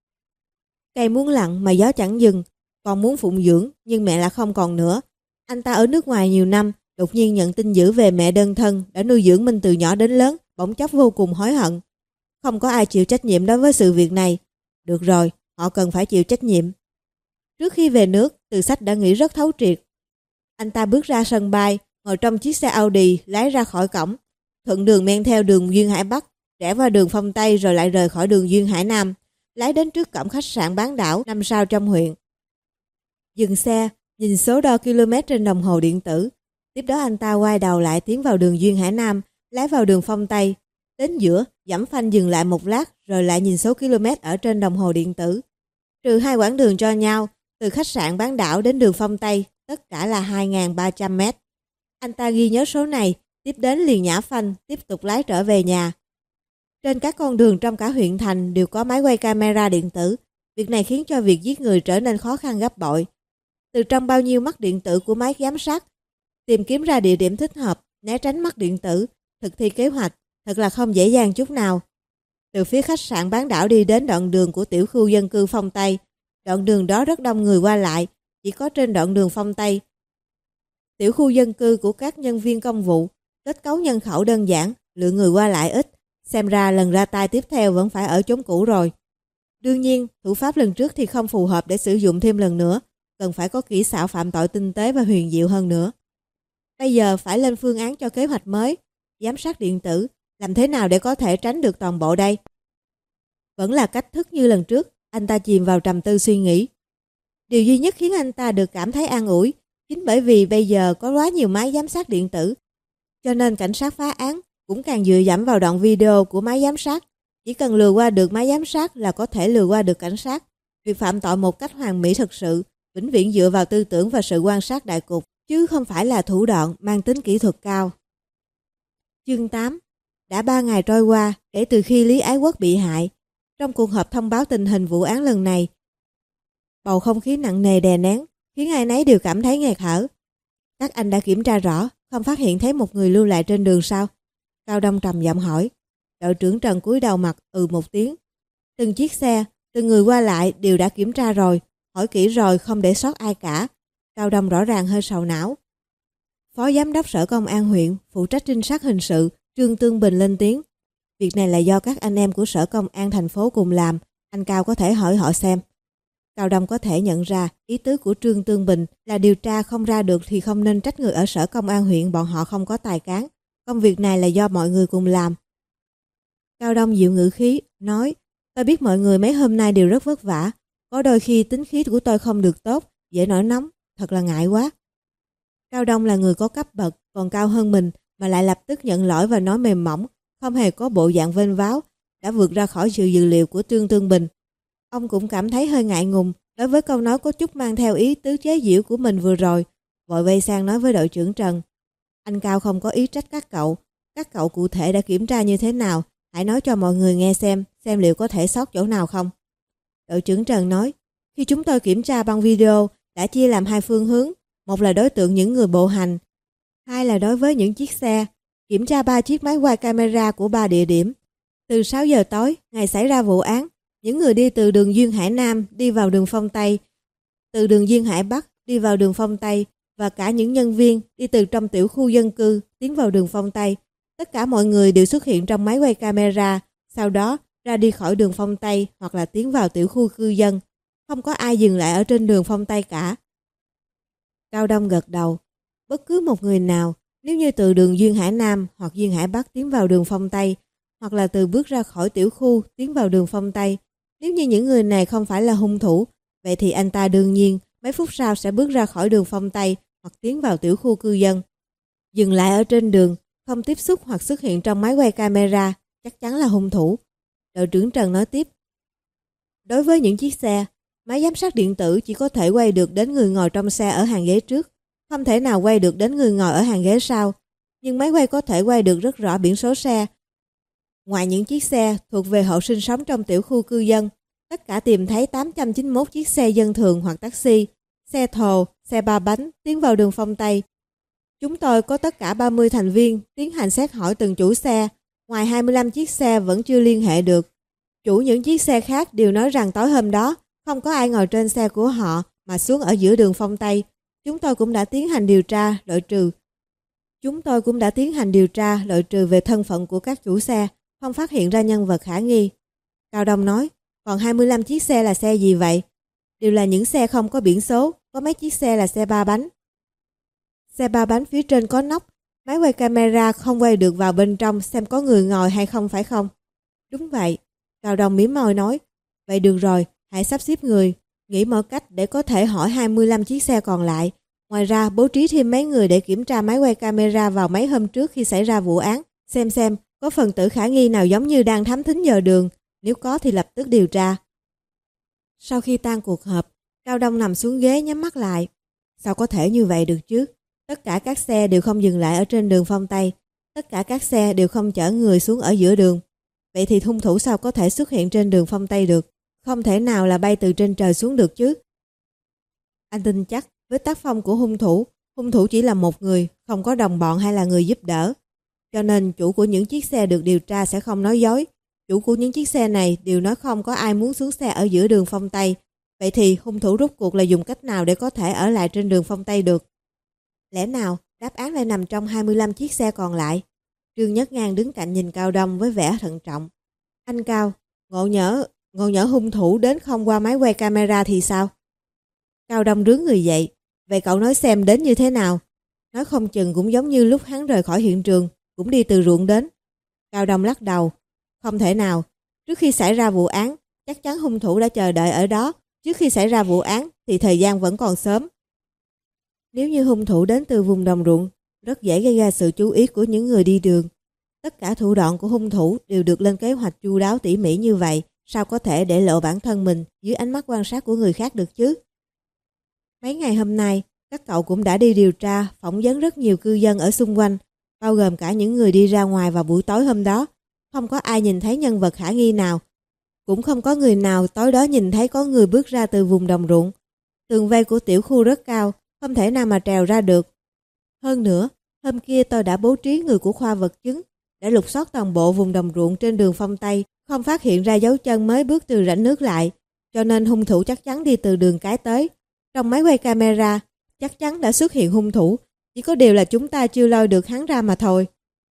Speaker 1: Cây muốn lặng mà gió chẳng dừng, còn muốn phụng dưỡng nhưng mẹ lại không còn nữa. Anh ta ở nước ngoài nhiều năm, đột nhiên nhận tin dữ về mẹ đơn thân đã nuôi dưỡng mình từ nhỏ đến lớn, bỗng chốc vô cùng hối hận. Không có ai chịu trách nhiệm đối với sự việc này. Được rồi, họ cần phải chịu trách nhiệm. Trước khi về nước, Từ Sách đã nghĩ rất thấu triệt. Anh ta bước ra sân bay, ngồi trong chiếc xe Audi lái ra khỏi cổng, thuận đường men theo đường Duyên Hải Bắc, rẽ vào đường Phong Tây rồi lại rời khỏi đường Duyên Hải Nam, lái đến trước cổng khách sạn bán đảo năm sao trong huyện. Dừng xe, nhìn số đo km trên đồng hồ điện tử. Tiếp đó anh ta quay đầu lại tiến vào đường Duyên Hải Nam, lái vào đường Phong Tây. Đến giữa, giẫm phanh dừng lại một lát rồi lại nhìn số km ở trên đồng hồ điện tử. Trừ hai quãng đường cho nhau, từ khách sạn bán đảo đến đường Phong Tây, tất cả là hai nghìn ba trăm mét. Anh ta ghi nhớ số này, tiếp đến liền nhả phanh, tiếp tục lái trở về nhà. Trên các con đường trong cả huyện thành đều có máy quay camera điện tử. Việc này khiến cho việc giết người trở nên khó khăn gấp bội. Từ trong bao nhiêu mắt điện tử của máy giám sát, tìm kiếm ra địa điểm thích hợp, né tránh mắt điện tử, thực thi kế hoạch, thật là không dễ dàng chút nào. Từ phía khách sạn bán đảo đi đến đoạn đường của tiểu khu dân cư Phong Tây. Đoạn đường đó rất đông người qua lại, chỉ có trên đoạn đường Phong Tây. Tiểu khu dân cư của các nhân viên công vụ, kết cấu nhân khẩu đơn giản, lượng người qua lại ít. Xem ra lần ra tay tiếp theo vẫn phải ở chốn cũ rồi. Đương nhiên, thủ pháp lần trước thì không phù hợp để sử dụng thêm lần nữa. Cần phải có kỹ xảo phạm tội tinh tế và huyền diệu hơn nữa. Bây giờ phải lên phương án cho kế hoạch mới. Giám sát điện tử, làm thế nào để có thể tránh được toàn bộ đây? Vẫn là cách thức như lần trước, anh ta chìm vào trầm tư suy nghĩ. Điều duy nhất khiến anh ta được cảm thấy an ủi, chính bởi vì bây giờ có quá nhiều máy giám sát điện tử. Cho nên cảnh sát phá án cũng càng dựa dẫm vào đoạn video của máy giám sát. Chỉ cần lừa qua được máy giám sát là có thể lừa qua được cảnh sát. Việc phạm tội một cách hoàn mỹ thực sự, vĩnh viễn dựa vào tư tưởng và sự quan sát đại cục, chứ không phải là thủ đoạn mang tính kỹ thuật cao. Chương tám. Đã ba ngày trôi qua kể từ khi Lý Ái Quốc bị hại. Trong cuộc họp thông báo tình hình vụ án lần này, bầu không khí nặng nề đè nén, khiến ai nấy đều cảm thấy nghẹt thở. Các anh đã kiểm tra rõ, không phát hiện thấy một người lưu lại trên đường sao? Cao Đông trầm giọng hỏi. Đội trưởng Trần cúi đầu mặt ừ một tiếng. Từng chiếc xe, từng người qua lại đều đã kiểm tra rồi, hỏi kỹ rồi không để sót ai cả. Cao Đông rõ ràng hơi sầu não. Phó Giám đốc Sở Công an huyện, phụ trách trinh sát hình sự, Trương Tương Bình lên tiếng. Việc này là do các anh em của Sở Công an thành phố cùng làm, anh Cao có thể hỏi họ xem. Cao Đông có thể nhận ra ý tứ của Trương Tương Bình là điều tra không ra được thì không nên trách người ở Sở Công an huyện bọn họ không có tài cán. Công việc này là do mọi người cùng làm. Cao Đông dịu ngữ khí, nói, tôi biết mọi người mấy hôm nay đều rất vất vả. Có đôi khi tính khí của tôi không được tốt, dễ nổi nóng, thật là ngại quá. Cao Đông là người có cấp bậc, còn cao hơn mình, mà lại lập tức nhận lỗi và nói mềm mỏng, không hề có bộ dạng vênh váo, đã vượt ra khỏi sự dự liệu của Trương Tương Bình. Ông cũng cảm thấy hơi ngại ngùng đối với câu nói có chút mang theo ý tứ chế giễu của mình vừa rồi, vội quay sang nói với đội trưởng Trần. Anh Cao không có ý trách các cậu, các cậu cụ thể đã kiểm tra như thế nào, hãy nói cho mọi người nghe xem, xem liệu có thể sót chỗ nào không. Đội trưởng Trần nói, khi chúng tôi kiểm tra băng video, đã chia làm hai phương hướng, một là đối tượng những người bộ hành, hai là đối với những chiếc xe, kiểm tra ba chiếc máy quay camera của ba địa điểm. Từ sáu giờ tối, ngày xảy ra vụ án, những người đi từ đường Duyên Hải Nam đi vào đường Phong Tây, từ đường Duyên Hải Bắc đi vào đường Phong Tây và cả những nhân viên đi từ trong tiểu khu dân cư tiến vào đường Phong Tây. Tất cả mọi người đều xuất hiện trong máy quay camera, sau đó ra đi khỏi đường Phong Tây hoặc là tiến vào tiểu khu cư dân. Không có ai dừng lại ở trên đường Phong Tây cả. Cao Đông gật đầu. Bất cứ một người nào, nếu như từ đường Duyên Hải Nam hoặc Duyên Hải Bắc tiến vào đường Phong Tây, hoặc là từ bước ra khỏi tiểu khu tiến vào đường Phong Tây, nếu như những người này không phải là hung thủ, vậy thì anh ta đương nhiên mấy phút sau sẽ bước ra khỏi đường Phong Tây hoặc tiến vào tiểu khu cư dân. Dừng lại ở trên đường, không tiếp xúc hoặc xuất hiện trong máy quay camera, chắc chắn là hung thủ. Đội trưởng Trần nói tiếp. Đối với những chiếc xe, máy giám sát điện tử chỉ có thể quay được đến người ngồi trong xe ở hàng ghế trước, không thể nào quay được đến người ngồi ở hàng ghế sau. Nhưng máy quay có thể quay được rất rõ biển số xe. Ngoài những chiếc xe thuộc về hộ sinh sống trong tiểu khu cư dân, tất cả tìm thấy tám trăm chín mươi mốt chiếc xe dân thường hoặc taxi, xe thồ, xe ba bánh tiến vào đường Phong Tây. Chúng tôi có tất cả ba mươi thành viên tiến hành xét hỏi từng chủ xe. Ngoài hai mươi lăm chiếc xe vẫn chưa liên hệ được. Chủ những chiếc xe khác đều nói rằng tối hôm đó không có ai ngồi trên xe của họ mà xuống ở giữa đường Phong Tây. Chúng tôi cũng đã tiến hành điều tra, loại trừ. Chúng tôi cũng đã tiến hành điều tra, loại trừ về thân phận của các chủ xe, không phát hiện ra nhân vật khả nghi. Cao Đông nói, còn hai mươi lăm chiếc xe là xe gì vậy? Đều là những xe không có biển số, có mấy chiếc xe là xe ba bánh. Xe ba bánh phía trên có nóc, máy quay camera không quay được vào bên trong xem có người ngồi hay không phải không? Đúng vậy. Cao Đông mím môi nói, vậy được rồi, hãy sắp xếp người, nghĩ mọi cách để có thể hỏi hai mươi lăm chiếc xe còn lại. Ngoài ra, bố trí thêm mấy người để kiểm tra máy quay camera vào mấy hôm trước khi xảy ra vụ án, xem xem có phần tử khả nghi nào giống như đang thám thính giờ đường, nếu có thì lập tức điều tra. Sau khi tan cuộc họp, Cao Đông nằm xuống ghế nhắm mắt lại. Sao có thể như vậy được chứ? Tất cả các xe đều không dừng lại ở trên đường Phong Tây, tất cả các xe đều không chở người xuống ở giữa đường. Vậy thì hung thủ sao có thể xuất hiện trên đường Phong Tây được? Không thể nào là bay từ trên trời xuống được chứ. Anh tin chắc với tác phong của hung thủ, hung thủ chỉ là một người, không có đồng bọn hay là người giúp đỡ. Cho nên chủ của những chiếc xe được điều tra sẽ không nói dối. Chủ của những chiếc xe này đều nói không có ai muốn xuống xe ở giữa đường Phong Tây. Vậy thì hung thủ rốt cuộc là dùng cách nào để có thể ở lại trên đường Phong Tây được? Lẽ nào đáp án lại nằm trong hai mươi lăm chiếc xe còn lại? Trương Nhất Ngang đứng cạnh nhìn Cao Đông với vẻ thận trọng. Anh Cao, ngộ nhỡ, ngộ nhỡ hung thủ đến không qua máy quay camera thì sao? Cao Đông rướn người dậy. Vậy cậu nói xem đến như thế nào? Nói không chừng cũng giống như lúc hắn rời khỏi hiện trường, cũng đi từ ruộng đến. Cao Đông lắc đầu. Không thể nào. Trước khi xảy ra vụ án, chắc chắn hung thủ đã chờ đợi ở đó. Trước khi xảy ra vụ án thì thời gian vẫn còn sớm. Nếu như hung thủ đến từ vùng đồng ruộng, rất dễ gây ra sự chú ý của những người đi đường. Tất cả thủ đoạn của hung thủ đều được lên kế hoạch chu đáo tỉ mỉ như vậy, sao có thể để lộ bản thân mình dưới ánh mắt quan sát của người khác được chứ? Mấy ngày hôm nay, các cậu cũng đã đi điều tra, phỏng vấn rất nhiều cư dân ở xung quanh, bao gồm cả những người đi ra ngoài vào buổi tối hôm đó. Không có ai nhìn thấy nhân vật khả nghi nào. Cũng không có người nào tối đó nhìn thấy có người bước ra từ vùng đồng ruộng. Tường vây của tiểu khu rất cao, không thể nào mà trèo ra được. Hơn nữa, hôm kia tôi đã bố trí người của khoa vật chứng để lục soát toàn bộ vùng đồng ruộng trên đường Phong Tây, không phát hiện ra dấu chân mới bước từ rãnh nước lại, cho nên hung thủ chắc chắn đi từ đường cái tới. Trong máy quay camera, chắc chắn đã xuất hiện hung thủ, chỉ có điều là chúng ta chưa lôi được hắn ra mà thôi.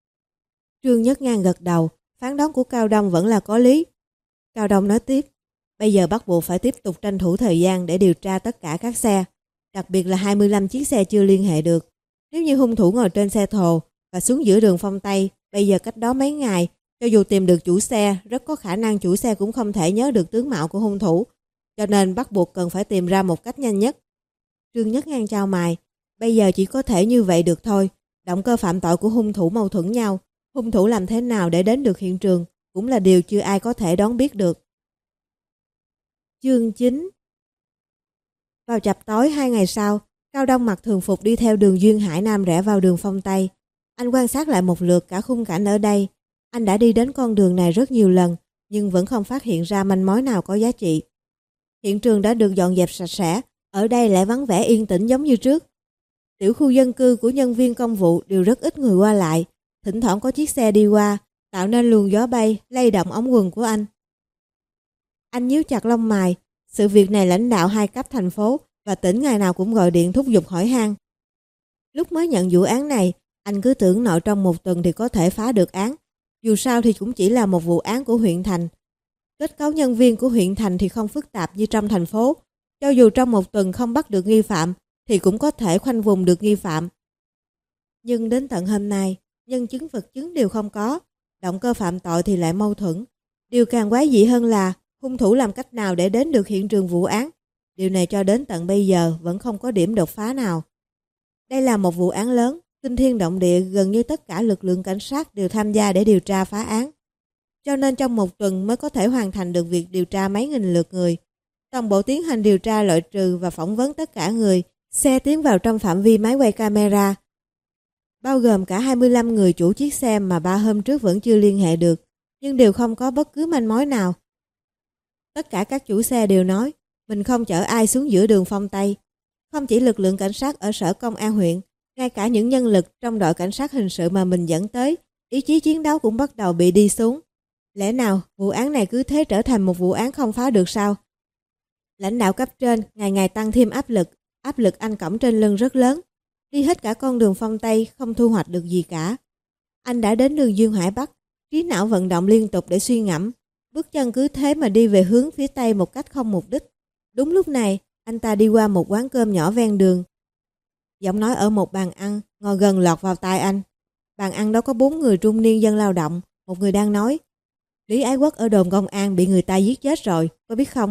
Speaker 1: Trương Nhất Ngang gật đầu, phán đoán của Cao Đông vẫn là có lý. Cao Đông nói tiếp, bây giờ bắt buộc phải tiếp tục tranh thủ thời gian để điều tra tất cả các xe, đặc biệt là hai mươi lăm chiếc xe chưa liên hệ được. Nếu như hung thủ ngồi trên xe thồ và xuống giữa đường Phong Tây, bây giờ cách đó mấy ngày, cho dù tìm được chủ xe, rất có khả năng chủ xe cũng không thể nhớ được tướng mạo của hung thủ, cho nên bắt buộc cần phải tìm ra một cách nhanh nhất. Trương Nhất Ngang chau mày, bây giờ chỉ có thể như vậy được thôi. Động cơ phạm tội của hung thủ mâu thuẫn nhau, hung thủ làm thế nào để đến được hiện trường cũng là điều chưa ai có thể đoán biết được. Chương chín. Vào chập tối hai ngày sau, Cao Đông mặc thường phục đi theo đường Duyên Hải Nam rẽ vào đường Phong Tây. Anh quan sát lại một lượt cả khung cảnh ở đây. Anh đã đi đến con đường này rất nhiều lần, nhưng vẫn không phát hiện ra manh mối nào có giá trị. Hiện trường đã được dọn dẹp sạch sẽ, ở đây lại vắng vẻ yên tĩnh giống như trước. Tiểu khu dân cư của nhân viên công vụ đều rất ít người qua lại, thỉnh thoảng có chiếc xe đi qua, tạo nên luồng gió bay, lay động ống quần của anh. Anh nhíu chặt lông mày, sự việc này lãnh đạo hai cấp thành phố và tỉnh ngày nào cũng gọi điện thúc giục hỏi han. Lúc mới nhận vụ án này, anh cứ tưởng nội trong một tuần thì có thể phá được án, dù sao thì cũng chỉ là một vụ án của huyện thành. Kết cấu nhân viên của huyện thành thì không phức tạp như trong thành phố, cho dù trong một tuần không bắt được nghi phạm thì cũng có thể khoanh vùng được nghi phạm. Nhưng đến tận hôm nay, nhân chứng vật chứng đều không có, động cơ phạm tội thì lại mâu thuẫn. Điều càng quái dị hơn là hung thủ làm cách nào để đến được hiện trường vụ án. Điều này cho đến tận bây giờ vẫn không có điểm đột phá nào. Đây là một vụ án lớn, kinh thiên động địa, gần như tất cả lực lượng cảnh sát đều tham gia để điều tra phá án. Cho nên trong một tuần mới có thể hoàn thành được việc điều tra mấy nghìn lượt người. Toàn bộ tiến hành điều tra loại trừ và phỏng vấn tất cả người, xe tiến vào trong phạm vi máy quay camera, bao gồm cả hai mươi lăm người chủ chiếc xe mà ba hôm trước vẫn chưa liên hệ được, nhưng đều không có bất cứ manh mối nào. Tất cả các chủ xe đều nói mình không chở ai xuống giữa đường Phong Tây. Không chỉ lực lượng cảnh sát ở sở công an huyện, Ngay cả những nhân lực trong đội cảnh sát hình sự mà mình dẫn tới, ý chí chiến đấu cũng bắt đầu bị đi xuống. Lẽ nào vụ án này cứ thế trở thành một vụ án không phá được sao? Lãnh đạo cấp trên ngày ngày tăng thêm áp lực, áp lực anh cõng trên lưng rất lớn. Đi hết cả con đường phong Tây không thu hoạch được gì cả. Anh đã đến đường Duyên Hải Bắc, trí não vận động liên tục để suy ngẫm. Bước chân cứ thế mà đi về hướng phía Tây một cách không mục đích. Đúng lúc này, anh ta đi qua một quán cơm nhỏ ven đường. Giọng nói ở một bàn ăn, ngồi gần lọt vào tai anh. Bàn ăn đó có bốn người trung niên dân lao động. Một người đang nói, Lý Ái Quốc ở đồn công an bị người ta giết chết rồi, có biết không?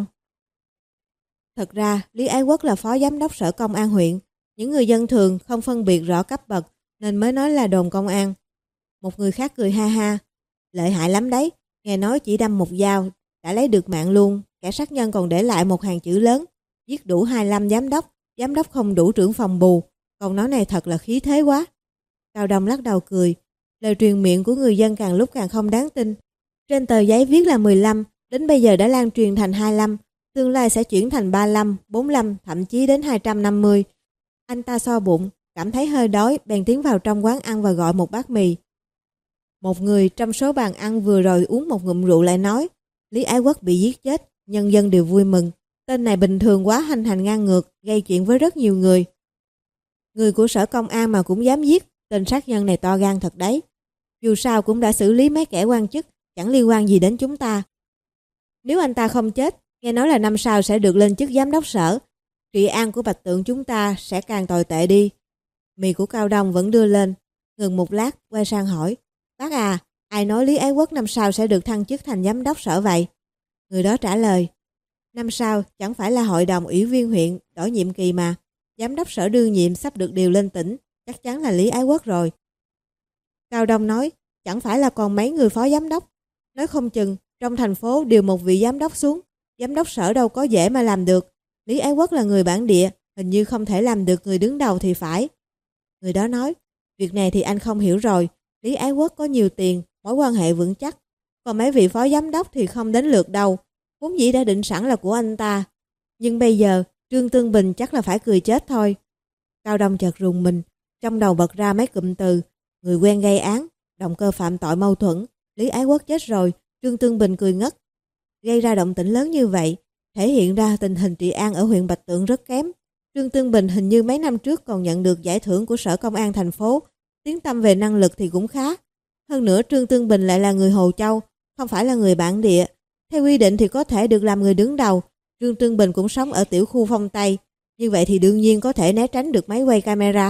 Speaker 1: Thật ra, Lý Ái Quốc là phó giám đốc sở công an huyện. Những người dân thường không phân biệt rõ cấp bậc nên mới nói là đồn công an. Một người khác cười ha ha. Lợi hại lắm đấy, nghe nói chỉ đâm một dao đã lấy được mạng luôn. Kẻ sát nhân còn để lại một hàng chữ lớn, giết đủ hai mươi lăm giám đốc, giám đốc không đủ trưởng phòng bù. Câu nói này thật là khí thế quá. Cao Đông lắc đầu cười. Lời truyền miệng của người dân càng lúc càng không đáng tin. Trên tờ giấy viết là mười lăm, đến bây giờ đã lan truyền thành hai mươi lăm, tương lai sẽ chuyển thành ba mươi lăm, bốn mươi lăm, thậm chí đến hai trăm năm mươi. Anh ta so bụng, cảm thấy hơi đói, bèn tiến vào trong quán ăn và gọi một bát mì. Một người trong số bàn ăn vừa rồi uống một ngụm rượu lại nói, Lý Ái Quốc bị giết chết, nhân dân đều vui mừng. Tên này bình thường quá, hành hành ngang ngược, gây chuyện với rất nhiều người. Người của sở công an mà cũng dám giết, tên sát nhân này to gan thật đấy. Dù sao cũng đã xử lý mấy kẻ quan chức, chẳng liên quan gì đến chúng ta. Nếu anh ta không chết, nghe nói là năm sau sẽ được lên chức giám đốc sở, trị an của Bạch Tượng chúng ta sẽ càng tồi tệ đi. Mì của Cao Đông vẫn đưa lên, ngừng một lát, quay sang hỏi, bác à, ai nói Lý Ái Quốc năm sau sẽ được thăng chức thành giám đốc sở vậy? Người đó trả lời, năm sau chẳng phải là hội đồng ủy viên huyện đổi nhiệm kỳ mà, giám đốc sở đương nhiệm sắp được điều lên tỉnh, chắc chắn là Lý Ái Quốc rồi. Cao Đông nói, chẳng phải là còn mấy người phó giám đốc, nói không chừng trong thành phố điều một vị giám đốc xuống, giám đốc sở đâu có dễ mà làm được. Lý Ái Quốc là người bản địa, hình như không thể làm được người đứng đầu thì phải. Người đó nói, việc này thì anh không hiểu rồi, Lý Ái Quốc có nhiều tiền, mối quan hệ vững chắc, còn mấy vị phó giám đốc thì không đến lượt đâu, vốn dĩ đã định sẵn là của anh ta. Nhưng bây giờ, Trương Tương Bình chắc là phải cười chết thôi. Cao Đông chợt rùng mình, trong đầu bật ra mấy cụm từ, người quen gây án, động cơ phạm tội mâu thuẫn, Lý Ái Quốc chết rồi, Trương Tương Bình cười ngất. Gây ra động tĩnh lớn như vậy, thể hiện ra tình hình trị an ở huyện Bạch Tượng rất kém. Trương Tương Bình hình như mấy năm trước còn nhận được giải thưởng của sở công an thành phố, tiếng tăm về năng lực thì cũng khá. Hơn nữa Trương Tương Bình lại là người Hồ Châu, không phải là người bản địa. Theo quy định thì có thể được làm người đứng đầu. Trương Tương Bình cũng sống ở tiểu khu phong Tây, như vậy thì đương nhiên có thể né tránh được máy quay camera.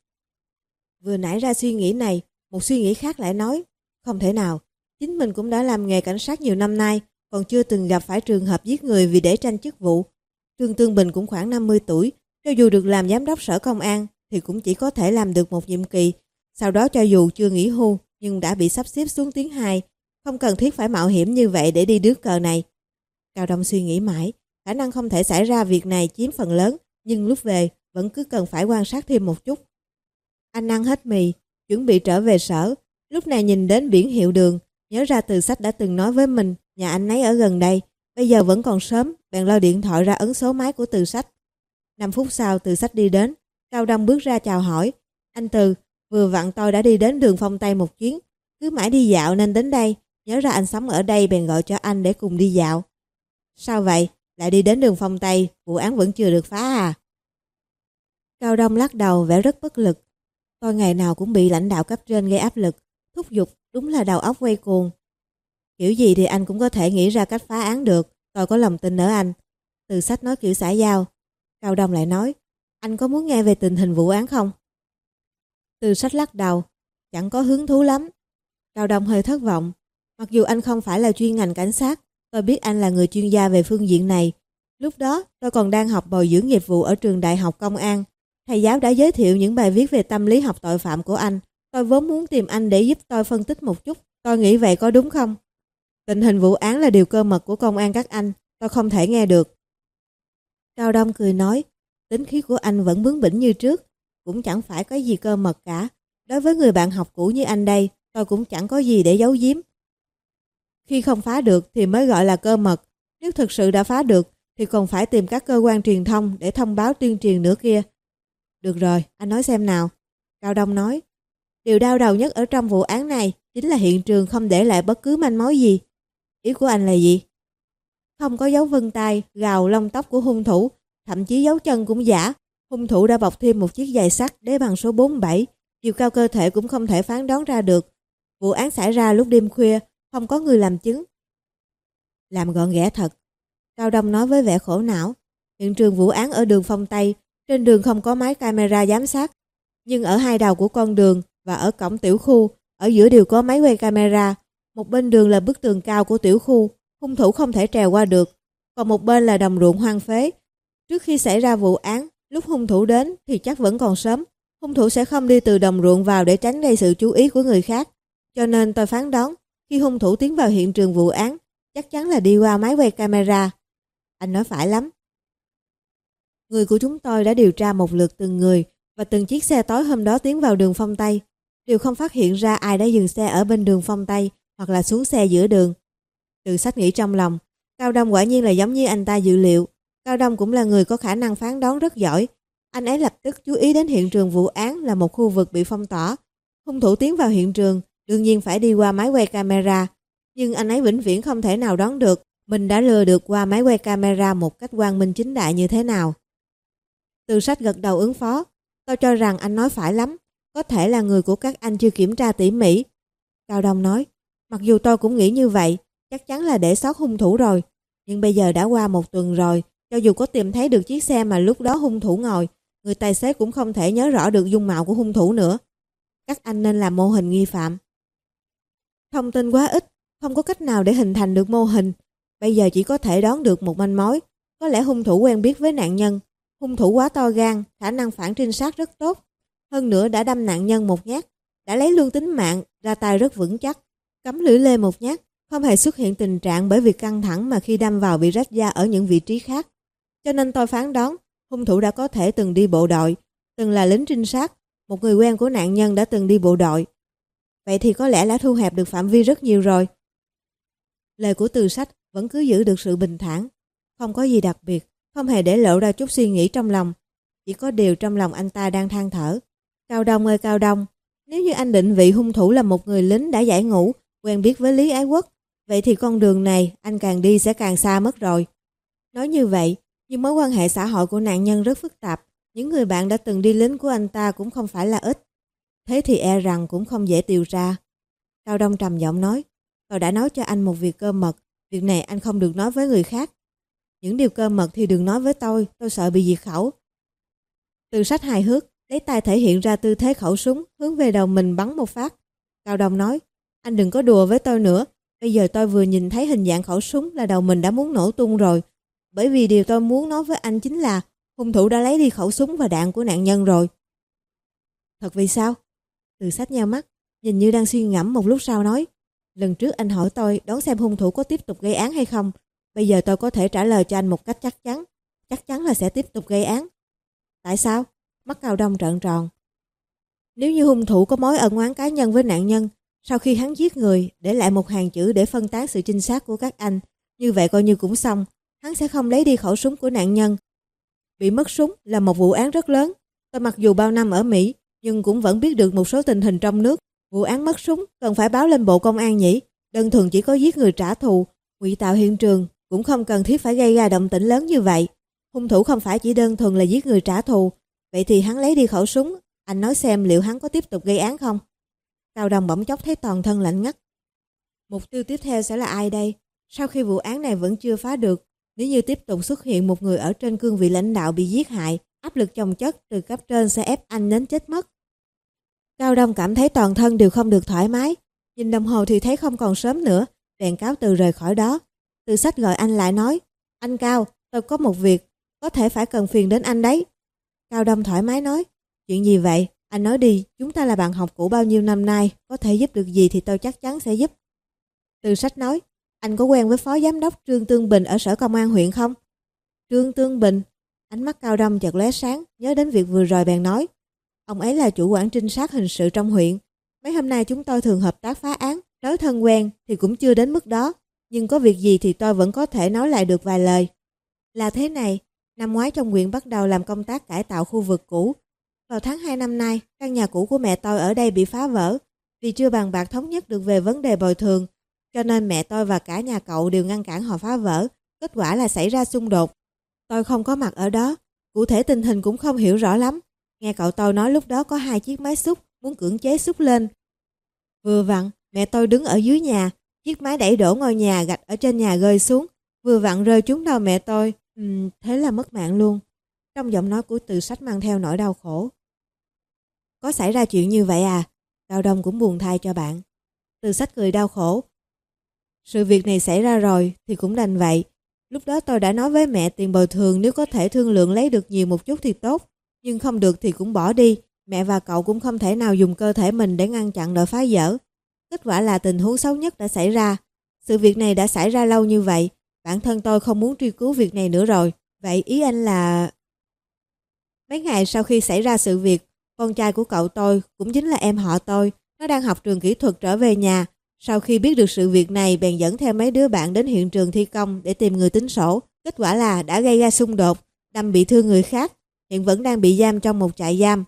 Speaker 1: Vừa nảy ra suy nghĩ này, một suy nghĩ khác lại nói, không thể nào, chính mình cũng đã làm nghề cảnh sát nhiều năm nay, còn chưa từng gặp phải trường hợp giết người vì để tranh chức vụ. Trương Tương Bình cũng khoảng năm mươi tuổi, cho dù được làm giám đốc sở công an thì cũng chỉ có thể làm được một nhiệm kỳ, sau đó cho dù chưa nghỉ hưu nhưng đã bị sắp xếp xuống tuyến hai, không cần thiết phải mạo hiểm như vậy để đi đứt cờ này. Cao Đông suy nghĩ mãi, khả năng không thể xảy ra việc này chiếm phần lớn, nhưng lúc về vẫn cứ cần phải quan sát thêm một chút. Anh ăn hết mì, chuẩn bị trở về sở, lúc này nhìn đến biển hiệu đường, nhớ ra Từ Sách đã từng nói với mình nhà anh ấy ở gần đây, bây giờ vẫn còn sớm, bèn lôi điện thoại ra ấn số máy của Từ Sách. năm phút sau Từ Sách đi đến, Cao Đông bước ra chào hỏi, anh Từ, vừa vặn tôi đã đi đến đường phong Tây một chuyến, cứ mãi đi dạo nên đến đây, nhớ ra anh sống ở đây bèn gọi cho anh để cùng đi dạo. Sao vậy, lại đi đến đường phong Tây, vụ án vẫn chưa được phá à? Cao Đông lắc đầu vẻ rất bất lực. Tôi ngày nào cũng bị lãnh đạo cấp trên gây áp lực, thúc giục, đúng là đầu óc quay cuồng. Kiểu gì thì anh cũng có thể nghĩ ra cách phá án được, tôi có lòng tin ở anh. Từ Sách nói kiểu xã giao. Cao Đông lại nói, anh có muốn nghe về tình hình vụ án không? Từ Sách lắc đầu, chẳng có hứng thú lắm. Cao Đông hơi thất vọng. Mặc dù anh không phải là chuyên ngành cảnh sát, tôi biết anh là người chuyên gia về phương diện này. Lúc đó tôi còn đang học bồi dưỡng nghiệp vụ ở trường Đại học Công an. Thầy giáo đã giới thiệu những bài viết về tâm lý học tội phạm của anh. Tôi vốn muốn tìm anh để giúp tôi phân tích một chút. Tôi nghĩ vậy có đúng không? Tình hình vụ án là điều cơ mật của công an các anh. Tôi không thể nghe được. Cao Đông cười nói, tính khí của anh vẫn bướng bỉnh như trước. Cũng chẳng phải có gì cơ mật cả. Đối với người bạn học cũ như anh đây, tôi cũng chẳng có gì để giấu giếm. Khi không phá được thì mới gọi là cơ mật. Nếu thực sự đã phá được thì còn phải tìm các cơ quan truyền thông để thông báo tuyên truyền nữa kia. Được rồi, anh nói xem nào. Cao Đông nói, điều đau đầu nhất ở trong vụ án này chính là hiện trường không để lại bất cứ manh mối gì. Ý của anh là gì? Không có dấu vân tay, gào lông tóc của hung thủ, thậm chí dấu chân cũng giả. Hung thủ đã bọc thêm một chiếc giày sắt đế bằng số bốn mươi bảy, chiều cao cơ thể cũng không thể phán đoán ra được. Vụ án xảy ra lúc đêm khuya, không có người làm chứng. Làm gọn ghẽ thật. Cao Đông nói với vẻ khổ não. Hiện trường vụ án ở đường Phong Tây, trên đường không có máy camera giám sát. Nhưng ở hai đầu của con đường và ở cổng tiểu khu, ở giữa đều có máy quay camera. Một bên đường là bức tường cao của tiểu khu, hung thủ không thể trèo qua được. Còn một bên là đồng ruộng hoang phế. Trước khi xảy ra vụ án, lúc hung thủ đến thì chắc vẫn còn sớm. Hung thủ sẽ không đi từ đồng ruộng vào để tránh gây sự chú ý của người khác. Cho nên tôi phán đoán, khi hung thủ tiến vào hiện trường vụ án, chắc chắn là đi qua máy quay camera. Anh nói phải lắm. Người của chúng tôi đã điều tra một lượt từng người và từng chiếc xe tối hôm đó tiến vào đường Phong Tây. Đều không phát hiện ra ai đã dừng xe ở bên đường Phong Tây hoặc là xuống xe giữa đường. Từ Sách nghĩ trong lòng, Cao Đông quả nhiên là giống như anh ta dự liệu. Cao Đông cũng là người có khả năng phán đoán rất giỏi. Anh ấy lập tức chú ý đến hiện trường vụ án là một khu vực bị phong tỏa. Hung thủ tiến vào hiện trường, đương nhiên phải đi qua máy quay camera. Nhưng anh ấy vĩnh viễn không thể nào đoán được mình đã lừa được qua máy quay camera một cách quang minh chính đại như thế nào. Từ Sách gật đầu ứng phó. Tôi cho rằng anh nói phải lắm. Có thể là người của các anh chưa kiểm tra tỉ mỉ. Cao Đông nói, mặc dù tôi cũng nghĩ như vậy, chắc chắn là để sót hung thủ rồi. Nhưng bây giờ đã qua một tuần rồi, cho dù có tìm thấy được chiếc xe mà lúc đó hung thủ ngồi, người tài xế cũng không thể nhớ rõ được dung mạo của hung thủ nữa. Các anh nên làm mô hình nghi phạm. Thông tin quá ít, không có cách nào để hình thành được mô hình. Bây giờ chỉ có thể đoán được một manh mối. Có lẽ hung thủ quen biết với nạn nhân. Hung thủ quá to gan, khả năng phản trinh sát rất tốt. Hơn nữa đã đâm nạn nhân một nhát, đã lấy luôn tính mạng, ra tay rất vững chắc. Cắm lưỡi lê một nhát, không hề xuất hiện tình trạng bởi việc căng thẳng mà khi đâm vào bị rách da ở những vị trí khác. Cho nên tôi phán đoán, hung thủ đã có thể từng đi bộ đội, từng là lính trinh sát, một người quen của nạn nhân đã từng đi bộ đội. Vậy thì có lẽ đã thu hẹp được phạm vi rất nhiều rồi. Lời của Từ Sách vẫn cứ giữ được sự bình thản, không có gì đặc biệt, không hề để lộ ra chút suy nghĩ trong lòng. Chỉ có điều trong lòng anh ta đang than thở. Cao Đông ơi Cao Đông, nếu như anh định vị hung thủ là một người lính đã giải ngũ, quen biết với Lý Ái Quốc, vậy thì con đường này anh càng đi sẽ càng xa mất rồi. Nói như vậy, nhưng mối quan hệ xã hội của nạn nhân rất phức tạp. Những người bạn đã từng đi lính của anh ta cũng không phải là ít. Thế thì e rằng cũng không dễ điều tra. Cao Đông trầm giọng nói, tôi đã nói cho anh một việc cơ mật. Việc này anh không được nói với người khác. Những điều cơ mật thì đừng nói với tôi, tôi sợ bị diệt khẩu. Từ Sách hài hước, lấy tay thể hiện ra tư thế khẩu súng, hướng về đầu mình bắn một phát. Cao Đông nói, anh đừng có đùa với tôi nữa. Bây giờ tôi vừa nhìn thấy hình dạng khẩu súng là đầu mình đã muốn nổ tung rồi. Bởi vì điều tôi muốn nói với anh chính là hung thủ đã lấy đi khẩu súng và đạn của nạn nhân rồi. Thật vì sao? Từ Sách nheo mắt, nhìn như đang suy ngẫm một lúc sau nói, lần trước anh hỏi tôi đoán xem hung thủ có tiếp tục gây án hay không. Bây giờ tôi có thể trả lời cho anh một cách chắc chắn. Chắc chắn là sẽ tiếp tục gây án. Tại sao? Mắt Cao Đông trợn tròn. Nếu như hung thủ có mối ân oán cá nhân với nạn nhân, sau khi hắn giết người, để lại một hàng chữ để phân tán sự trinh sát của các anh, như vậy coi như cũng xong. Hắn sẽ không lấy đi khẩu súng của nạn nhân. Bị mất súng là một vụ án rất lớn. Tôi mặc dù bao năm ở Mỹ, nhưng cũng vẫn biết được một số tình hình trong nước. Vụ án mất súng cần phải báo lên Bộ Công an nhỉ? Đơn thuần chỉ có giết người trả thù, ngụy tạo hiện trường, cũng không cần thiết phải gây ra động tĩnh lớn như vậy. Hung thủ không phải chỉ đơn thuần là giết người trả thù. Vậy thì hắn lấy đi khẩu súng, anh nói xem liệu hắn có tiếp tục gây án không? Cao Đông bỗng chốc thấy toàn thân lạnh ngắt. Mục tiêu tiếp theo sẽ là ai đây? Sau khi vụ án này vẫn chưa phá được, nếu như tiếp tục xuất hiện một người ở trên cương vị lãnh đạo bị giết hại, áp lực chồng chất từ cấp trên sẽ ép anh đến chết mất. Cao Đông cảm thấy toàn thân đều không được thoải mái. Nhìn đồng hồ thì thấy không còn sớm nữa, bèn cáo từ rời khỏi đó. Từ Sách gọi anh lại nói, anh Cao, tôi có một việc, có thể phải cần phiền đến anh đấy. Cao Đông thoải mái nói, chuyện gì vậy? Anh nói đi, chúng ta là bạn học cũ bao nhiêu năm nay, có thể giúp được gì thì tôi chắc chắn sẽ giúp. Từ Sách nói, anh có quen với phó giám đốc Trương Tương Bình ở sở công an huyện không? Trương Tương Bình? Ánh mắt Cao Đông chợt lóe sáng, nhớ đến việc vừa rồi bèn nói, ông ấy là chủ quản trinh sát hình sự trong huyện. Mấy hôm nay chúng tôi thường hợp tác phá án, nói thân quen thì cũng chưa đến mức đó, nhưng có việc gì thì tôi vẫn có thể nói lại được vài lời. Là thế này, năm ngoái trong huyện bắt đầu làm công tác cải tạo khu vực cũ. Vào tháng hai năm nay, căn nhà cũ của mẹ tôi ở đây bị phá vỡ. Vì chưa bàn bạc thống nhất được về vấn đề bồi thường, cho nên mẹ tôi và cả nhà cậu đều ngăn cản họ phá vỡ. Kết quả là xảy ra xung đột. Tôi không có mặt ở đó, cụ thể tình hình cũng không hiểu rõ lắm. Nghe cậu tôi nói lúc đó có hai chiếc máy xúc muốn cưỡng chế xúc lên. Vừa vặn, mẹ tôi đứng ở dưới nhà, chiếc máy đẩy đổ ngôi nhà, gạch ở trên nhà rơi xuống, vừa vặn rơi trúng đầu mẹ tôi. Uhm, thế là mất mạng luôn. Trong giọng nói của Từ Sách mang theo nỗi đau khổ. Có xảy ra chuyện như vậy à? Cao Đông cũng buồn thay cho bạn. Từ Sách cười đau khổ. Sự việc này xảy ra rồi thì cũng đành vậy. Lúc đó tôi đã nói với mẹ tiền bồi thường nếu có thể thương lượng lấy được nhiều một chút thì tốt. Nhưng không được thì cũng bỏ đi. Mẹ và cậu cũng không thể nào dùng cơ thể mình để ngăn chặn đội phá vỡ. Kết quả là tình huống xấu nhất đã xảy ra. Sự việc này đã xảy ra lâu như vậy. Bản thân tôi không muốn truy cứu việc này nữa rồi. Vậy ý anh là... Mấy ngày sau khi xảy ra sự việc, con trai của cậu tôi, cũng chính là em họ tôi, nó đang học trường kỹ thuật trở về nhà. Sau khi biết được sự việc này, bèn dẫn theo mấy đứa bạn đến hiện trường thi công để tìm người tính sổ. Kết quả là đã gây ra xung đột, đâm bị thương người khác, hiện vẫn đang bị giam trong một trại giam.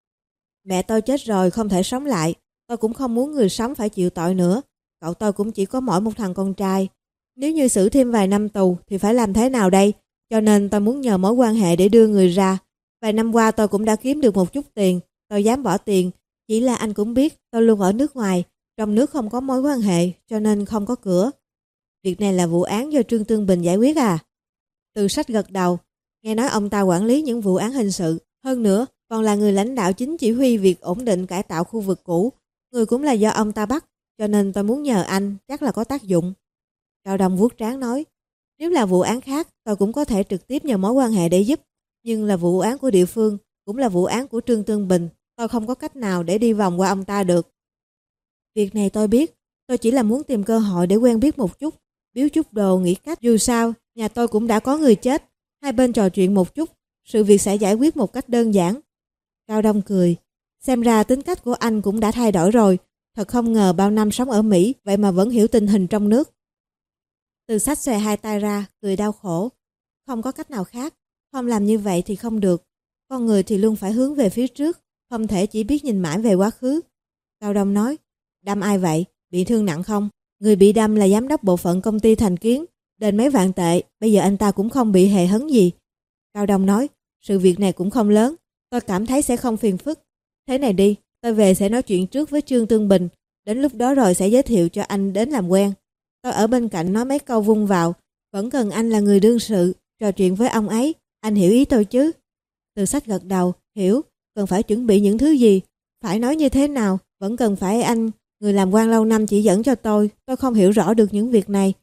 Speaker 1: Mẹ tôi chết rồi, không thể sống lại. Tôi cũng không muốn người sống phải chịu tội nữa. Cậu tôi cũng chỉ có mỗi một thằng con trai. Nếu như xử thêm vài năm tù thì phải làm thế nào đây? Cho nên tôi muốn nhờ mối quan hệ để đưa người ra. Vài năm qua tôi cũng đã kiếm được một chút tiền. Tôi dám bỏ tiền. Chỉ là anh cũng biết tôi luôn ở nước ngoài. Trong nước không có mối quan hệ cho nên không có cửa. Việc này là vụ án do Trương Tương Bình giải quyết à? Từ Sách gật đầu. Nghe nói ông ta quản lý những vụ án hình sự. Hơn nữa còn là người lãnh đạo chính chỉ huy việc ổn định cải tạo khu vực cũ. Người cũng là do ông ta bắt. Cho nên tôi muốn nhờ anh, chắc là có tác dụng. Cao Đông vuốt trán nói. Nếu là vụ án khác tôi cũng có thể trực tiếp nhờ mối quan hệ để giúp. Nhưng là vụ án của địa phương, cũng là vụ án của Trương Tương Bình. Tôi không có cách nào để đi vòng qua ông ta được. Việc này tôi biết, tôi chỉ là muốn tìm cơ hội để quen biết một chút, biếu chút đồ nghĩ cách. Dù sao, nhà tôi cũng đã có người chết, hai bên trò chuyện một chút, sự việc sẽ giải quyết một cách đơn giản. Cao Đông cười, xem ra tính cách của anh cũng đã thay đổi rồi, thật không ngờ bao năm sống ở Mỹ, vậy mà vẫn hiểu tình hình trong nước. Từ Sách xòe hai tay ra, cười đau khổ, không có cách nào khác, không làm như vậy thì không được, con người thì luôn phải hướng về phía trước, không thể chỉ biết nhìn mãi về quá khứ. Cao Đông nói, đâm ai vậy? Bị thương nặng không? Người bị đâm là giám đốc bộ phận công ty Thành Kiến, đền mấy vạn tệ, bây giờ anh ta cũng không bị hề hấn gì. Cao Đông nói, sự việc này cũng không lớn, tôi cảm thấy sẽ không phiền phức. Thế này đi, tôi về sẽ nói chuyện trước với Trương Tương Bình, đến lúc đó rồi sẽ giới thiệu cho anh đến làm quen. Tôi ở bên cạnh nói mấy câu vung vào, vẫn cần anh là người đương sự, trò chuyện với ông ấy, anh hiểu ý tôi chứ? Từ Sách gật đầu, hiểu, cần phải chuẩn bị những thứ gì, phải nói như thế nào, vẫn cần phải anh, người làm quan lâu năm chỉ dẫn cho tôi, tôi không hiểu rõ được những việc này.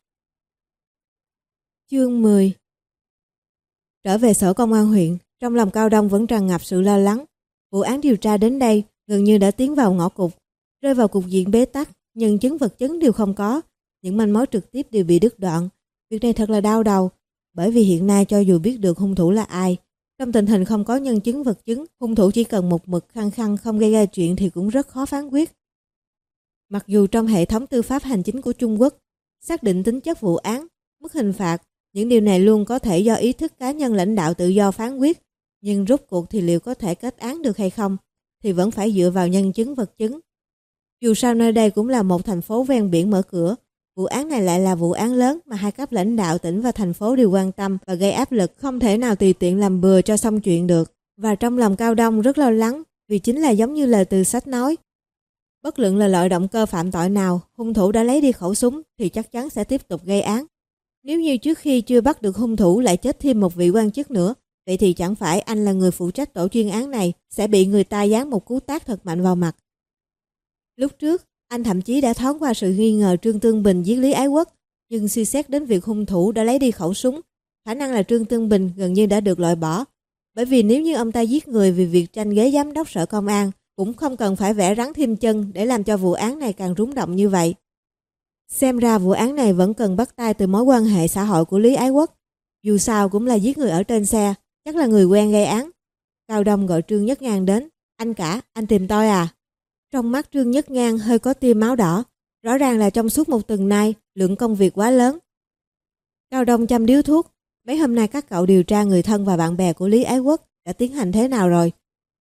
Speaker 1: Chương mười. Trở về sở công an huyện, trong lòng Cao Đông vẫn tràn ngập sự lo lắng. Vụ án điều tra đến đây gần như đã tiến vào ngõ cụt, rơi vào cục diện bế tắc, nhân chứng vật chứng đều không có, những manh mối trực tiếp đều bị đứt đoạn. Việc này thật là đau đầu, bởi vì hiện nay cho dù biết được hung thủ là ai, trong tình hình không có nhân chứng vật chứng, hung thủ chỉ cần một mực khăng khăng không gây ra chuyện thì cũng rất khó phán quyết. Mặc dù trong hệ thống tư pháp hành chính của Trung Quốc, xác định tính chất vụ án, mức hình phạt, những điều này luôn có thể do ý thức cá nhân lãnh đạo tự do phán quyết, nhưng rốt cuộc thì liệu có thể kết án được hay không, thì vẫn phải dựa vào nhân chứng vật chứng. Dù sao nơi đây cũng là một thành phố ven biển mở cửa, vụ án này lại là vụ án lớn mà hai cấp lãnh đạo tỉnh và thành phố đều quan tâm và gây áp lực, không thể nào tùy tiện làm bừa cho xong chuyện được. Và trong lòng Cao Đông rất lo lắng, vì chính là giống như lời Từ Sách nói. Bất luận là loại động cơ phạm tội nào, hung thủ đã lấy đi khẩu súng thì chắc chắn sẽ tiếp tục gây án. Nếu như trước khi chưa bắt được hung thủ lại chết thêm một vị quan chức nữa, vậy thì chẳng phải anh là người phụ trách tổ chuyên án này sẽ bị người ta giáng một cú tát thật mạnh vào mặt. Lúc trước, anh thậm chí đã thoáng qua sự nghi ngờ Trương Tương Bình giết Lý Ái Quốc, nhưng suy xét đến việc hung thủ đã lấy đi khẩu súng, khả năng là Trương Tương Bình gần như đã được loại bỏ. Bởi vì nếu như ông ta giết người vì việc tranh ghế giám đốc sở công an, cũng không cần phải vẽ rắn thêm chân để làm cho vụ án này càng rúng động như vậy. Xem ra vụ án này vẫn cần bắt tay từ mối quan hệ xã hội của Lý Ái Quốc. Dù sao cũng là giết người ở trên xe, chắc là người quen gây án. Cao Đông gọi Trương Nhất Ngang đến. Anh cả, anh tìm tôi à? Trong mắt Trương Nhất Ngang hơi có tia máu đỏ. Rõ ràng là trong suốt một tuần nay, lượng công việc quá lớn. Cao Đông chăm điếu thuốc. Mấy hôm nay các cậu điều tra người thân và bạn bè của Lý Ái Quốc đã tiến hành thế nào rồi?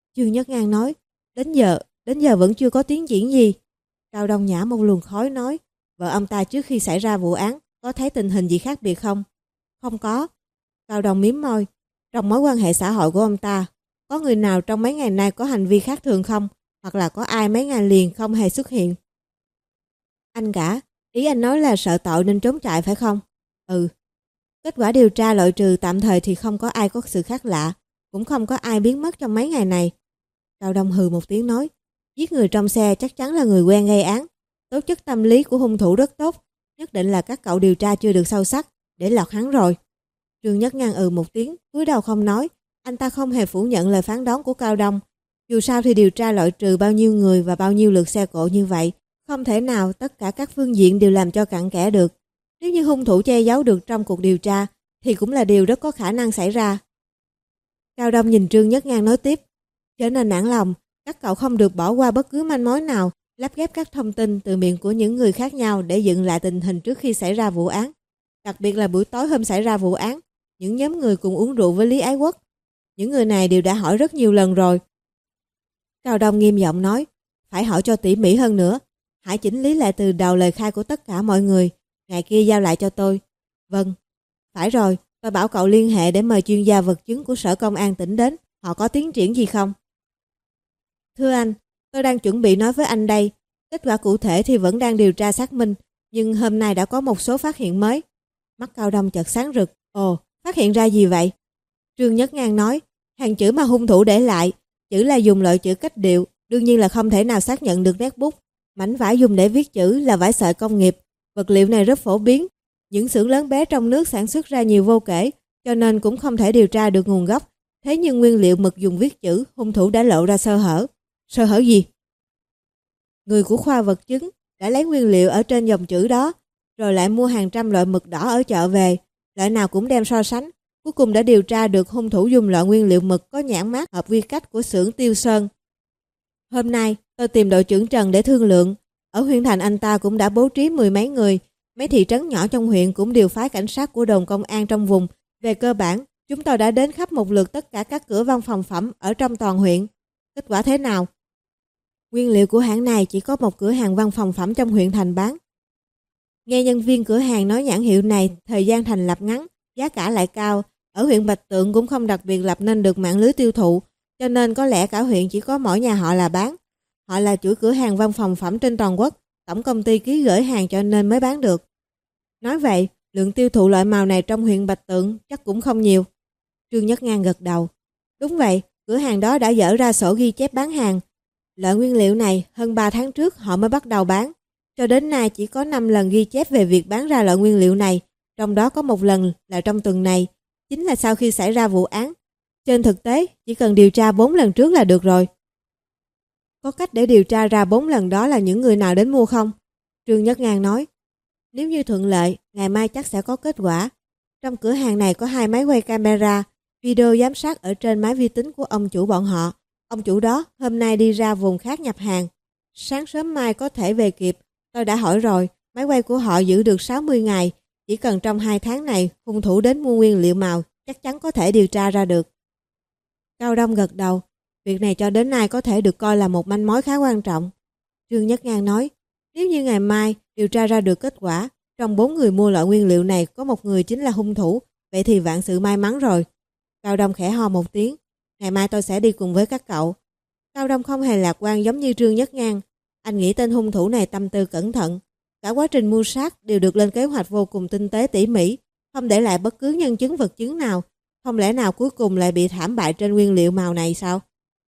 Speaker 1: Trương Nhất Ngang nói, đến giờ, đến giờ vẫn chưa có tiến triển gì. Cao Đông nhả một luồng khói nói, vợ ông ta trước khi xảy ra vụ án có thấy tình hình gì khác biệt không? Không có. Cao Đông mím môi, trong mối quan hệ xã hội của ông ta, có người nào trong mấy ngày nay có hành vi khác thường không? Hoặc là có ai mấy ngày liền không hề xuất hiện? Anh cả, ý anh nói là sợ tội nên trốn chạy phải không? Ừ. Kết quả điều tra loại trừ tạm thời thì không có ai có sự khác lạ, cũng không có ai biến mất trong mấy ngày này. Cao Đông hừ một tiếng nói, giết người trong xe chắc chắn là người quen gây án. Tố chất tâm lý của hung thủ rất tốt, nhất định là các cậu điều tra chưa được sâu sắc, để lọt hắn rồi. Trương Nhất Ngang ừ một tiếng, cúi đầu không nói, anh ta không hề phủ nhận lời phán đoán của Cao Đông. Dù sao thì điều tra loại trừ bao nhiêu người và bao nhiêu lượt xe cộ như vậy, không thể nào tất cả các phương diện đều làm cho cặn kẽ được. Nếu như hung thủ che giấu được trong cuộc điều tra, thì cũng là điều rất có khả năng xảy ra. Cao Đông nhìn Trương Nhất Ngang nói tiếp, trở nên nản lòng, các cậu không được bỏ qua bất cứ manh mối nào, lắp ghép các thông tin từ miệng của những người khác nhau để dựng lại tình hình trước khi xảy ra vụ án. Đặc biệt là buổi tối hôm xảy ra vụ án, những nhóm người cùng uống rượu với Lý Ái Quốc. Những người này đều đã hỏi rất nhiều lần rồi. Cao Đông nghiêm giọng nói, phải hỏi cho tỉ mỉ hơn nữa. Hãy chỉnh lý lại từ đầu lời khai của tất cả mọi người. Ngày kia giao lại cho tôi. Vâng. Phải rồi, tôi bảo cậu liên hệ để mời chuyên gia vật chứng của Sở Công an tỉnh đến. Họ có tiến triển gì không? Thưa anh, tôi đang chuẩn bị nói với anh đây. Kết quả cụ thể thì vẫn đang điều tra xác minh. Nhưng hôm nay đã có một số phát hiện mới. Mắt Cao Đông chợt sáng rực. Ồ, phát hiện ra gì vậy? Trương Nhất Ngang nói, hàng chữ mà hung thủ để lại, chữ là dùng loại chữ cách điệu, đương nhiên là không thể nào xác nhận được nét bút. Mảnh vải dùng để viết chữ là vải sợi công nghiệp, vật liệu này rất phổ biến. Những xưởng lớn bé trong nước sản xuất ra nhiều vô kể, cho nên cũng không thể điều tra được nguồn gốc. Thế nhưng nguyên liệu mực dùng viết chữ, hung thủ đã lộ ra sơ hở. Sơ hở gì? Người của khoa vật chứng đã lấy nguyên liệu ở trên dòng chữ đó, rồi lại mua hàng trăm loại mực đỏ ở chợ về, loại nào cũng đem so sánh. Cuối cùng đã điều tra được hung thủ dùng loại nguyên liệu mực có nhãn mác hợp quy cách của xưởng Tiêu Sơn. Hôm nay, tôi tìm đội trưởng Trần để thương lượng. Ở huyện thành anh ta cũng đã bố trí mười mấy người. Mấy thị trấn nhỏ trong huyện cũng điều phái cảnh sát của đồn công an trong vùng. Về cơ bản, chúng tôi đã đến khắp một lượt tất cả các cửa văn phòng phẩm ở trong toàn huyện. Kết quả thế nào? Nguyên liệu của hãng này chỉ có một cửa hàng văn phòng phẩm trong huyện thành bán. Nghe nhân viên cửa hàng nói nhãn hiệu này thời gian thành lập ngắn, giá cả lại cao. Ở huyện Bạch Tượng cũng không đặc biệt lập nên được mạng lưới tiêu thụ, cho nên có lẽ cả huyện chỉ có mỗi nhà họ là bán. Họ là chủ cửa hàng văn phòng phẩm trên toàn quốc, tổng công ty ký gửi hàng cho nên mới bán được. Nói vậy, lượng tiêu thụ loại màu này trong huyện Bạch Tượng chắc cũng không nhiều. Trương Nhất Ngang gật đầu. Đúng vậy, cửa hàng đó đã dỡ ra sổ ghi chép bán hàng. Loại nguyên liệu này hơn ba tháng trước họ mới bắt đầu bán. Cho đến nay chỉ có năm lần ghi chép về việc bán ra loại nguyên liệu này, trong đó có một lần là trong tuần này, chính là sau khi xảy ra vụ án. Trên thực tế, chỉ cần điều tra bốn lần trước là được rồi. Có cách để điều tra ra bốn lần đó là những người nào đến mua không? Trương Nhất Ngang nói. Nếu như thuận lợi, ngày mai chắc sẽ có kết quả. Trong cửa hàng này có hai máy quay camera, video giám sát ở trên máy vi tính của ông chủ bọn họ. Ông chủ đó hôm nay đi ra vùng khác nhập hàng. Sáng sớm mai có thể về kịp. Tôi đã hỏi rồi, máy quay của họ giữ được sáu mươi ngày. Chỉ cần trong hai tháng này, hung thủ đến mua nguyên liệu màu, chắc chắn có thể điều tra ra được. Cao Đông gật đầu. Việc này cho đến nay có thể được coi là một manh mối khá quan trọng. Trương Nhất Ngang nói, nếu như ngày mai điều tra ra được kết quả, trong bốn người mua loại nguyên liệu này có một người chính là hung thủ, vậy thì vạn sự may mắn rồi. Cao Đông khẽ ho một tiếng, ngày mai tôi sẽ đi cùng với các cậu. Cao Đông không hề lạc quan giống như Trương Nhất Ngang. Anh nghĩ tên hung thủ này tâm tư cẩn thận. Cả quá trình mưu sát đều được lên kế hoạch vô cùng tinh tế tỉ mỉ, không để lại bất cứ nhân chứng vật chứng nào. Không lẽ nào cuối cùng lại bị thảm bại trên nguyên liệu màu này sao?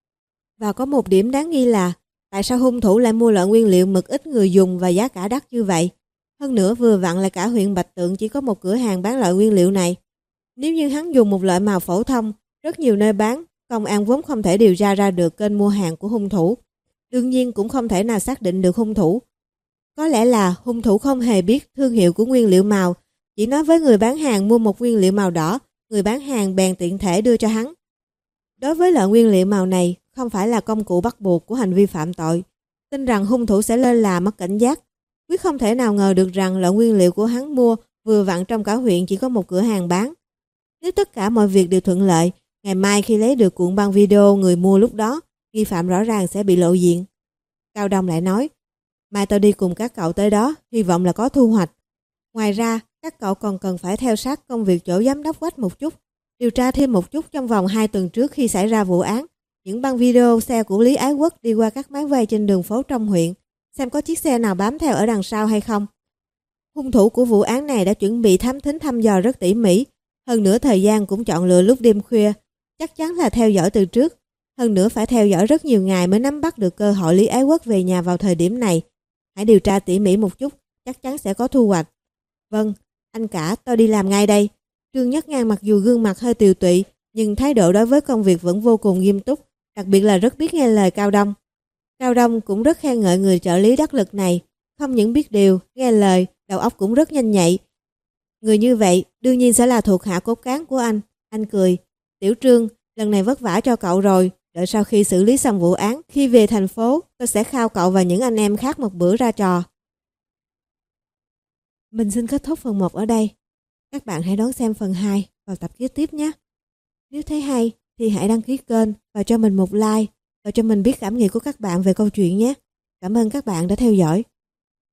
Speaker 1: Và có một điểm đáng nghi là tại sao hung thủ lại mua loại nguyên liệu mực ít người dùng và giá cả đắt như vậy? Hơn nữa vừa vặn là cả huyện Bạch Tượng chỉ có một cửa hàng bán loại nguyên liệu này. Nếu như hắn dùng một loại màu phổ thông, rất nhiều nơi bán, công an vốn không thể điều tra ra được kênh mua hàng của hung thủ. Đương nhiên cũng không thể nào xác định được hung thủ. Có lẽ là hung thủ không hề biết thương hiệu của nguyên liệu màu, chỉ nói với người bán hàng mua một nguyên liệu màu đỏ, người bán hàng bèn tiện thể đưa cho hắn. Đối với loại nguyên liệu màu này, không phải là công cụ bắt buộc của hành vi phạm tội. Tin rằng hung thủ sẽ lơ là mất cảnh giác. Quyết không thể nào ngờ được rằng loại nguyên liệu của hắn mua vừa vặn trong cả huyện chỉ có một cửa hàng bán. Nếu tất cả mọi việc đều thuận lợi, ngày mai khi lấy được cuộn băng video người mua lúc đó, nghi phạm rõ ràng sẽ bị lộ diện. Cao Đông lại nói, mai tôi đi cùng các cậu tới đó, hy vọng là có thu hoạch. Ngoài ra, các cậu còn cần phải theo sát công việc chỗ giám đốc Quách một chút, điều tra thêm một chút trong vòng hai tuần trước khi xảy ra vụ án. Những băng video xe của Lý Ái Quốc đi qua các máy quay trên đường phố trong huyện, xem có chiếc xe nào bám theo ở đằng sau hay không. Hung thủ của vụ án này đã chuẩn bị thám thính thăm dò rất tỉ mỉ, hơn nữa thời gian cũng chọn lựa lúc đêm khuya, chắc chắn là theo dõi từ trước. Hơn nữa phải theo dõi rất nhiều ngày mới nắm bắt được cơ hội Lý Ái Quốc về nhà vào thời điểm này. Hãy điều tra tỉ mỉ một chút, chắc chắn sẽ có thu hoạch. Vâng, anh cả, tôi đi làm ngay đây. Trương Nhất Ngang mặc dù gương mặt hơi tiều tụy, nhưng thái độ đối với công việc vẫn vô cùng nghiêm túc, đặc biệt là rất biết nghe lời Cao Đông. Cao Đông cũng rất khen ngợi người trợ lý đắc lực này, không những biết điều, nghe lời, đầu óc cũng rất nhanh nhạy. Người như vậy đương nhiên sẽ là thuộc hạ cốt cán của anh. Anh cười, Tiểu Trương, lần này vất vả cho cậu rồi, đợi sau khi xử lý xong vụ án, khi về thành phố, tôi sẽ khao cậu và những anh em khác một bữa ra trò. Mình xin kết thúc phần một ở đây. Các bạn hãy đón xem phần hai vào tập kế tiếp nhé. Nếu thấy hay thì hãy đăng ký kênh và cho mình một like và cho mình biết cảm nghĩ của các bạn về câu chuyện nhé. Cảm ơn các bạn đã theo dõi.